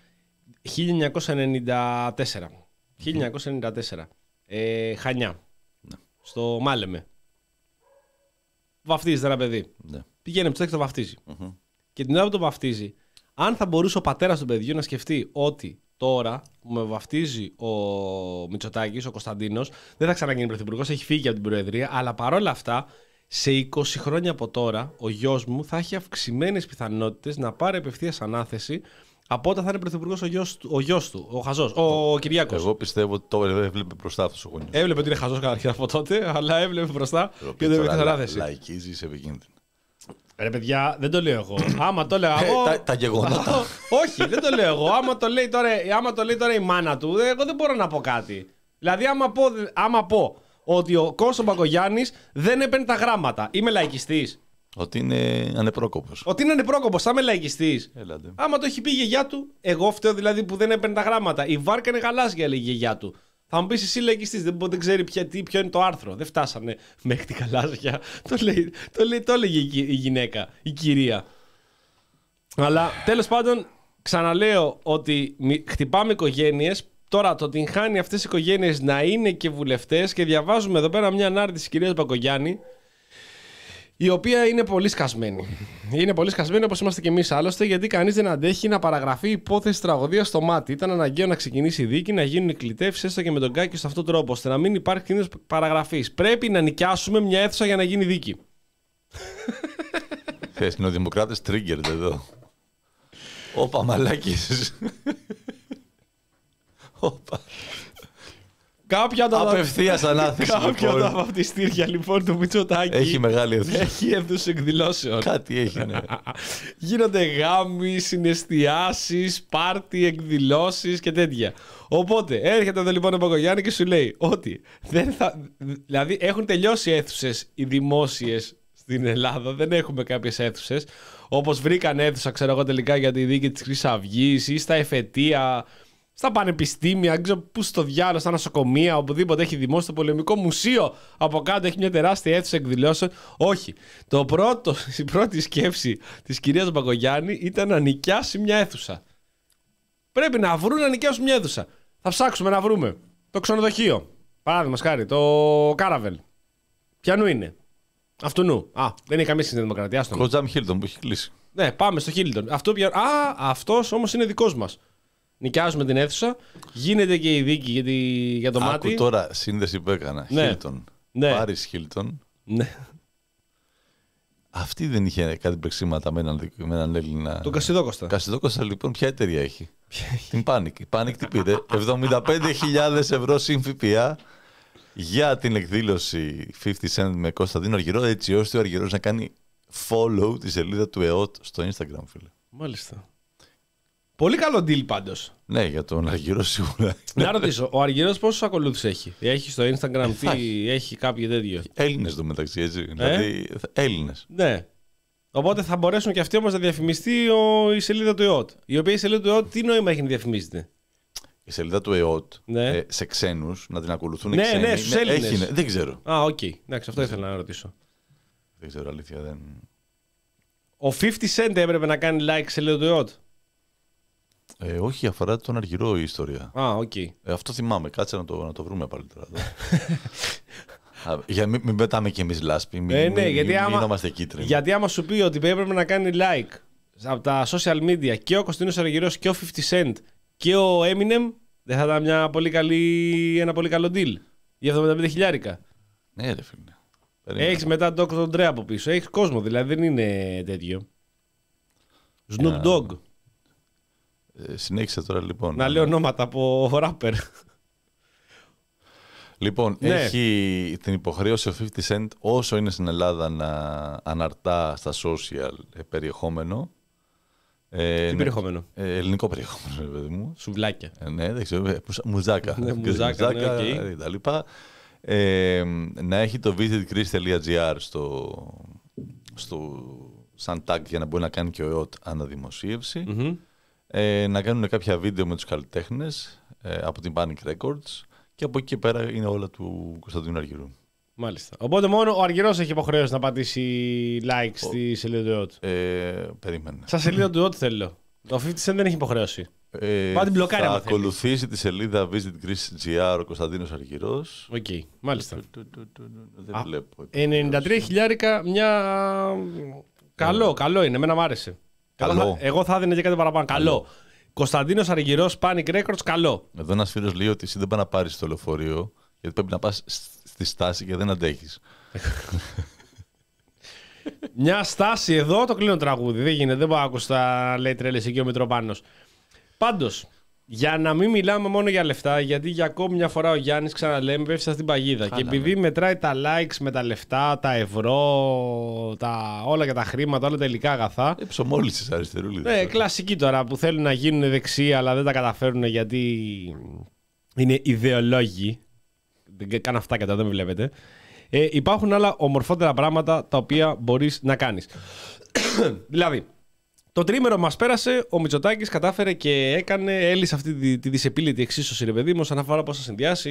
χίλια εννιακόσια ενενήντα τέσσερα. χίλια εννιακόσια ενενήντα τέσσερα. Ε, Χανιά. Ναι. στο Μάλεμε. Βαφτίζεται ένα παιδί. Ναι. Πηγαίνει ψάξει και το βαφτίζει. Mm-hmm. Και την ώρα που το βαφτίζει, αν θα μπορούσε ο πατέρας του παιδιού να σκεφτεί ότι τώρα που με βαφτίζει ο Μητσοτάκης, ο Κωνσταντίνος, δεν θα ξαναγίνει πρωθυπουργός, έχει φύγει από την Προεδρία, αλλά παρόλα αυτά, σε είκοσι χρόνια από τώρα, ο γιος μου θα έχει αυξημένες πιθανότητες να πάρει απευθείας ανάθεση από όταν θα είναι πρωθυπουργός ο γιος του, ο, γιος του, ο Χαζός, ο, ο Κυριάκος. Εγώ πιστεύω ότι το έβλεπε μπροστά αυτός ο γονιός. Έβλεπε ότι είναι Χαζός καταρχήν από τότε, αλλά έβλεπε μπροστά και δεν έπαιξε ανάθεση. Λαϊκίζει, είσαι επικίνδυνο. Ρε παιδιά, δεν το λέω εγώ. Άμα το λέω εγώ. τα, τα γεγονότα. Όχι, δεν το λέω εγώ. Άμα το, λέει τώρα, άμα το λέει τώρα η μάνα του, εγώ δεν μπορώ να πω κάτι. Δηλαδή, άμα πω, άμα πω ότι ο Κώστας Μπακογιάννης δεν έπαιρνε τα γράμματα, είμαι λαϊκιστής. Ότι είναι ανεπρόκοπος. Ότι είναι ανεπρόκοπος, θα είμαι λαϊκιστής. Έλατε. Άμα το έχει πει η γιαγιά του, εγώ φταίω δηλαδή που δεν έπαιρνε τα γράμματα. Η βάρκα είναι γαλάζια, λέει η γιαγιά του. Θα μου πει εσύ λαϊκιστής, δεν, δεν ξέρει ποια, τι, ποιο είναι το άρθρο. Δεν φτάσανε μέχρι την γαλάζια. Το, λέει, το, λέει, το έλεγε η, η γυναίκα, η κυρία. Αλλά τέλος πάντων, ξαναλέω ότι χτυπάμε οικογένειες. Τώρα το την χάνει αυτές οι οικογένειες να είναι και βουλευτές, και διαβάζουμε εδώ πέρα μια ανάρτηση της κυρίας Μπακογιάννη, η οποία είναι πολύ σκασμένη. Είναι πολύ σκασμένη, όπως είμαστε και εμείς άλλωστε, γιατί κανείς δεν αντέχει να παραγραφεί υπόθεση τραγωδίας στο μάτι. Ήταν αναγκαίο να ξεκινήσει η δίκη, να γίνουν οι κλητεύσεις έστω και με τον Κάκη σε αυτόν τον τρόπο, ώστε να μην υπάρχει κίνδυνος παραγραφής. Πρέπει να νοικιάσουμε μια αίθουσα για να γίνει δίκη. Θες, είναι ο Δημοκράτες triggered εδώ. Όπα, μαλάκης. Όπα. Κάποια τα Απευθείας ανάθεση. Κάποια λοιπόν. τα βαπτιστήρια λοιπόν του Μητσοτάκη. Έχει μεγάλη αίθουσα. Έχει αίθουσες εκδηλώσεων. Κάτι έχει, ναι. Γίνονται γάμοι, συναισθιάσεις, πάρτι, εκδηλώσεις και τέτοια. Οπότε έρχεται εδώ λοιπόν ο Μπακογιάννη και σου λέει ότι δεν θα... δηλαδή έχουν τελειώσει αίθουσες οι δημόσιες στην Ελλάδα. Δεν έχουμε κάποιες αίθουσες. Όπως βρήκαν αίθουσα, ξέρω εγώ, τελικά για τη δίκη της Χρυσής Αυγής ή στα εφετεία, στα πανεπιστήμια, δεν ξέρω πού στο διάλογο, στα νοσοκομεία, οπουδήποτε έχει δημόσιο, το πολεμικό μουσείο από κάτω έχει μια τεράστια αίθουσα εκδηλώσεων. Όχι. Το πρώτο, η πρώτη σκέψη της κυρίας Μπακογιάννη ήταν να νοικιάσει μια αίθουσα. Πρέπει να βρουν να νοικιάσουν μια αίθουσα. Θα ψάξουμε να βρούμε το ξενοδοχείο. Παράδειγμα, χάρη, το Κάραβελ. Ποιανού είναι? Αυτού νου. Α, δεν είναι καμία στην Δημοκρατία. Κοτζάμ Χίλτον που έχει κλείσει. Ναι, πάμε στο Χίλτον. Αυτό πια... Α, αυτός όμως είναι δικός μας. Νοικιάζουμε την αίθουσα, γίνεται και η δίκη για, τη... για το Άκου μάτι. τώρα σύνδεση που έκανα. Ναι. Χίλτον. Ναι. Πάρης Χίλτον. Ναι. Αυτή δεν είχε κάτι πλεξίματα με έναν, με έναν Έλληνα. Τον Κασιδόκοστα. Κασιδόκοστα λοιπόν, ποια εταιρεία έχει? Την Panic. Η Panic τι πήρε? εβδομήντα πέντε χιλιάδες ευρώ συν ΦΠΑ για την εκδήλωση πενήντα Cent με Κωνσταντίνο Αργυρό, έτσι ώστε ο Αργυρός να κάνει follow τη σελίδα του ΕΟΤ στο Instagram, φίλε. Μάλιστα. Πολύ καλό deal πάντως. Ναι, για τον Αργυρό σίγουρα. Να ρωτήσω, ο Αργυρός πόσους ακολούθους έχει? Έχει στο Instagram, τι έχει κάποιο τέτοιο? Έλληνες το μεταξύ, έτσι. Ε? Δηλαδή, Έλληνες. Ναι. Οπότε θα μπορέσουν και αυτοί όμως να διαφημιστεί ο... η σελίδα του ΕΟΤ. Η οποία η σελίδα του ΕΟΤ τι νόημα έχει να διαφημίζεται? Η σελίδα του ΕΟΤ ναι. ε, σε ξένους, να την ακολουθούν ναι, ξένοι. Ναι, στους Έλληνες. Έχει, ναι. Δεν ξέρω. Α, οκ. Okay. Εντάξει, αυτό ήθελα να ρωτήσω. Δεν ξέρω, αλήθεια. Δεν... Ο πενήντα Cent έπρεπε να κάνει like σελίδα του ΕΟΤ. Ε, όχι, αφορά τον Αργυρό η ιστορία. Α, οκ. Okay. Ε, αυτό θυμάμαι. Κάτσε να το, να το βρούμε πάλι τώρα. Για μην, μην πετάμε κι εμείς λάσπη. Μην, ε, ναι, μην, γιατί μην, άμα, μην είμαστε κίτρινοι. Γιατί άμα σου πει ότι έπρεπε να κάνει like από τα social media και ο Κωνσταντίνος Αργυρός και ο πενήντα Cent και ο Eminem, δεν θα ήταν μια πολύ καλή, ένα πολύ καλό deal για εβδομήντα πέντε χιλιάρικα. Ναι, ρε φίλε. Έχεις μετά τον ντόκτορ Dre από πίσω. Έχεις κόσμο, δηλαδή δεν είναι τέτοιο. Snoop Dogg. Ε, συνέχισε τώρα λοιπόν. Να λέω ονόματα από rapper. Λοιπόν, ναι. Έχει την υποχρέωση ο πενήντα Cent όσο είναι στην Ελλάδα να αναρτά στα social ε, περιεχόμενο. Ε, Τι ναι, περιεχόμενο? Ε, ελληνικό περιεχόμενο, παιδί μου. Σουβλάκια. Ε, ναι, δεν ξέρω. Μουζάκα. Ναι, μουζάκα, ναι, okay. τα λοιπά. Ε, να έχει το visitgreece.gr στο, στο σαν tag για να μπορεί να κάνει και ο ΕΟΤ αναδημοσίευση. Mm-hmm. Ε, να κάνουν κάποια βίντεο με τους καλλιτέχνες ε, από την Panic Records και από εκεί και πέρα είναι όλα του Κωνσταντίνου Αργυρού. Μάλιστα. Οπότε μόνο ο Αργυρός έχει υποχρέωση να πατήσει like ο... στη σελίδα του ΕΟΤ. Ε, περίμενε. Στα σελίδα του ΕΟΤ θέλω. Το πενήντα Cent δεν έχει υποχρέωση. Ε, Πάει την μπλοκάρει, θα άμα θέλει. ακολουθήσει τη σελίδα Visit Greece τζι αρ ο Κωνσταντίνος Αργυρός. Οκ, μάλιστα. Δεν Α, βλέπω. ενενήντα τρία χιλιάρικα, μια. Καλό, καλό είναι, εμένα μ' άρεσε. Καλό. Εγώ θα, εγώ θα έδινε και κάτι παραπάνω. Καλό. Κωνσταντίνος Αργυρός, Panic Records, καλό. Εδώ ένας φίλος λέει ότι εσύ δεν πάει να πάρεις το λεωφορείο, γιατί πρέπει να πας στη στάση και δεν αντέχεις. Μια στάση εδώ, το κλείνω τραγούδι. Δεν γίνεται, δεν μπορώ να ακούσω τα λέει τρέλες εκεί ο Μητροπάνος. Πάντως, για να μην μιλάμε μόνο για λεφτά, γιατί για ακόμη μια φορά ο Γιάννης, ξαναλέμε, πέφτει στην παγίδα. Καλά, και επειδή ναι. μετράει τα likes με τα λεφτά, τα ευρώ, τα... όλα και τα χρήματα, όλα τα υλικά αγαθά. Ε, ψωμόλησες αριστερούλη. Ναι, κλασική τώρα που θέλουν να γίνουν δεξιά, αλλά δεν τα καταφέρουν γιατί είναι ιδεολόγοι. Δεν κάνω αυτά και τα δεν με βλέπετε. Ε, υπάρχουν άλλα ομορφότερα πράγματα τα οποία μπορείς να κάνεις. Δηλαδή, το τρίμερο μας πέρασε, ο Μητσοτάκης κατάφερε και έκανε, έλυσε αυτή τη, τη δυσεπίλητη εξίσωση, ρε παιδί μου, όσον αφορά πώς θα συνδυάσει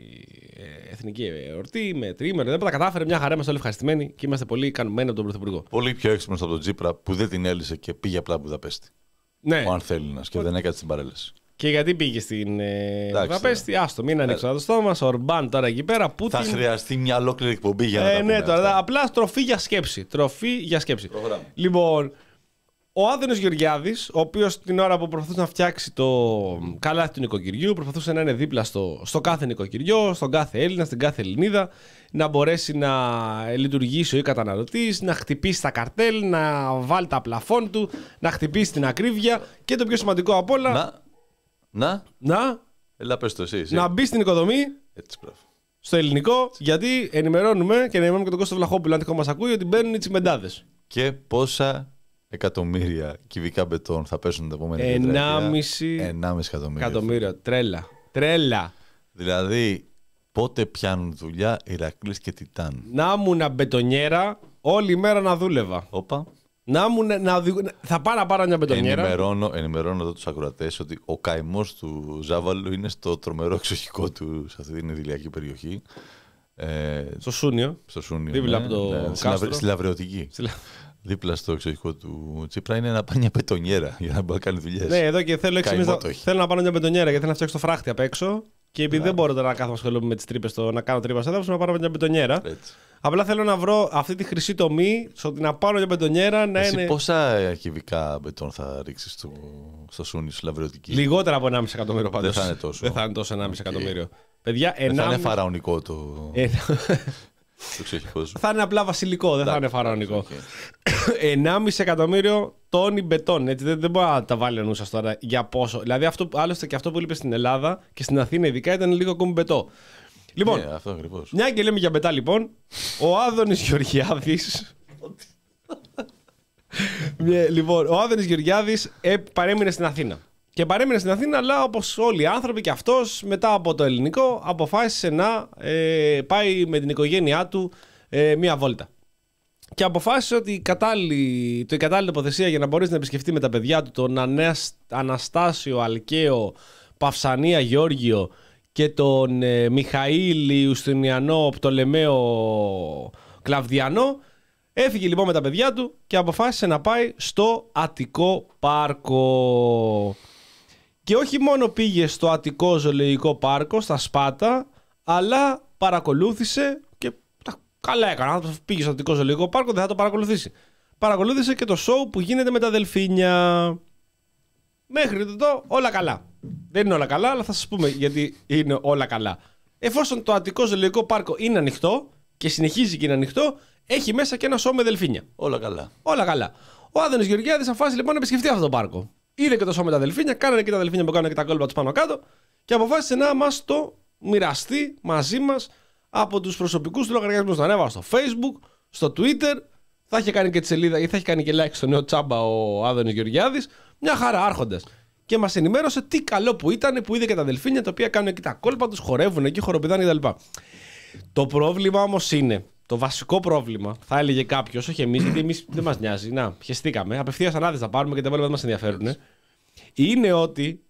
ε, εθνική εορτή με τρίμερο. Δεν τα κατάφερε, μια χαρά, είμαστε όλοι ευχαριστημένοι και είμαστε πολύ ικανοποιημένοι από τον Πρωθυπουργό. Πολύ πιο έξυπνος από τον Τσίπρα που δεν την έλυσε και πήγε απλά Βουδαπέστη. Ναι. Ο Ανθέληνας και δεν έκατσε την παρέλαση. Και γιατί πήγε στην ε, Βουδαπέστη, άστο, μην ανοίξω το στόμα. Ορμπάν τώρα εκεί πέρα. Πούτιν. Θα χρειαστεί μια ολόκληρη εκπομπή για να ε, τα ναι, πούμε τώρα, αυτά. απλά τροφή για σκέψη. Τροφή για σκέψη. Προγράμμα. Λοιπόν, ο Άδωνης Γεωργιάδης, ο οποίος την ώρα που προσπαθούσε να φτιάξει το καλάθι του νοικοκυριού, προσπαθούσε να είναι δίπλα στο, στο κάθε νοικοκυριό, στον κάθε Έλληνα, στην κάθε Ελληνίδα, να μπορέσει να λειτουργήσει ο καταναλωτής, να χτυπήσει τα καρτέλ, να βάλει τα πλαφόν του, να χτυπήσει την ακρίβεια και το πιο σημαντικό απ' όλα. Να, να, να έλα πες το εσύ. εσύ. Να μπει στην οικοδομή, Έτσι, μπράβο. στο ελληνικό, γιατί ενημερώνουμε και ενημερώνουμε και τον Κώστα Βλαχόπουλο, αν τυχόν μας ακούει, ότι μπαίνουν οι τσιμεντάδες. Και πόσα εκατομμύρια κυβικά μπετόν θα πέσουν τα επόμενα Ενάμιση εκατομμύρια. εκατομμύριο. Τρέλα. Τρέλα. Δηλαδή, πότε πιάνουν δουλειά Ηρακλής και Τιτάν. Να ήμουν μπετονιέρα, όλη μέρα να δούλευα. Όπα. Να ήμουν, να οδηγ... Θα πάω να πάρω μια μπετονιέρα. Ενημερώνω, ενημερώνω εδώ τους ακροατές ότι ο καημός του Ζάβαλου είναι στο τρομερό εξοχικό του σε αυτή την ιδηλιακή περιοχή. Ε, Στο Σούνιο. στο Σούνιο. Δίπλα ναι, από το ναι, στη κάστρο. Λαβρε- Στη Λαβρεωτική. Δίπλα στο εξοχικό του Τσίπρα είναι να πάει μια πετονιέρα για να μπορεί να κάνει δουλειές. Ναι, εδώ και θέλω, έξι Καημό μήνες το να... έχει. θέλω να πάρω μια μπετονιέρα γιατί θέλω να φτιάξω το φράχτη απ' έξω. Και επειδή δεν μπορώ τώρα να κάθομαι ασχολούμαι με τις τρύπες, το... να κάνω τρύπα στο έδαφος, να πάρω μια μπετονιέρα. Έτσι. Απλά θέλω να βρω αυτή τη χρυσή τομή, στο ότι να πάρω μια μπετονιέρα να Εσύ είναι. πόσα κυβικά μπετόν θα ρίξεις στο, στο Σούνι, στη Λαβρεωτική. Λιγότερα από ενάμιση εκατομμύριο πάντως. Δεν θα είναι τόσο. Δεν θα είναι τόσο ενάμιση εκατομμύριο. Παιδιά, Δεν θα είναι ενάμιση... φαραωνικό το, Ένα- το εξοχικό σου. θα είναι απλά βασιλικό, δεν θα είναι φαραωνικό. Οκ. ενάμιση εκατομμύριο τόνοι μπετόν. Έτσι, δεν, δεν μπορεί να τα βάλει ο νου σας τώρα για πόσο. Δηλαδή, αυτό, άλλωστε και αυτό που είπε στην Ελλάδα και στην Αθήνα, ειδικά ήταν λίγο ακόμη μπετό. Λοιπόν, Ναι, αυτό ακριβώς. μια και λέμε για μπετά, λοιπόν, ο Άδωνης Γεωργιάδης. Μια- λοιπόν, ο Άδωνης Γεωργιάδης ε, παρέμεινε στην Αθήνα. Και παρέμεινε στην Αθήνα, αλλά όπως όλοι οι άνθρωποι και αυτός, μετά από το ελληνικό, αποφάσισε να ε, πάει με την οικογένειά του ε, μία βόλτα. Και αποφάσισε ότι η κατάλληλη, το η κατάλληλη τοποθεσία για να μπορέσει να επισκεφτεί με τα παιδιά του τον Ανέας- Αναστάσιο, Αλκαίο, Παυσανία, Γεώργιο και τον ε, Μιχαήλ Ιουστινιανό, Πτολεμαίο, Κλαβδιανό. Έφυγε λοιπόν με τα παιδιά του και αποφάσισε να πάει στο Αττικό Πάρκο. Και όχι μόνο πήγε στο Αττικό Ζωολογικό Πάρκο, στα Σπάτα, αλλά παρακολούθησε και τα καλά έκανε. Αν πήγε στο Αττικό Ζωολογικό Πάρκο δεν θα το παρακολουθήσει. Παρακολούθησε και το show που γίνεται με τα δελφίνια. Μέχρι εδώ όλα καλά. Δεν είναι όλα καλά, αλλά θα σας πούμε γιατί είναι όλα καλά. Εφόσον το Αττικό Ζωολογικό Πάρκο είναι ανοιχτό και συνεχίζει και είναι ανοιχτό, έχει μέσα και ένα show με δελφίνια. Όλα καλά. Όλα καλά. Ο Άδωνης Γεωργιάδης αποφάσισε λοιπόν να επισκεφτεί αυτό το πάρκο. Είδε και το show με τα δελφίνια, κάνανε και τα δελφίνια που κάνανε και τα κόλπα του πάνω κάτω και αποφάσισε να μας το μοιραστεί μαζί μας από τους προσωπικούς του λογαριασμούς. Το ανέβασε στο Facebook, στο Twitter, θα είχε κάνει και τη σελίδα ή θα είχε κάνει και like στο νέο τσάμπα ο Άδωνης Γεωργιάδης. Μια χαρά άρχοντας. Και μας ενημέρωσε τι καλό που ήταν που είδε και τα δελφίνια τα οποία κάνουν και τα κόλπα τους, χορεύουν εκεί, χοροπηδάνε κτλ. Το πρόβλημα όμως είναι. Το βασικό πρόβλημα, θα έλεγε κάποιος, όχι εμείς, γιατί εμείς δεν μας νοιάζει. Να, χεστήκαμε. Απευθείας ανάδειες θα πάρουμε και τα υπόλοιπα δεν μας ενδιαφέρουν. Είναι ότι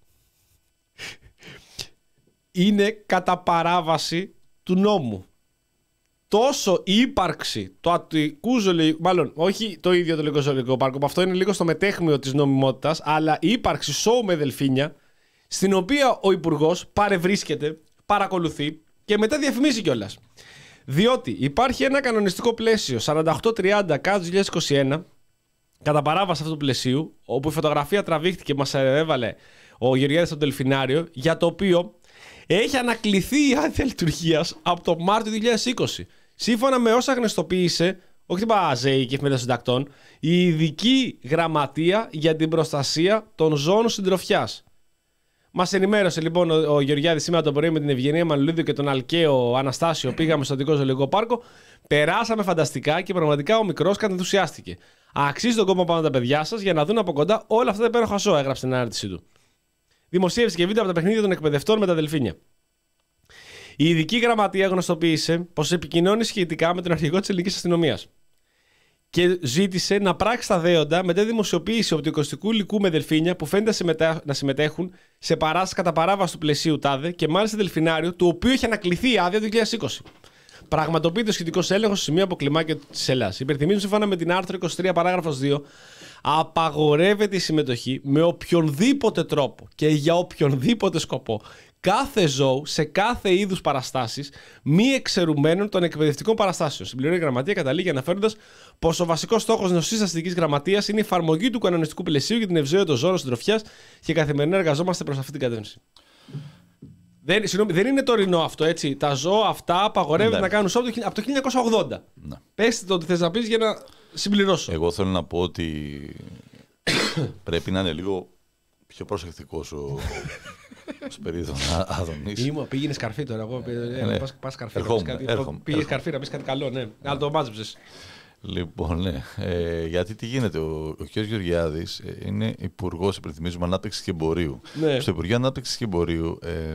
είναι κατά παράβαση του νόμου. τόσο η ύπαρξη του Αττικού Ζωολογικού, μάλλον όχι το ίδιο το Αττικό Ζωολογικό Πάρκο, που αυτό είναι λίγο στο μετέχμιο της νομιμότητας, αλλά η ύπαρξη σοου με δελφίνια, στην οποία ο Υπουργός παρευρίσκεται, παρακολουθεί και μετά διαφημίζει κιόλας. Διότι υπάρχει ένα κανονιστικό πλαίσιο σαράντα οκτώ τριάντα κάτω δύο χιλιάδες είκοσι ένα, κατά παράβαση αυτού του πλαισίου, όπου η φωτογραφία τραβήχτηκε και μας έβαλε ο Γεωργιάδης στο Δελφινάριο, για το οποίο έχει ανακληθεί η άδεια λειτουργίας από το Μάρτιο δύο χιλιάδες είκοσι. Σύμφωνα με όσα γνωστοποίησε, όχι την ΠΑΖΕΗ και εφημερίδα συντακτών, η Ειδική Γραμματεία για την Προστασία των Ζώων Συντροφιάς. Μας ενημέρωσε λοιπόν ο, ο Γεωργιάδης σήμερα το πρωί με την Ευγενία Μανουλίδου και τον Αλκαίο Αναστάσιο. Πήγαμε στο Αττικό Ζωολογικό Πάρκο. Περάσαμε φανταστικά και πραγματικά ο μικρός κατενθουσιάστηκε. Αξίζει τον κόμμα πάνω τα παιδιά σας για να δουν από κοντά όλα αυτά τα υπέροχα ζώα, έγραψε την ανάρτησή του. Δημοσίευσε και βίντεο από τα παιχνίδια των εκπαιδευτών με τα δελφίνια. Η Ειδική Γραμματεία γνωστοποίησε πως επικοινώνει σχετικά με τον αρχηγό της ελληνικής αστυνομίας και ζήτησε να πράξει τα δέοντα μετά δημοσιοποίηση οπτικοακουστικού υλικού με δελφίνια που φαίνεται να συμμετέχουν σε παράσταση κατά παράβαση του πλαισίου τάδε και μάλιστα δελφινάριο, του οποίου έχει ανακληθεί η άδεια το δύο χιλιάδες είκοσι. Πραγματοποιείται ο σχετικός έλεγχος στο σημείο αποκλιμάκια της Ελλάδας. Υπενθυμίζω σύμφωνα με την άρθρο είκοσι τρία παράγραφος δύο, απαγορεύεται η συμμετοχή με οποιονδήποτε τρόπο και για οποιονδήποτε σκοπό κάθε ζώου σε κάθε είδους παραστάσεις μη εξαιρουμένων των εκπαιδευτικών παραστάσεων. Συμπληρώνει η Γραμματεία, καταλήγει αναφέροντας πως ο βασικός στόχος νοσής αστικής γραμματείας είναι η εφαρμογή του κανονιστικού πλαισίου για την ευζοία των ζώων συντροφιάς και καθημερινά εργαζόμαστε προς αυτή την κατεύθυνση. Δεν, συγγνώμη, δεν είναι τωρινό αυτό, έτσι. Τα ζώα αυτά απαγορεύεται ναι. να κάνουν σώμα από το χίλια εννιακόσια ογδόντα. Ναι. Πες το ότι θες να πεις για να συμπληρώσω. Εγώ θέλω να πω ότι πρέπει να είναι λίγο πιο προσεκτικός ο Σπυρίδων Άδωνης. Ήμουν, πήγαινε σκαρφί τώρα. Εγώ ναι. πας, πας σκαρφί. Πήγε σκαρφί να πεις κάτι καλό, ναι. Αλλά το μάζεψες. Λοιπόν, ναι. Ε, γιατί τι γίνεται, ο, ο κ. Γεωργιάδης είναι υπουργός, υπενθυμίζουμε, Ανάπτυξης και Εμπορίου. Ναι. Στο Υπουργείο Ανάπτυξης και Εμπορίου, ε,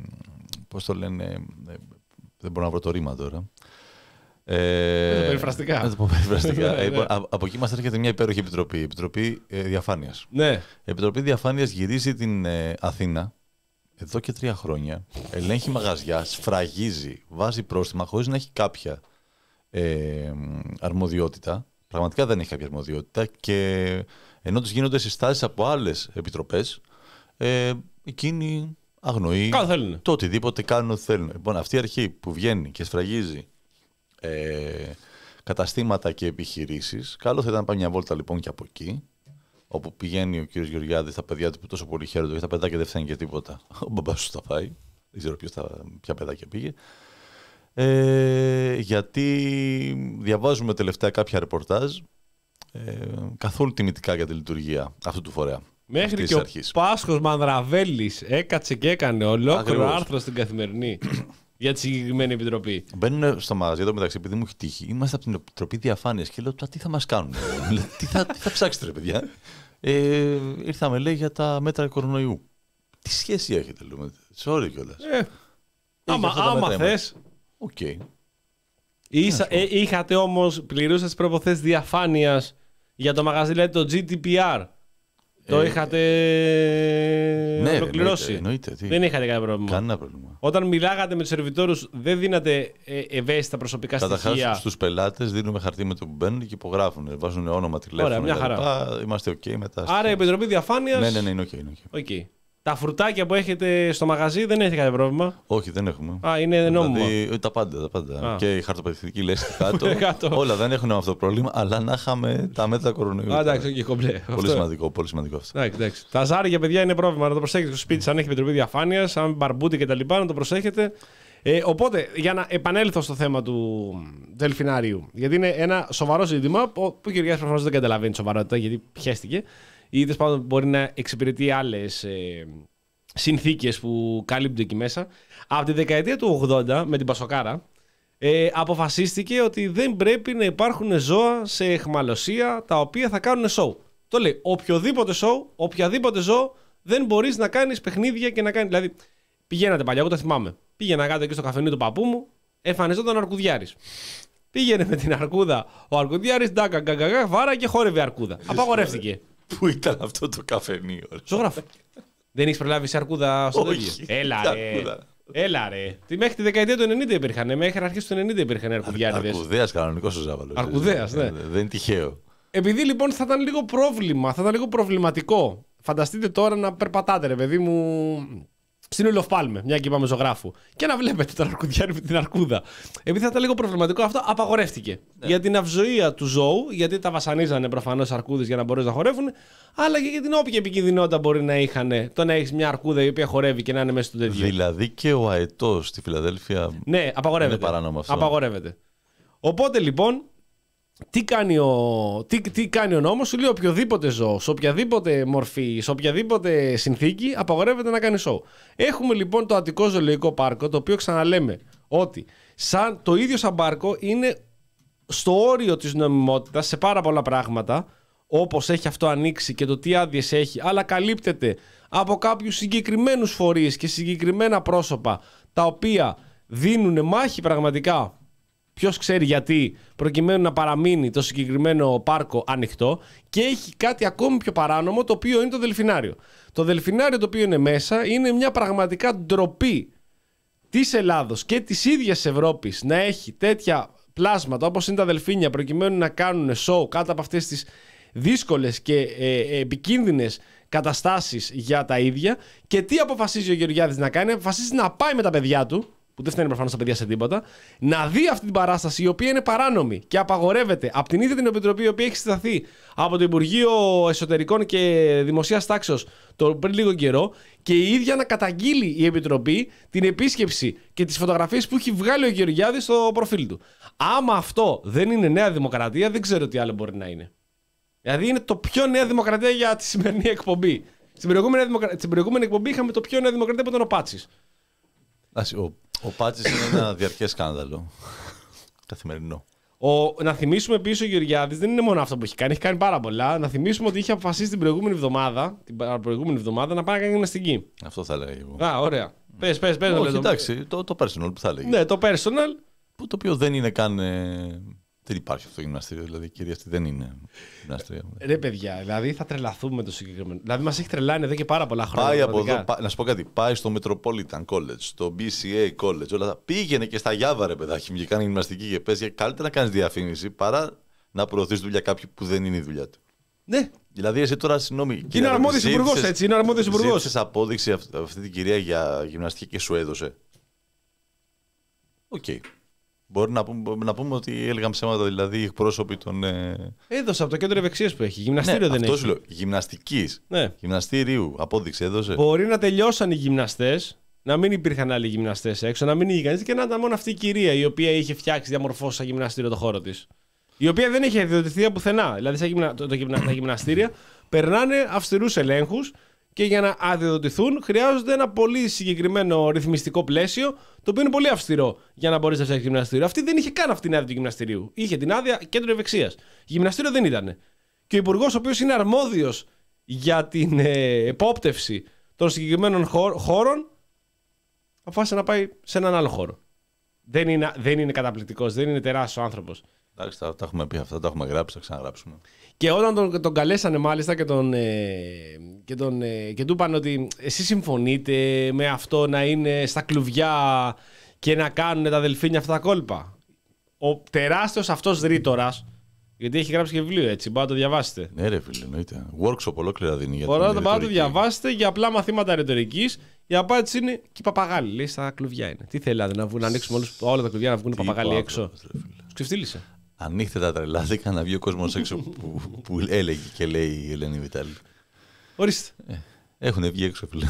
πώς το λένε, ε, δεν μπορώ να βρω το ρήμα τώρα. Ε, δεν το περιφραστικά. Δεν το πω περιφραστικά. ε, ναι. Από εκεί μας έρχεται μια υπέροχη επιτροπή, Επιτροπή ε, Διαφάνειας. Ναι. Η Επιτροπή Διαφάνειας γυρίζει την ε, Αθήνα εδώ και τρία χρόνια, ελέγχει μαγαζιά, σφραγίζει, βάζει πρόστιμα χωρίς να έχει κάποια Ε, αρμοδιότητα. Πραγματικά δεν έχει κάποια αρμοδιότητα και ενώ τους γίνονται συστάσεις από άλλες επιτροπές, ε, εκείνοι αγνοεί το οτιδήποτε κάνουν ό,τι θέλουν. Λοιπόν, αυτή η αρχή που βγαίνει και σφραγίζει ε, καταστήματα και επιχειρήσεις, καλό θα ήταν να πάει μια βόλτα λοιπόν και από εκεί, όπου πηγαίνει ο κύριος Γεωργιάδης, τα παιδιά του που τόσο πολύ χαίρονται, γιατί τα παιδάκια δεν φτάνει και τίποτα. Ο μπαμπάς του τα πάει. Δεν ξέρω ποιος τα, ποια παιδάκια πήγε. Ε, γιατί διαβάζουμε τελευταία κάποια ρεπορτάζ ε, καθόλου τιμητικά για τη λειτουργία αυτού του φορέα. Μέχρι και ο Πάσχος Μανδραβέλης έκατσε και έκανε ολόκληρο άρθρο στην Καθημερινή για τη συγκεκριμένη επιτροπή. Μπαίνουν στο μαγαζί εδώ μεταξύ, επειδή μου έχει τύχει. Είμαστε από την Επιτροπή Διαφάνειας και λέω: τι θα μας κάνουν, τι, θα, τι θα ψάξετε, ρε παιδιά. Ε, ήρθαμε, λέει, για τα μέτρα κορονοϊού. Τι σχέση έχετε, λέμε. Sorry κιόλας. Ε, άμα άμα θες. Okay. Ίσα, ε, είχατε όμως, πληρούσατε τις προϋποθέσεις διαφάνειας για το μαγαζί, δηλαδή το τζι ντι πι αρ. Ε, το είχατε ναι, ολοκληρώσει. Εννοείται, εννοείται, δεν είχατε κανένα πρόβλημα. Κανένα πρόβλημα. Όταν μιλάγατε με τους σερβιτόρους, δεν δίνατε ε, ευαίσθητα προσωπικά Καταρχάς, στοιχεία. Καταρχάς, στους πελάτες δίνουμε χαρτί με το που μπαίνουν και υπογράφουν. Βάζουν όνομα, τηλέφωνο. Ωραία, μια χαρά. Α, είμαστε OK μετά. Άρα η Επιτροπή Διαφάνειας. Ναι, ναι, ναι, είναι OK. Είναι okay. okay. Τα φρουτάκια που έχετε στο μαγαζί δεν έχετε κανένα πρόβλημα. Όχι, δεν έχουμε. Α, είναι νόμιμο. Δηλαδή, τα πάντα. Τα πάντα. Α. Και η χαρτοπαιδευτική λέξη κάτω. κάτω. Όλα δεν έχουν αυτό το πρόβλημα, αλλά να είχαμε τα μέτρα κορονοϊού. Α, εντάξει, okay, κομπλέ. Πολύ σημαντικό, πολύ σημαντικό αυτό. Εντάξει, εντάξει. Τα ζάρια, παιδιά, είναι πρόβλημα. Να το προσέχετε στο σπίτι, αν έχει Επιτροπή Διαφάνειας, αν μπαρμπούτι κτλ. Να το προσέχετε. Ε, οπότε, για να επανέλθω στο θέμα του Δελφινάριου, γιατί είναι ένα σοβαρό ζήτημα που ο Γεωργιάδης προφανώς δεν καταλαβαίνει σοβαρότητα, γιατί πιέστηκε, ή τέλος πάντων μπορεί να εξυπηρετεί άλλες ε, συνθήκες που καλύπτονται εκεί μέσα. Από τη δεκαετία του ογδόντα, με την Πασοκάρα, ε, αποφασίστηκε ότι δεν πρέπει να υπάρχουν ζώα σε αιχμαλωσία τα οποία θα κάνουν σοου. Το λέει, οποιοδήποτε σοου, οποιαδήποτε ζώο δεν μπορείς να κάνεις παιχνίδια και να κάνεις. Δηλαδή, πηγαίνατε παλιά, εγώ το θυμάμαι. Πήγαινα κάτω εκεί στο καφενείο του παππού μου, εμφανιζόταν ο αρκουδιάρης. Πήγαινε με την αρκούδα ο αρκουδιάρης, ντάκα, γκαγκαγά, βάρα και χόρευε αρκούδα. Απαγορεύτηκε. Πού ήταν αυτό το καφενείο? Ζωγράφο. Δεν έχεις προλάβει σε αρκούδα στο Όχι, Έλα, αρκούδα. Έλα ρε. Τι μέχρι τη δεκαετία του ενενήντα υπήρχαν. Μέχρι αρχές του ενενήντα υπήρχαν αρκουδιάριδες. Αρκουδέας κανονικός ο Ζάβαλος. Αρκουδέας, ναι. Δεν είναι τυχαίο. Επειδή λοιπόν θα ήταν λίγο πρόβλημα, θα ήταν λίγο προβληματικό. Φανταστείτε τώρα να περπατάτε, ρε παιδί μου, στην Olof Palme, μια και είπαμε ζωγράφου, και να βλέπετε τον αρκουδιάρη με την αρκούδα. Επειδή θα ήταν λίγο προβληματικό αυτό, απαγορεύτηκε. Ναι. Για την αυζοία του ζώου, γιατί τα βασανίζανε προφανώς αρκούδες για να μπορέσουν να χορεύουν, αλλά και για την όποια επικινδυνότητα μπορεί να είχαν το να έχει μια αρκούδα η οποία χορεύει και να είναι μέσα στο τέτοιο. Δηλαδή και ο αετός στη Φιλαδέλφια. Ναι, απαγορεύεται. Είναι παράνομο αυτό. Απαγορεύεται. Οπότε λοιπόν. Τι κάνει, ο, τι, τι κάνει ο νόμος, σου λέει οποιοδήποτε ζώο, σε οποιαδήποτε μορφή, σε οποιαδήποτε συνθήκη απαγορεύεται να κάνει σοου. Έχουμε λοιπόν το Αττικό Ζωολογικό Πάρκο, το οποίο ξαναλέμε ότι σαν, το ίδιο σαν πάρκο είναι στο όριο της νομιμότητας σε πάρα πολλά πράγματα, όπως έχει αυτό ανοίξει και το τι άδειες έχει, αλλά καλύπτεται από κάποιους συγκεκριμένους φορείς και συγκεκριμένα πρόσωπα τα οποία δίνουν μάχη πραγματικά. Ποιος ξέρει γιατί, προκειμένου να παραμείνει το συγκεκριμένο πάρκο ανοιχτό, και έχει κάτι ακόμη πιο παράνομο, το οποίο είναι το Δελφινάριο. Το Δελφινάριο το οποίο είναι μέσα είναι μια πραγματικά ντροπή της Ελλάδος και της ίδιας Ευρώπης να έχει τέτοια πλάσματα όπως είναι τα δελφίνια, προκειμένου να κάνουν σοου κάτω από αυτές τις δύσκολες και ε, επικίνδυνες καταστάσεις για τα ίδια. Και τι αποφασίζει ο Γεωργιάδης να κάνει? Αποφασίζει να πάει με τα παιδιά του, που δεν φταίνει προφανώς τα παιδιά σε τίποτα, να δει αυτή την παράσταση, η οποία είναι παράνομη και απαγορεύεται από την ίδια την Επιτροπή, η οποία έχει συσταθεί από το Υπουργείο Εσωτερικών και Δημοσίας Τάξεως το πριν λίγο καιρό, και η ίδια να καταγγείλει η Επιτροπή την επίσκεψη και τις φωτογραφίες που έχει βγάλει ο Γεωργιάδης στο προφίλ του. Άμα αυτό δεν είναι Νέα Δημοκρατία, δεν ξέρω τι άλλο μπορεί να είναι. Δηλαδή είναι το πιο Νέα Δημοκρατία για τη σημερινή εκπομπή. Στην προηγούμενη, δημοκρα... Στην προηγούμενη εκπομπή είχαμε το πιο Νέα Δημοκρατία που ήταν ο Πάτσης. Ο, ο Πάτσης είναι ένα διαρκές σκάνδαλο. Καθημερινό. Ο, να θυμίσουμε επίσης ο Γεωργιάδης δεν είναι μόνο αυτό που έχει κάνει, έχει κάνει πάρα πολλά. Να θυμίσουμε ότι είχε αποφασίσει την προηγούμενη εβδομάδα, την προηγούμενη εβδομάδα να πάει να κάνει γυμναστική. Αυτό θα έλεγα εγώ. Α, ωραία. Πες, πες, πες. Όχι, εντάξει, το, το personal που θα έλεγε. Ναι, το personal. Που το οποίο δεν είναι καν. Ε, δεν υπάρχει αυτό το γυμναστήριο. Δηλαδή η κυρία αυτή δεν είναι γυμναστήριο. Ρε παιδιά, δηλαδή θα τρελαθούμε το συγκεκριμένο. Δηλαδή μας έχει τρελάνει εδώ και πάρα πολλά χρόνια. Πάει από εδώ, πά, να σου πω κάτι. Πάει στο Metropolitan College, στο μπι σι έι College. Όλα τα. Πήγαινε και στα Γιάβα, ρε παιδάκι μου, και κάνει γυμναστική και πες. Καλύτερα να κάνει διαφήμιση παρά να προωθείς δουλειά κάποιου που δεν είναι η δουλειά του. Ναι. Δηλαδή, εσύ τώρα, συγγνώμη. Είναι αρμόδιος υπουργός, έτσι. Είναι αρμόδιος υπουργός. Ζήτησες απόδειξη αυτή, αυτή την κυρία για γυμναστική και σου έδωσε. Οκ. Okay. Μπορεί να πούμε, να πούμε ότι έλεγαν ψέματα, δηλαδή οι εκπρόσωποι των. Ε... Έδωσε από το κέντρο ευεξίας που έχει. Γυμναστήριο ναι, δεν αυτό έχει. Σου λέω. Γυμναστικής. Ναι. Γυμναστήριου. Απόδειξη έδωσε. Μπορεί να τελειώσαν οι γυμναστές, να μην υπήρχαν άλλοι γυμναστές έξω, να μην είχε κανείς και να ήταν μόνο αυτή η κυρία η οποία είχε φτιάξει, διαμορφώσει σαν γυμναστήριο το χώρο της. Η οποία δεν έχει αδειοδοτηθεί πουθενά. Δηλαδή σαν γυμνα... το, το, το, τα γυμναστήρια περνάνε αυστηρούς ελέγχους. Και για να αδειοδοτηθούν χρειάζονται ένα πολύ συγκεκριμένο ρυθμιστικό πλαίσιο, το οποίο είναι πολύ αυστηρό για να μπορείς να φτιάξεις γυμναστήριο. Αυτή δεν είχε καν αυτή την άδεια του γυμναστηρίου. Είχε την άδεια κέντρο ευεξίας. Γυμναστήριο δεν ήταν. Και ο υπουργός, ο οποίος είναι αρμόδιος για την ε, επόπτευση των συγκεκριμένων χώρων, αποφάσισε να πάει σε έναν άλλο χώρο. Δεν είναι, δεν είναι καταπληκτικός, δεν είναι τεράστιος άνθρωπος. Εντάξει, τα, τα έχουμε πει αυτά, τα έχουμε γράψει, θα ξαναγράψουμε. Και όταν τον, τον καλέσανε μάλιστα και, τον, ε, και, τον, ε, και του είπαν ότι εσείς συμφωνείτε με αυτό να είναι στα κλουβιά και να κάνουν τα δελφίνια αυτά τα κόλπα. Ο τεράστιος αυτός ρήτορας, γιατί έχει γράψει και βιβλίο έτσι, μπορείτε να το διαβάσετε. Ναι ρε φίλε, εννοείται. Workshop ολόκληρα δίνει για μπορείτε την να το διαβάσετε για απλά μαθήματα ρητορικής. Η απάντηση είναι και οι παπαγάλοι, λέει, στα κλουβιά είναι. Τι θέλατε, να, βγουν, να ανοίξουμε όλους, όλα τα κλουβιά να βγουν οι παπαγάλοι έξω. Τους ξεφτύλισε. Ανοίχτε τα τρελάδικα να βγει ο κόσμος έξω που, που έλεγε και λέει η Ελένη Βιτάλη. Ορίστε. Ε, έχουν βγει έξω, φίλε.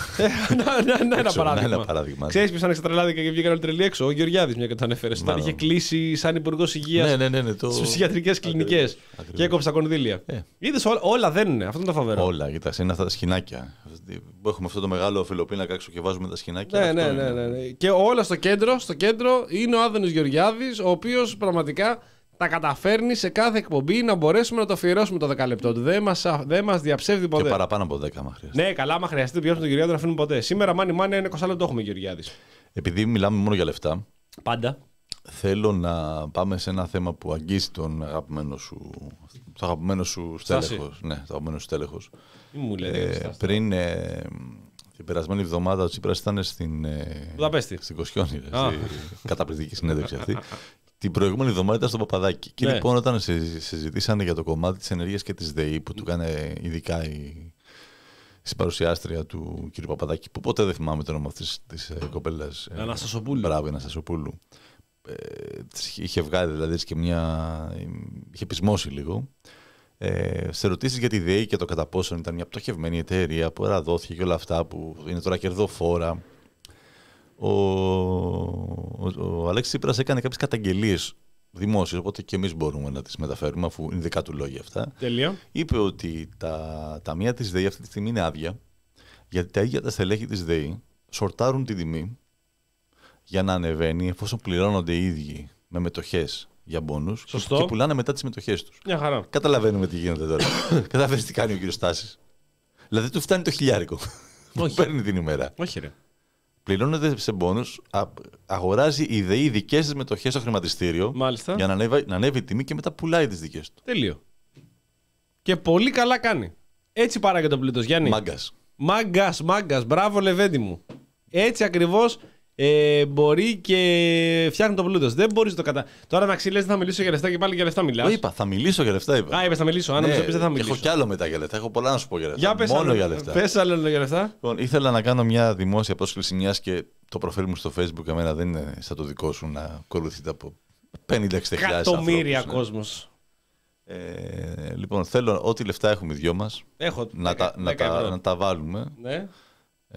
Ναι, ένα παράδειγμα. Ένα παράδειγμα. Ξέρεις ποιος άνοιξε τα τρελάδικα και βγήκαν όλοι τρελοί έξω? Ο Γεωργιάδης, μια και το ανέφερε. Όταν είχε κλείσει σαν υπουργός υγείας ναι, ναι, ναι, ναι, το... στις ψυχιατρικές κλινικές και έκοψε τα κονδύλια. Ε. Είδες, όλα, όλα δένουν. Αυτό είναι το φοβερό. Όλα, κοιτάξτε, είναι αυτά τα σκηνάκια. Έχουμε αυτό το μεγάλο φιλοπίνακα έξω και βάζουμε τα σκηνάκια. Ναι, ναι, ναι, ναι, ναι. Και όλα στο κέντρο, στο κέντρο είναι ο Άδωνης Γεωργιάδης, ο οποίος πραγματικά τα καταφέρνει σε κάθε εκπομπή να μπορέσουμε να το αφιερώσουμε το δεκάλεπτό του. Δεν μας, δεν μας διαψεύδει ποτέ. Και παραπάνω από δέκα, άμα χρειαστεί. Ναι, καλά, άμα χρειαστεί, πιάσουμε τον Γεωργιάδη να αφήνουμε ποτέ. Σήμερα, μάνι μάνι, ένα είκοσι λεπτό έχουμε Γεωργιάδης. Επειδή μιλάμε μόνο για λεφτά. Πάντα. Θέλω να πάμε σε ένα θέμα που αγγίζει τον αγαπημένο σου, το αγαπημένο σου στέλεχος. Ναι, το αγαπημένο σου στέλεχος. Τι μου λέτε, ε, πριν, ε, Την περασμένη εβδομάδα ο Τσίπρας ήταν στην, Βουδαπέστη. στην Κοσιόνη. Καταπληκτική συνέντευξη αυτή. Την προηγούμενη εβδομάδα ήταν στο Παπαδάκι. Και ναι. λοιπόν, όταν συζητήσανε για το κομμάτι της ενέργειας και της ΔΕΗ, που του έκανε ειδικά η συμπαρουσιάστρια του κ. Παπαδάκη, που ποτέ δεν θυμάμαι το όνομα αυτής της κοπέλας. Αναστασοπούλου. Μπράβο, Αναστασοπούλου. Ε, είχε βγάλει δηλαδή και μια. Είχε πεισμώσει λίγο. Ε, σε ερωτήσεις για τη ΔΕΗ και το κατά πόσον ήταν μια πτωχευμένη εταιρεία που δόθηκε και όλα αυτά που είναι τώρα κερδοφόρα. Ο, ο, ο Αλέξης Τσίπρας έκανε κάποιες καταγγελίες δημόσιες, οπότε και εμείς μπορούμε να τις μεταφέρουμε, αφού είναι δικά του λόγια αυτά. Τέλεια. Είπε ότι τα ταμεία της ΔΕΗ αυτή τη στιγμή είναι άδεια, γιατί τα ίδια τα στελέχη της ΔΕΗ σορτάρουν τη τιμή για να ανεβαίνει εφόσον πληρώνονται οι ίδιοι με μετοχές για μπόνους και πουλάνε μετά τις μετοχές τους. Μια χαρά. Καταλαβαίνουμε τι γίνεται τώρα. Καταλαβαίνεις τι κάνει ο κύριος Στάσης. Δηλαδή του φτάνει το χιλιάρικο που παίρνει την ημέρα. Όχι ρε. Πληρώνεται σε μπόνους, αγοράζει η ΔΕΗ δικές της μετοχές στο χρηματιστήριο. Μάλιστα. Για να ανέβει, να ανέβει η τιμή και μετά πουλάει τις δικές του. Τέλειο. Και πολύ καλά κάνει. Έτσι παράγεται το πλούτος, Γιάννη. Μάγκας. Μάγκας, μάγκας. Μπράβο, Λεβέντη μου. Έτσι ακριβώς ε, μπορεί και φτιάχνει το πλούτος. Δεν μπορείς να το κατά. Τώρα να ξύλες θα μιλήσω για λεφτά και πάλι για λεφτά μιλάς. Το είπα, θα μιλήσω για λεφτά. Είπα. Α, είπες θα μιλήσω. Αν ναι, δεν θα μιλήσω. Έχω κι άλλο μετά για λεφτά. Έχω πολλά να σου πω για λεφτά. Για πες Μόνο άλλο, για λεφτά. Πες άλλο για λεφτά. Λοιπόν, ήθελα να κάνω μια δημόσια πρόσκληση, μιας και το προφίλ μου στο Facebook εμένα δεν είναι σαν το δικό σου να ακολουθείτε από πενήντα εξήντα χιλιάδες εκατομμύρια ανθρώπους, κόσμος. Ε, λοιπόν, θέλω ό,τι λεφτά έχουμε οι δυο μας Έχω να, δέκα, τα, να, δέκα τα, να τα βάλουμε ναι. ε,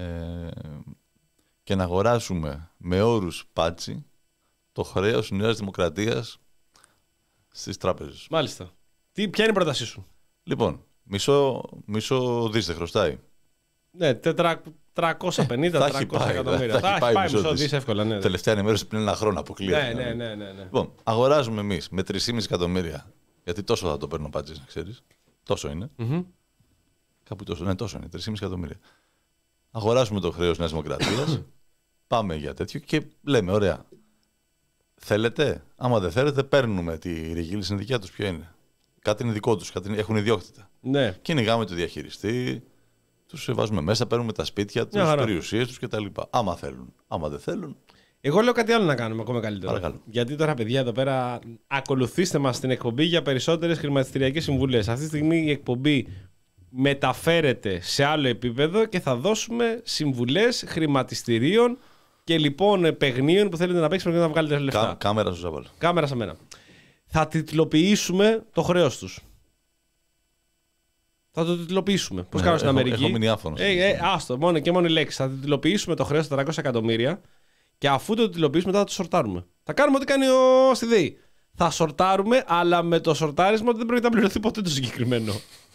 και να αγοράσουμε με όρους πάτσι το χρέος της Νέας Δημοκρατίας στις τράπεζες. Μάλιστα. Τι, ποια είναι η πρότασή σου? Λοιπόν, μισό, μισό δις δεν χρωστάει. Ναι, τριακόσια πενήντα με τριακόσια εκατομμύρια. Θα, θα, θα έχει πάει μισό δις εύκολα. Ναι, τελευταία ενημέρωση πριν ένα χρόνο αποκλείεται. Ναι, ναι, ναι, ναι, ναι. Λοιπόν, αγοράζουμε εμείς με τρία κόμμα πέντε εκατομμύρια. Γιατί τόσο θα το παίρνω πάτσις, να ξέρεις. Τόσο είναι. Mm-hmm. Κάπου τόσο. Ναι, τόσο είναι. τρία κόμμα πέντε εκατομμύρια. Αγοράζουμε το χρέος Νέας Δημοκρατίας. Πάμε για τέτοιο και λέμε, ωραία. Θέλετε. Άμα δεν θέλετε, παίρνουμε τη ρηγίλη δικιά τους. Ποια είναι? Κάτι είναι δικό τους. Κάτι έχουν ιδιόκτητα. Ναι. Κυνηγάμε το διαχειριστή. Τους βάζουμε μέσα, παίρνουμε τα σπίτια τους, τις περιουσίες τους κτλ. Άμα θέλουν. Άμα δεν θέλουν. Εγώ λέω κάτι άλλο να κάνουμε ακόμα καλύτερο. Παρακαλώ. Γιατί τώρα, παιδιά, εδώ πέρα ακολουθήστε μας στην εκπομπή για περισσότερες χρηματιστηριακές συμβουλές. Αυτή τη στιγμή η εκπομπή μεταφέρεται σε άλλο επίπεδο και θα δώσουμε συμβουλές χρηματιστηρίων και λοιπόν παιγνίων που θέλετε να παίξετε και να βγάλετε λεφτά. Κά, κάμερα σου ζαβάλω. Κάμερα σε μένα. Θα τιτλοποιήσουμε το χρέος τους. Θα το τιτλοποιήσουμε. Πώς Ναι, κάνω στην έχω, Αμερική. έχω μείνει άφωνος. Ε, ε, άστο, μόνο και μόνο η λέξη. Θα τιτλοποιήσουμε το χρέος τετρακόσια εκατομμύρια και αφού το τιτλοποιήσουμε, μετά θα το σορτάρουμε. Θα κάνουμε ό,τι κάνει ο στη ΔΕΗ. Θα σορτάρουμε, αλλά με το σορτάρισμα ότι δεν πρόκειται να πληρωθεί ποτέ το συγκεκριμένο.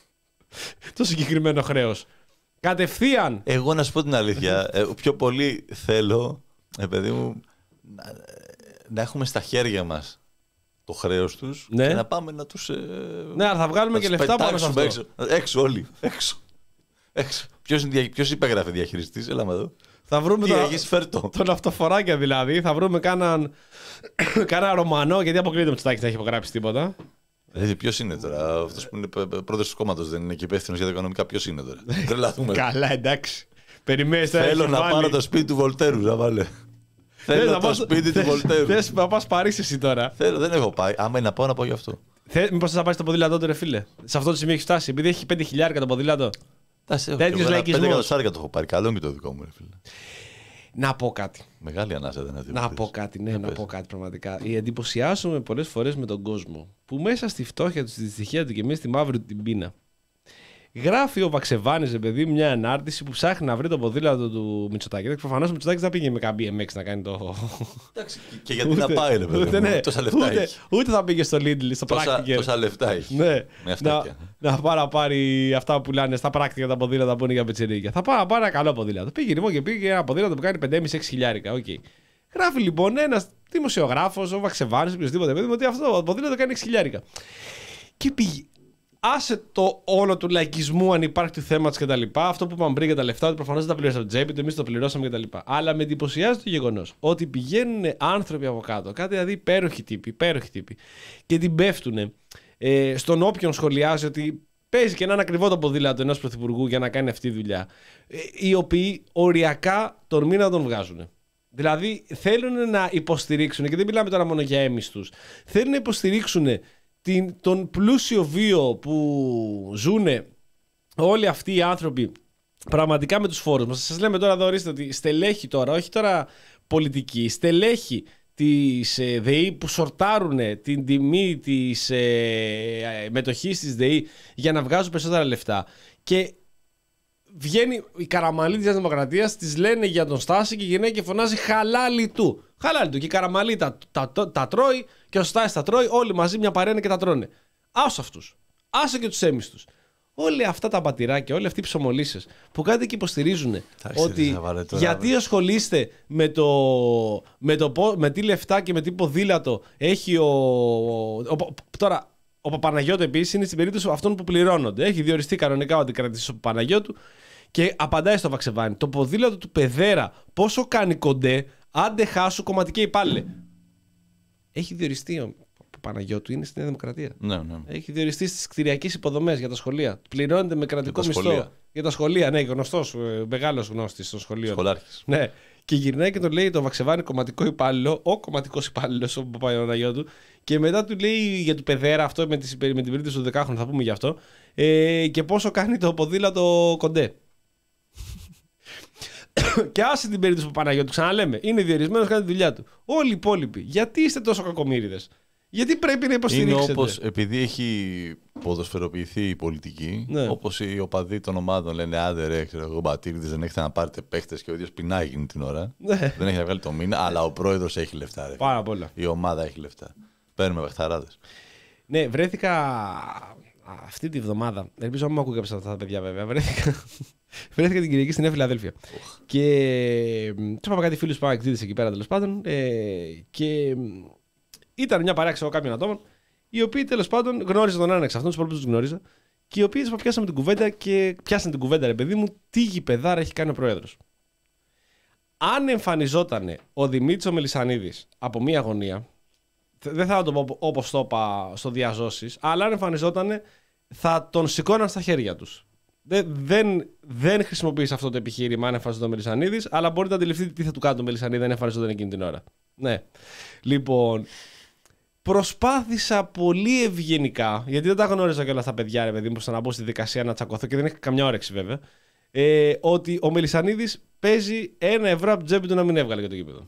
το συγκεκριμένο χρέος. Κατευθείαν. Εγώ να σου πω την αλήθεια. ε, πιο πολύ θέλω, ε, παιδί μου, να, να έχουμε στα χέρια μας το χρέος τους Ναι. και να πάμε να τους. Ε, Ναι, αλλά θα βγάλουμε και λεφτά πάνω σε αυτό. Έξω, έξω όλοι. Έξω. έξω. Ποιος, είναι, ποιος υπέγραφε διαχειριστής, έλα με εδώ. Θα βρούμε Τι το, έχεις, φέρ' το. τον αυτοφοράκια δηλαδή. Θα βρούμε κάναν, κάνα Ρωμανό, γιατί αποκλείεται με Μητσοτάκης να έχει υπογράψει τίποτα. Δηλαδή, ποιος είναι τώρα, αυτός που είναι πρόεδρος του κόμματος, δεν είναι και υπεύθυνος για τα οικονομικά, ποιος είναι τώρα. Τρελαθούμε. Καλά, εντάξει. Περιμένεις, Θέλω να πάρω το σπίτι του Βολτέρου, να βάλε. Θέλω το σπίτι του Βολτέρου. Θες να πας Παρίσι εσύ τώρα. Θέλω, δεν έχω πάει. Άμα είναι να πάω, να πάω γι' αυτό. Μήπως θα πάει στο ποδήλατό του, ρε φίλε. Σε αυτό το σημείο έχει φτάσει. Επειδή έχει πέντε χιλιάρικα το ποδήλατο. Τέτοιο λαϊκισμό. Πέντε εκατοστάρικα το έχω πάρει. Καλό είναι και το δικό μου, ρε φίλε. Να πω κάτι. Μεγάλη ανάσα δεν είναι. Να πω κάτι, ναι, να πω κάτι πραγματικά. Εντυπωσιάζομαι πολλές φορές με τον κόσμο που μέσα στη φτώχεια του, στη δυστυχία του και μέσα στη μαύρη του την πείνα. Γράφει ο Βαξεβάνης, παιδί, μια ανάρτηση που ψάχνει να βρει το ποδήλατο του Μητσοτάκη. Προφανώς ο Μητσοτάκης δεν πήγε με καμία μπι εμ εξ να κάνει το. Εντάξει, και γιατί να πάει, ρε παιδί. Ναι, τόσα λεφτά ούτε, έχει. ούτε θα πήγε στο Lidl, στο πράκτικερ. Τόσα λεφτά έχει. Ναι, με να, να πάει να πάρει αυτά που λένε στα πράκτικα τα ποδήλατα που είναι για πετσερίκια. Θα πάει να πάρει ένα καλό ποδήλατο. Πήγε λοιπόν και πήγε ένα ποδήλατο που κάνει πέντε κόμμα πέντε έξι χιλιάρικα. Okay. Γράφει λοιπόν ένα δημοσιογράφο, ο Βαξεβάνης, οποιοδήποτε παιδί, ότι αυτό το ποδήλατο κάνει έξι χιλιάρικα. Και πήγε. Άσε το όλο του λαϊκισμού αν υπάρχει του θέματος κτλ. Αυτό που είπαμε πριν για τα λεφτά, ότι προφανώς δεν τα πλήρωσαν από την τσέπη του, εμείς το πληρώσαμε κτλ. Αλλά με εντυπωσιάζει το γεγονός ότι πηγαίνουν άνθρωποι από κάτω, κάτι δηλαδή υπέροχοι τύποι, υπέροχοι τύποι, και την πέφτουν ε, στον όποιον σχολιάζει ότι παίζει και έναν ακριβό το ποδήλατο ενός πρωθυπουργού για να κάνει αυτή τη δουλειά, οι οποίοι οριακά τολμούν να τον βγάζουν. Δηλαδή θέλουν να υποστηρίξουν, και δεν μιλάμε τώρα μόνο για έμιστους, θέλουν να υποστηρίξουν την, τον πλούσιο βίο που ζουν όλοι αυτοί οι άνθρωποι πραγματικά με τους φόρους μας. Σας λέμε τώρα εδώ, ορίστε, ότι στελέχη τώρα, όχι τώρα πολιτικοί, στελέχη της ε, ΔΕΗ που σορτάρουν την τιμή της ε, μετοχής της ΔΕΗ για να βγάζουν περισσότερα λεφτά. Και βγαίνει η Καραμαλή της Δημοκρατίας, της λένε για τον Στάση και γυρνάει και φωνάζει χαλάλι του. Χαλάλι του. Και η Καραμαλή τα, τα, τα, τα τρώει και ο Στάσης τα τρώει, όλοι μαζί μια παρένα και τα τρώνε. Άσε αυτούς. Άσε και τους έμιστους. Όλα αυτά τα πατηράκια, όλοι αυτοί οι ψωμολίσες που κάτι και υποστηρίζουν ότι γιατί ασχολείστε με το, με το με τι λεφτά και με τι ποδήλατο έχει ο, ο, ο τώρα ο Παπαναγιώτου επίσης είναι στην περίπτωση αυτών που πληρώνονται. Έχει διοριστεί κανονικά ότι κρατήσει ο Παπαναγιώτου και απαντάει στο Βαξεβάνι. Το ποδήλατο του Πεδέρα πόσο κάνει κοντέ, άντε χάσου κομματική υπάλληλε. Έχει διοριστεί ο Παναγιώτου, είναι στη Νέα Δημοκρατία. Ναι, ναι. Έχει διοριστεί στις κτηριακές υποδομές για τα σχολεία. Πληρώνεται με κρατικό μισθό. Σχολεία. Για τα σχολεία, ναι, γνωστός, μεγάλος γνώστης των σχολείων. Σχολάρχης. Ναι. Και γυρνάει και τον λέει το Βαξεβάνι κομματικό υπάλληλο, ο κομματικός υπάλληλος, ο Παναγιώτου. Και μετά του λέει για του Πεδέρα, αυτό με, τις, με την περίπτωση του δεκάχρονου, θα πούμε γι' αυτό. Ε, και πόσο κάνει το ποδήλατο κοντέ. Και άσε την περίπτωση του Παναγιώτου, ξαναλέμε. Είναι διορισμένος, κάνει τη δουλειά του. Όλοι οι υπόλοιποι, γιατί είστε τόσο κακομοίριδες? Γιατί πρέπει να υποστηρίξετε? Είναι όπως, επειδή έχει ποδοσφαιροποιηθεί η πολιτική, ναι. Όπως οι οπαδοί των ομάδων λένε άντε ρε, ξέρω εγώ, μπατήριδες, δεν έχετε να πάρετε παίχτες και ο ίδιος πεινάει εκείνη την ώρα. Ναι. Δεν έχει να βγάλει το μήνα, αλλά ο πρόεδρος έχει λεφτά. Ρε. Πάρα πολλά. Η ομάδα έχει λεφτά. Παίρνουμε παιχταράδες. Ναι, βρέθηκα αυτή τη βδομάδα. Ελπίζω να μην ακούω κάποια αυτά τα παιδιά βέβαια. Βρέθηκα, βρέθηκα την Κυριακή στη Νέα Φιλαδέλφια. Oh. Και του είπα κάτι φίλους που πάνε εκδίδες εκεί πέρα τέλος πάντων. Ε, και ήταν μια παρέα κάποιων ατόμων, οι οποίοι τέλος πάντων γνώριζαν τον Άννεξ, αυτόν του πρώτου του γνώριζα, και οι οποίοι πιάσαμε την κουβέντα και πιάσαν την κουβέντα, ρε παιδί μου, τι γηπεδάρα έχει κάνει ο πρόεδρος. Αν εμφανιζόταν ο Δημήτρης ο Μελισσανίδης από μία γωνία, δεν θα το πω όπως το είπα στο Διαζώσεις, αλλά αν εμφανιζόταν θα τον σηκώναν στα χέρια τους. Δεν, δεν, δεν χρησιμοποιείς αυτό το επιχείρημα αν εμφανιζόταν ο Μελισσανίδης, αλλά μπορείτε να αντιληφθείτε τι θα του κάνει το Μελισσανίδη αν εμφανιζόταν εκείνη την ώρα. Ναι. Λοιπόν. Προσπάθησα πολύ ευγενικά, γιατί δεν τα γνώριζα κιόλας τα παιδιά, ρε παιδί μου, να μπω στη δικασία να τσακωθώ και δεν έχει καμιά όρεξη βέβαια, ε, ότι ο Μελισσανίδης παίζει ένα ευρώ από την τσέπη του να μην έβγαλε για το γήπεδο.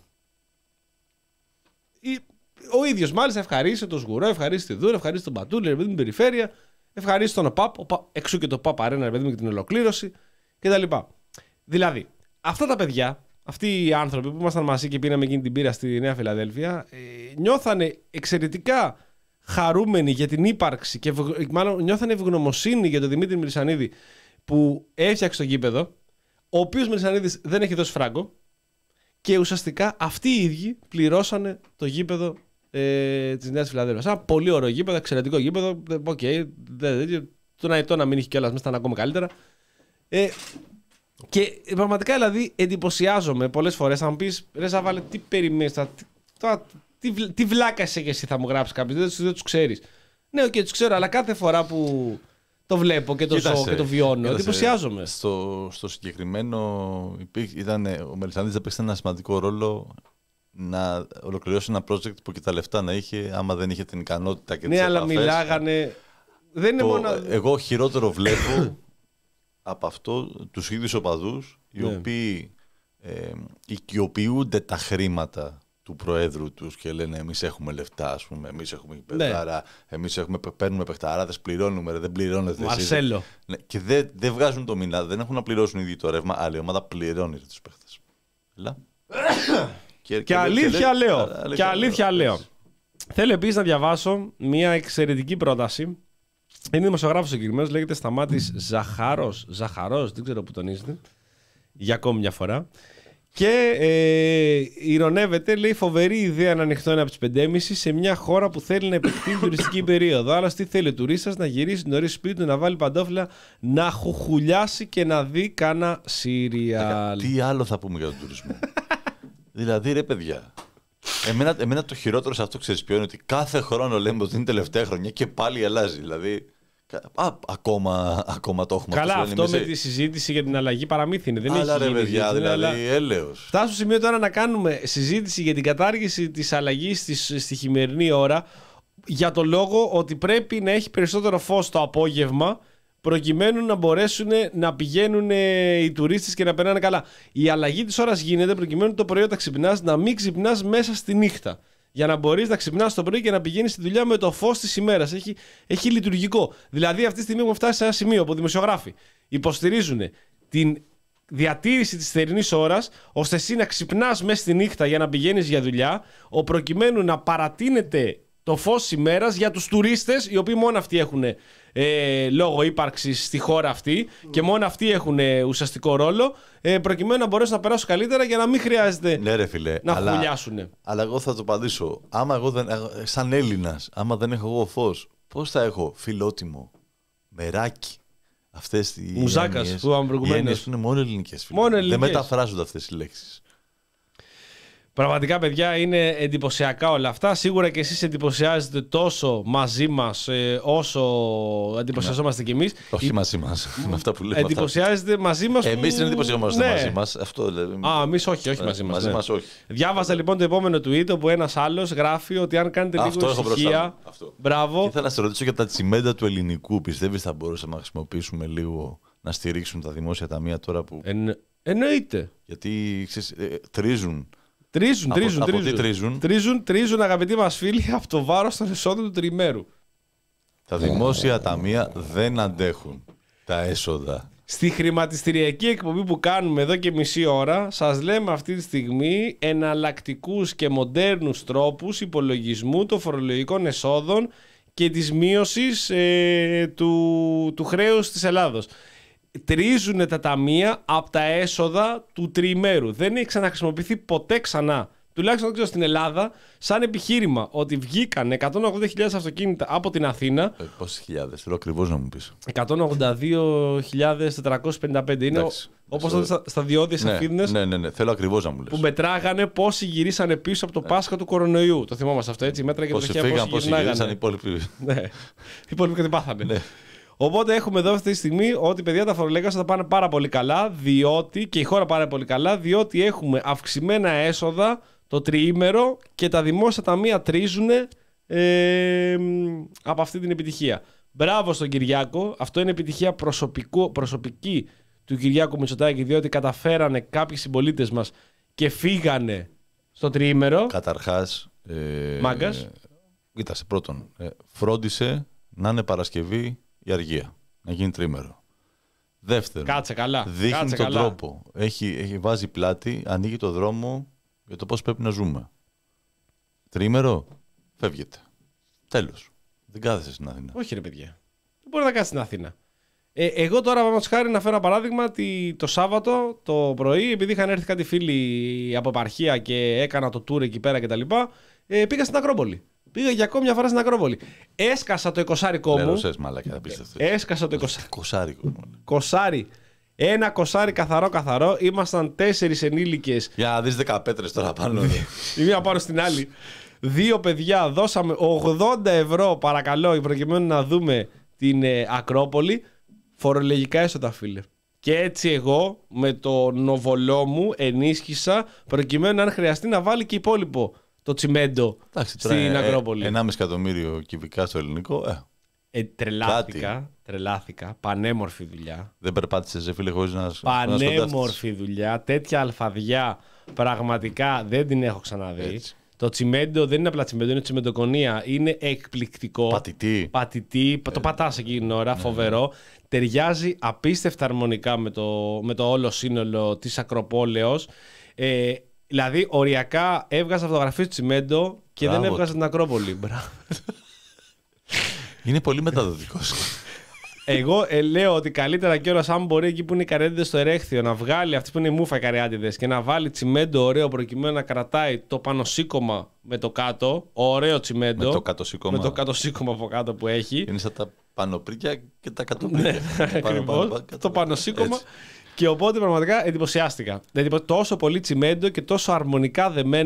Ο ίδιος μάλιστα ευχαρίστησε τον Σγουρό, ευχαρίστησε τη Δούρα, ευχαρίστησε τον Πατούλη, ρε παιδί μου, την περιφέρεια, ευχαρίστησε τον ΟΠΑΠ, εξού και το ΟΠΑΠ Αρένα, ρε παιδί μου, και την ολοκλήρωση κτλ. Δηλαδή, αυτά τα παιδιά. Αυτοί οι άνθρωποι που ήμασταν μαζί και πίναμε εκείνη την πύρα στη Νέα Φιλαδέλφια, ε, νιώθανε εξαιρετικά χαρούμενοι για την ύπαρξη και μάλλον νιώθανε ευγνωμοσύνη για τον Δημήτρη Μελισσανίδη που έφτιαξε το γήπεδο, ο οποίος Μελισσανίδης δεν έχει δώσει φράγκο, και ουσιαστικά αυτοί οι ίδιοι πληρώσανε το γήπεδο ε, της Νέας Φιλαδέλφειας. Ένα πολύ ωραίο γήπεδο, εξαιρετικό γήπεδο. Οκ, okay, τον αετό να μην είχε κιόλας μέσα, ήταν ακόμα καλύτερα. Ε, Και πραγματικά δηλαδή εντυπωσιάζομαι πολλές φορές. Θα μου πεις, ρε Ζαβάλε, τι περιμένεις, τι, τι, τι βλάκα είσαι και εσύ θα μου γράψει κάποιος, δεν, δεν τους ξέρεις. Ναι, οκ, okay, τους ξέρω, αλλά κάθε φορά που το βλέπω και το κοίτασε, ζω και το βιώνω, κοίτασε, εντυπωσιάζομαι. Στο, στο συγκεκριμένο, υπήρχε, ήταν, ο Μελισσανίδης έπαιξε ένα σημαντικό ρόλο να ολοκληρώσει ένα project που και τα λεφτά να είχε, άμα δεν είχε την ικανότητα και τις επαφές. Ναι, αλλά μιλάγανε. Δεν είναι το, μόνο... Εγώ χειρότερο βλέπω από αυτό τους ίδιους οπαδούς, οι ναι. οποίοι ε, οικειοποιούνται τα χρήματα του προέδρου τους και λένε εμείς έχουμε λεφτά, ας πούμε, εμείς έχουμε παιχτάρα, ναι. εμείς έχουμε, παίρνουμε παιχταράδες, πληρώνουμε, δεν πληρώνετε Μαρσέλο. εσείς. Ναι, και δεν δε βγάζουν το μήνα, δεν έχουν να πληρώσουν ήδη το ρεύμα, άλλη ομάδα πληρώνει τους παίχτες. και, και, και αλήθεια και λέω, αλήθεια και αλήθεια λέω. λέω. Θέλω επίσης να διαβάσω μια εξαιρετική πρόταση. Είναι δημοσιογράφος συγκεκριμένος, λέγεται Σταμάτης Ζαχαρός. Ζαχαρός, δεν ξέρω που τονίζεται. Για ακόμη μια φορά. Και ε, ηρωνεύεται, λέει, φοβερή ιδέα να ανοιχτώ ένα από τις πεντέμισι σε μια χώρα που θέλει να επεκτείνει τουριστική περίοδο. Άρα τι θέλει ο τουρίστας? Να γυρίσει νωρίς σπίτι του, να βάλει παντόφυλλα, να χουχουλιάσει και να δει κάνα σύριαλ. Τι άλλο θα πούμε για τον τουρισμό? Δηλαδή, ρε παιδιά. Εμένα, εμένα το χειρότερο σε αυτό ξέρεις ποιο είναι? Ότι κάθε χρόνο λέμε ότι είναι τελευταία χρονιά και πάλι αλλάζει. Δηλαδή, Α, ακόμα, ακόμα το έχουμε. Καλά, αυτό, αυτό με τη συζήτηση για την αλλαγή παραμύθι είναι. Δεν αλλά έχει ρε γίνει παιδιά, συζήτηση, δηλαδή αλλά... έλεος. Φτάσω στο σημείο τώρα να κάνουμε συζήτηση για την κατάργηση της αλλαγής στη, στη χειμερινή ώρα, για το λόγο ότι πρέπει να έχει περισσότερο φως το απόγευμα, προκειμένου να μπορέσουν να πηγαίνουν οι τουρίστες και να περνάνε καλά. Η αλλαγή της ώρας γίνεται προκειμένου το πρωί όταν ξυπνάς να μην ξυπνάς μέσα στη νύχτα. Για να μπορείς να ξυπνάς το πρωί και να πηγαίνεις στη δουλειά με το φως της ημέρας. Έχει, έχει λειτουργικό. Δηλαδή, αυτή τη στιγμή έχουμε φτάσει σε ένα σημείο που δημοσιογράφοι υποστηρίζουν την διατήρηση της θερινής ώρας, ώστε εσύ να ξυπνάς μέσα στη νύχτα για να πηγαίνεις για δουλειά, ο προκειμένου να παρατείνεται το φως της ημέρας για τους τουρίστες, οι οποίοι μόνο αυτοί έχουν ε, λόγο ύπαρξης στη χώρα αυτή και μόνο αυτοί έχουν ε, ουσιαστικό ρόλο, ε, προκειμένου να μπορέσουν να περάσουν καλύτερα για να μην χρειάζεται ναι, ρε, φίλε, να αλλά, χουλιάσουν. Αλλά εγώ θα το απαντήσω. Άμα εγώ δεν, σαν Έλληνας, άμα δεν έχω εγώ φως, πώς θα έχω φιλότιμο, μεράκι, αυτές οι Μουζάκας έννοιες, που είπαμε προηγουμένως. Οι έννοιες που είναι μόνο ελληνικές. Φίλε. Μόνο ελληνικές. Δεν μεταφράζονται αυτές οι λέξεις. Πραγματικά, παιδιά, είναι εντυπωσιακά όλα αυτά. Σίγουρα και εσείς εντυπωσιάζετε τόσο μαζί μας ε, όσο εντυπωσιαζόμαστε κι εμείς. Όχι μαζί μας, με αυτά που λέμε. Εντυπωσιάζετε μαζί μας. Εμείς που... δεν εντυπωσιαζόμαστε ναι. μαζί μας. Αυτό λέμε. Α, εμείς όχι, όχι μαζί μας. Μαζί ναι. μας όχι. Διάβαζα λοιπόν το επόμενο tweet όπου ένας άλλος γράφει ότι αν κάνετε αυτό λίγο ησυχία. Μπράβο. Ήθελα να σε ρωτήσω για τα τσιμέντα του ελληνικού. Πιστεύεις θα μπορούσαμε να χρησιμοποιήσουμε λίγο να στηρίξουν τα δημόσια ταμεία τώρα που. Εν... Εννοείται. Γιατί ξέρεις, ε, τρίζουν. Τρίζουν, από, τρίζουν, από τρίζουν. τι τρίζουν. Τρίζουν, τρίζουν, αγαπητοί μας φίλοι, από το βάρος των εσόδων του τριημέρου. Τα δημόσια ταμεία δεν αντέχουν τα έσοδα. Στη χρηματιστηριακή εκπομπή που κάνουμε εδώ και μισή ώρα, σας λέμε αυτή τη στιγμή εναλλακτικούς και μοντέρνους τρόπους υπολογισμού των φορολογικών εσόδων και της μείωσης ε, του, του χρέους της Ελλάδος. Τρίζουν τα ταμεία από τα έσοδα του τριημέρου. Δεν έχει ξαναχρησιμοποιηθεί ποτέ ξανά, τουλάχιστον δεν ξέρω στην Ελλάδα, σαν επιχείρημα ότι βγήκαν εκατόν ογδόντα χιλιάδες αυτοκίνητα από την Αθήνα. Ε, πόσες χιλιάδες, θέλω ακριβώς να μου πεις. εκατόν ογδόντα δύο χιλιάδες τετρακόσιες πενήντα πέντε είναι όπως τότε στα, στα διώδιες ναι, Αθήνες. Ναι, ναι, ναι, θέλω ακριβώς να μου λες. Που μετράγανε πόσοι γυρίσανε πίσω από το ναι. Πάσχα του κορονοϊού. Το θυμόμαστε αυτό, έτσι. Μέτρα και το πόσοι φύγαν, πόσοι γυρίσαν οι υπόλοιποι. Ναι, οι υπόλοιποι κάτι πάθανε. Ναι. Οπότε έχουμε εδώ αυτή τη στιγμή ότι, παιδιά, τα φορολογικά θα πάνε πάρα πολύ καλά, διότι και η χώρα πάρα πολύ καλά, διότι έχουμε αυξημένα έσοδα το τριήμερο και τα δημόσια ταμεία τρίζουν ε, από αυτή την επιτυχία. Μπράβο στον Κυριάκο. Αυτό είναι επιτυχία προσωπικού, προσωπική του Κυριάκου Μητσοτάκη, διότι καταφέρανε κάποιοι συμπολίτες μας και φύγανε στο τριήμερο. Καταρχάς, ε, Μάγκας. Ε, κοίτασε, πρώτον, ε, φρόντισε να είναι Παρασκευή η αργία, να γίνει τρίμερο. Δεύτερον, Κάτσε καλά. δείχνει Κάτσε τον καλά. τρόπο. Έχει, έχει βάζει πλάτη, ανοίγει το δρόμο για το πώς πρέπει να ζούμε. Τρίμερο, φεύγετε. Τέλος. Δεν κάθεσαι στην Αθήνα. Όχι, ρε παιδιά. Δεν μπορεί να κάτσει στην Αθήνα. Ε, εγώ τώρα, παραδείγματος χάρη, να φέρω ένα παράδειγμα ότι το Σάββατο το πρωί, επειδή είχαν έρθει κάτι φίλοι από επαρχία και έκανα το tour εκεί πέρα κτλ., ε, πήγα στην Ακρόπολη. Πήγα για ακόμη μια φορά στην Ακρόπολη. Έσκασα το εικοσάρικό μου. Λερωσές, μαλάκα, απίστευτο. Έσκασα το εικοσάρι. Κοσάρικο. Κοσάρι. Ένα κοσάρι καθαρό καθαρό. Ήμασταν τέσσερις ενήλικες. Για να δεις δεκαπέτρες τώρα πάνω. Η μία πάνω στην άλλη. Δύο παιδιά. Δώσαμε ογδόντα ευρώ, παρακαλώ, προκειμένου να δούμε την ε, Ακρόπολη. Φορολογικά έσοδα, φίλε. Και έτσι εγώ με το νοβολό μου ενίσχυσα προκειμένου αν χρειαστεί να βάλει και υπόλοιπο το τσιμέντο. Εντάξει, στην ε, Ακρόπολη. ενάμιση εκατομμύριο κυβικά στο ελληνικό. Ε, ε, τρελάθηκα, τρελάθηκα. Πανέμορφη δουλειά. δεν περπάτησε, σε φίλε, χωρίς να Πανέμορφη δουλειά. Τέτοια αλφαδιά πραγματικά δεν την έχω ξαναδεί. Έτσι. Το τσιμέντο δεν είναι απλά τσιμέντο, είναι τσιμεντοκονία. Είναι εκπληκτικό. Πατητή. Πατητή. Ε, το πατάς εκείνη την ώρα, ναι, φοβερό. Ναι. Ταιριάζει απίστευτα αρμονικά με το, με το όλο σύνολο της Ακροπόλεως. Ε, δηλαδή, οριακά έβγαζα φωτογραφίες του τσιμέντο και Μπράβο. δεν έβγαζα την Ακρόπολη. Είναι πολύ μεταδοτικός. Εγώ ε, λέω ότι καλύτερα κιόλας αν μπορεί εκεί που είναι οι καριάτιδες στο Ερέχθιο να βγάλει αυτές που είναι οι μούφα καριάτιδες και να βάλει τσιμέντο ωραίο προκειμένου να κρατάει το πάνω σήκωμα με το κάτω. Ωραίο τσιμέντο. Με το κάτω σήκωμα. Με το κάτω σήκωμα από κάτω που έχει. Είναι σαν τα πανοπρίκια και τα κατοπρίκια. Ακριβώς. Το πάνω σήκωμα. Και οπότε πραγματικά εντυπωσιάστηκα. Δηλαδή τόσο πολύ τσιμέντο και τόσο αρμονικά δεμένο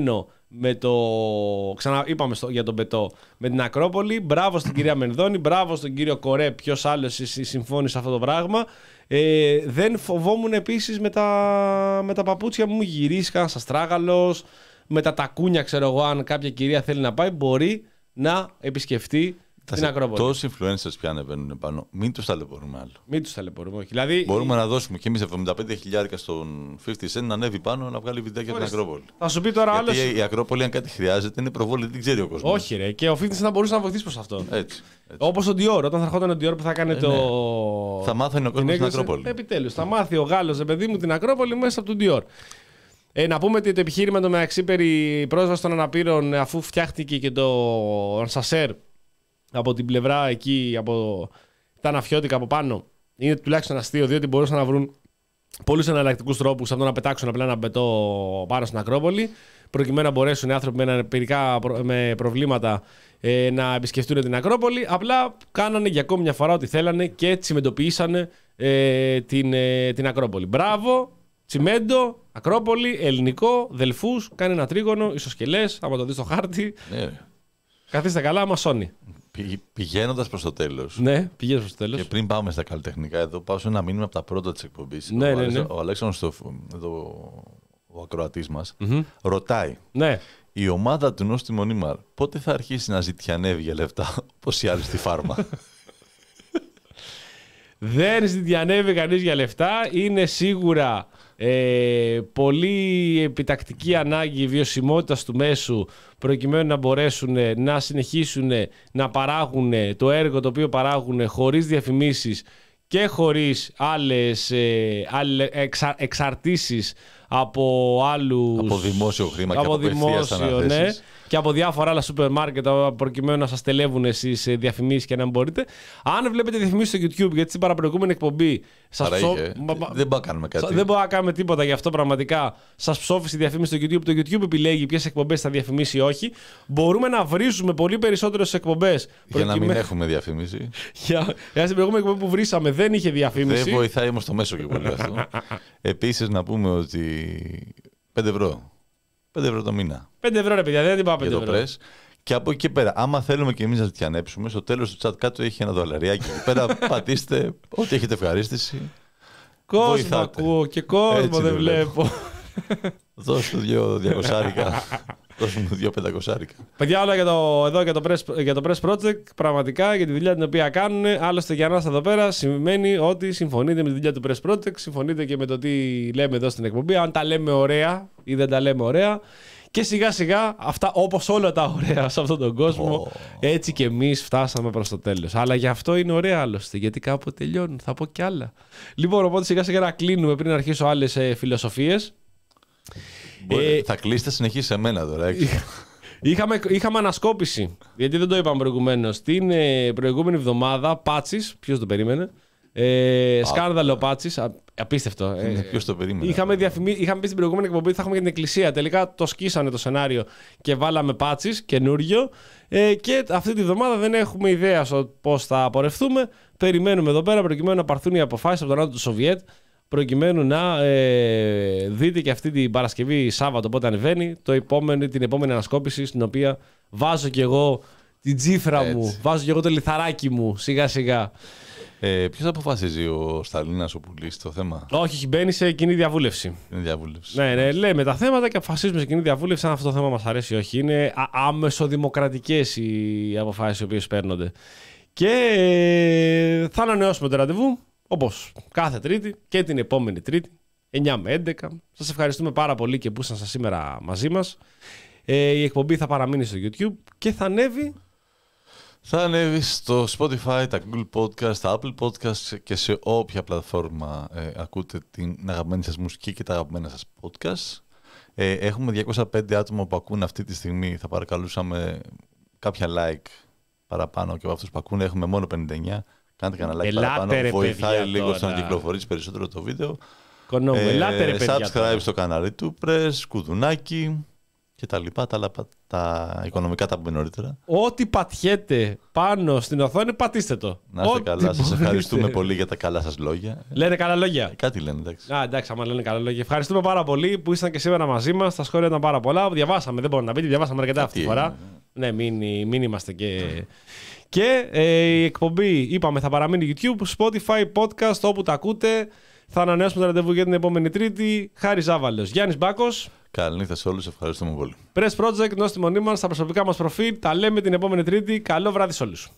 με το. Ξανά είπαμε στο, για τον Πετό. Με την Ακρόπολη. Μπράβο στην κυρία Μενδώνη. Μπράβο στον κύριο Κορέ. Ποιος άλλος συμφώνησε αυτό το πράγμα. Ε, δεν φοβόμουν επίσης με τα, με τα παπούτσια μου. Γυρίστηκαν σαν στράγαλος. Με τα τακούνια, ξέρω εγώ, αν κάποια κυρία θέλει να πάει, μπορεί να επισκεφτεί την Ακρόπολη. Τόσοι influencers πια ανεβαίνουν πάνω. Μην τους ταλαιπωρούμε άλλο. Μην τους ταλαιπωρούμε, όχι. Δηλαδή, μπορούμε η... να δώσουμε και εμείς εβδομήντα πέντε χιλιάρικα στον πενήντα Cent να ανέβει πάνω να βγάλει βιντεάκια από την Ακρόπολη. Θα σου πει τώρα άλλο. Γιατί άλλος... η Ακρόπολη, αν κάτι χρειάζεται, είναι προβόλη, δεν ξέρει ο κόσμος. Όχι, ρε. Και ο πενήντα Cent θα μπορούσε να βοηθήσει προς αυτό. Έτσι. έτσι. Όπως ο Dior, όταν θα ερχόταν ο Dior που θα κάνει ε, το. Ναι. Θα μάθει ο κόσμος την Ακρόπολη. Επιτέλους. Θα μάθει ο Γάλλος, παιδί μου, την Ακρόπολη μέσα από τον Dior. Ε, να πούμε ότι το επιχείρημα το μεταξύ περί πρόσβαση των αναπήρων, αφού φτιάχτηκε και το Ανσασέρ από την πλευρά εκεί, από τα αναφιώτικα από πάνω, είναι τουλάχιστον αστείο, διότι μπορούσαν να βρουν πολλούς εναλλακτικούς τρόπους από το να πετάξουν απλά ένα μπετό πάνω στην Ακρόπολη, προκειμένου να μπορέσουν οι άνθρωποι με αναπηρικά με προβλήματα ε, να επισκεφτούν την Ακρόπολη. Απλά κάνανε για ακόμη μια φορά ό,τι θέλανε και τσιμεντοποιήσανε ε, την, ε, την Ακρόπολη. Μπράβο! Τσιμέντο, Ακρόπολη, ελληνικό, Δελφούς, κάνει ένα τρίγωνο, ισοσκελές, άμα το δεις στο χάρτη. Ναι. Καθίστε καλά, μασόνι. Πη, πηγαίνοντας προς το τέλος. Ναι, πηγαίνοντας προς το τέλος. Και πριν πάμε στα καλλιτεχνικά, εδώ πάω σε ένα μήνυμα από τα πρώτα της εκπομπής. Ναι, ο, ναι, ναι. ο Αλέξανδρος, εδώ, ο ακροατής μας, Mm-hmm. ρωτάει. Ναι. Η ομάδα του Νόστι Μονίμαρ πότε θα αρχίσει να ζητιανεύει για λεφτά, όπως οι άλλοι στη φάρμα. Δεν ζητιανεύει κανείς για λεφτά. Είναι σίγουρα ε, πολύ επιτακτική ανάγκη βιωσιμότητας του μέσου, προκειμένου να μπορέσουν να συνεχίσουν να παράγουν το έργο το οποίο παράγουν χωρίς διαφημίσεις και χωρίς άλλες, ε, άλλες εξα, εξαρτήσεις από άλλους... Από δημόσιο χρήμα και από, από απευθείας αναθέσεις. Ναι, και από διάφορα άλλα σούπερ μάρκετ προκειμένου να σας τελεύουν εσείς διαφημίσεις και να μην μπορείτε. Αν βλέπετε διαφημίσεις στο YouTube, γιατί στην παραπροηγούμενη εκπομπή σας ψώ... δεν μπορούμε να κάνουμε κάτι. Δεν μπορούμε να κάνουμε τίποτα γι' αυτό πραγματικά. Σας ψόφισε η διαφήμιση στο YouTube. Το YouTube επιλέγει ποιες εκπομπές θα διαφημίσει ή όχι. Μπορούμε να βρίζουμε πολύ περισσότερες εκπομπές. Για προκειμένου... να μην έχουμε διαφήμιση. για... για στην προηγούμενη εκπομπή που βρίσαμε δεν είχε διαφήμιση. Δεν βοηθάει όμως το μέσο και πολύ αυτό. Επίσης να πούμε ότι πέντε ευρώ. πέντε ευρώ το μήνα. πέντε ευρώ ρε παιδιά, δεν την πάω πέντε ευρώ. Press. Και από εκεί και πέρα, άμα θέλουμε και εμείς να ζητιανέψουμε, στο τέλος του chat κάτω έχει ένα δολαριάκι. Εκεί πέρα πατήστε ό,τι έχετε ευχαρίστηση. Κόσμο ακούω και κόσμο έτσι δεν βλέπω. Δώσ' του δύο διακοσάρικα. Δώσ' μου δύο πεντακοσάρικα. Παιδιά, όλα για το, εδώ για το, press, για το Press Project, πραγματικά για τη δουλειά την οποία κάνουν. Άλλωστε για nás εδώ πέρα σημαίνει ότι συμφωνείτε με τη δουλειά του Press Project, συμφωνείτε και με το τι λέμε εδώ στην εκπομπή. Αν τα λέμε ωραία ή δεν τα λέμε ωραία. Και σιγά σιγά, αυτά όπως όλα τα ωραία σε αυτόν τον κόσμο, oh. έτσι και εμείς φτάσαμε προς το τέλος. Αλλά γι' αυτό είναι ωραία άλλωστε, γιατί κάπου τελειώνουν. Θα πω κι άλλα. Λοιπόν, οπότε σιγά σιγά να κλείνουμε πριν αρχίσω άλλες ε, φιλοσοφίες. Ε, θα κλείσετε συνεχίσει σε μένα τώρα. είχαμε, είχαμε ανασκόπηση, γιατί δεν το είπαμε προηγουμένως. Την ε, προηγούμενη εβδομάδα, Πάτσις, ποιος το περίμενε. Ε, σκάνδαλο Πάτσις, απίστευτο. Ε, ποιος το περίμενε. Είχαμε, διαφημί... είχαμε πει στην προηγούμενη εκπομπή ότι θα έχουμε και την εκκλησία. Τελικά το σκίσανε το σενάριο και βάλαμε Πάτσις, καινούριο. Ε, και αυτή τη βδομάδα δεν έχουμε ιδέα πώς θα πορευτούμε. Περιμένουμε εδώ πέρα προκειμένου να πάρθουν οι αποφάσεις από τον Νότο του Σοβιέτ. Προκειμένου να ε, δείτε και αυτή την Παρασκευή Σάββατο πότε ανεβαίνει το επόμενη, την επόμενη ανασκόπηση, στην οποία βάζω και εγώ την τσίφρα έτσι. μου, βάζω και εγώ το λιθαράκι μου σιγά σιγά. Ε, ποιος αποφασίζει, ο Σταλίνας, ο Πουλής, το θέμα? Όχι, μπαίνει σε κοινή διαβούλευση. Κοινή διαβούλευση. Ναι, ναι, λέμε τα θέματα και αποφασίζουμε σε κοινή διαβούλευση αν αυτό το θέμα μας αρέσει ή όχι. Είναι άμεσο-δημοκρατικές οι αποφάσεις οι οποίες παίρνονται. Και ε, θα ανανεώσουμε το ραντεβού, όπως κάθε Τρίτη και την επόμενη Τρίτη, εννιά με έντεκα. Σας ευχαριστούμε πάρα πολύ και που ήσασταν σήμερα μαζί μας. Ε, η εκπομπή θα παραμείνει στο YouTube και θα ανέβει. Θα ανέβει στο Spotify, τα Google Podcast, τα Apple Podcast και σε όποια πλατφόρμα ε, ακούτε την αγαπημένη σας μουσική και τα αγαπημένα σας podcast. Ε, έχουμε διακόσια πέντε άτομα που ακούν αυτή τη στιγμή. Θα παρακαλούσαμε κάποια like παραπάνω και από αυτούς που ακούνε. Έχουμε μόνο πενήντα εννιά. Κάντε κανένα like ελάτε, παραπάνω. Ρε, βοηθάει παιδιά, λίγο στο τώρα. να κυκλοφορήσει περισσότερο το βίντεο. Ε, ελάτε, ρε, παιδιά, subscribe τώρα. στο κανάλι του Press, κουδουνάκι. και τα λοιπά, τα, άλλα, τα οικονομικά τα πούμε νωρίτερα. Ό,τι πατιέται πάνω στην οθόνη, πατήστε το. Να είστε Ό,τι καλά. Σας μπορείτε. ευχαριστούμε πολύ για τα καλά σας λόγια. Λένε καλά λόγια. Κάτι λένε, εντάξει. Α, εντάξει, άμα λένε καλά λόγια. Ευχαριστούμε πάρα πολύ που ήσταν και σήμερα μαζί μας. Τα σχόλια ήταν πάρα πολλά. Διαβάσαμε, δεν μπορώ να πείτε, διαβάσαμε αρκετά αυτή τη φορά. Ναι, μην, μην είμαστε και. Και ε, η εκπομπή, είπαμε, θα παραμείνει YouTube, Spotify, podcast, όπου τα ακούτε. Θα ανανεώσουμε το ραντεβού για την επόμενη Τρίτη. Χάρης Ζάβαλος, Γιάννης Μπάκος. Καληνύχτα σε όλους, ευχαριστούμε πολύ. Press Project, νόστιμο νήμαν στα προσωπικά μας προφίλ. Τα λέμε την επόμενη Τρίτη. Καλό βράδυ σε όλους.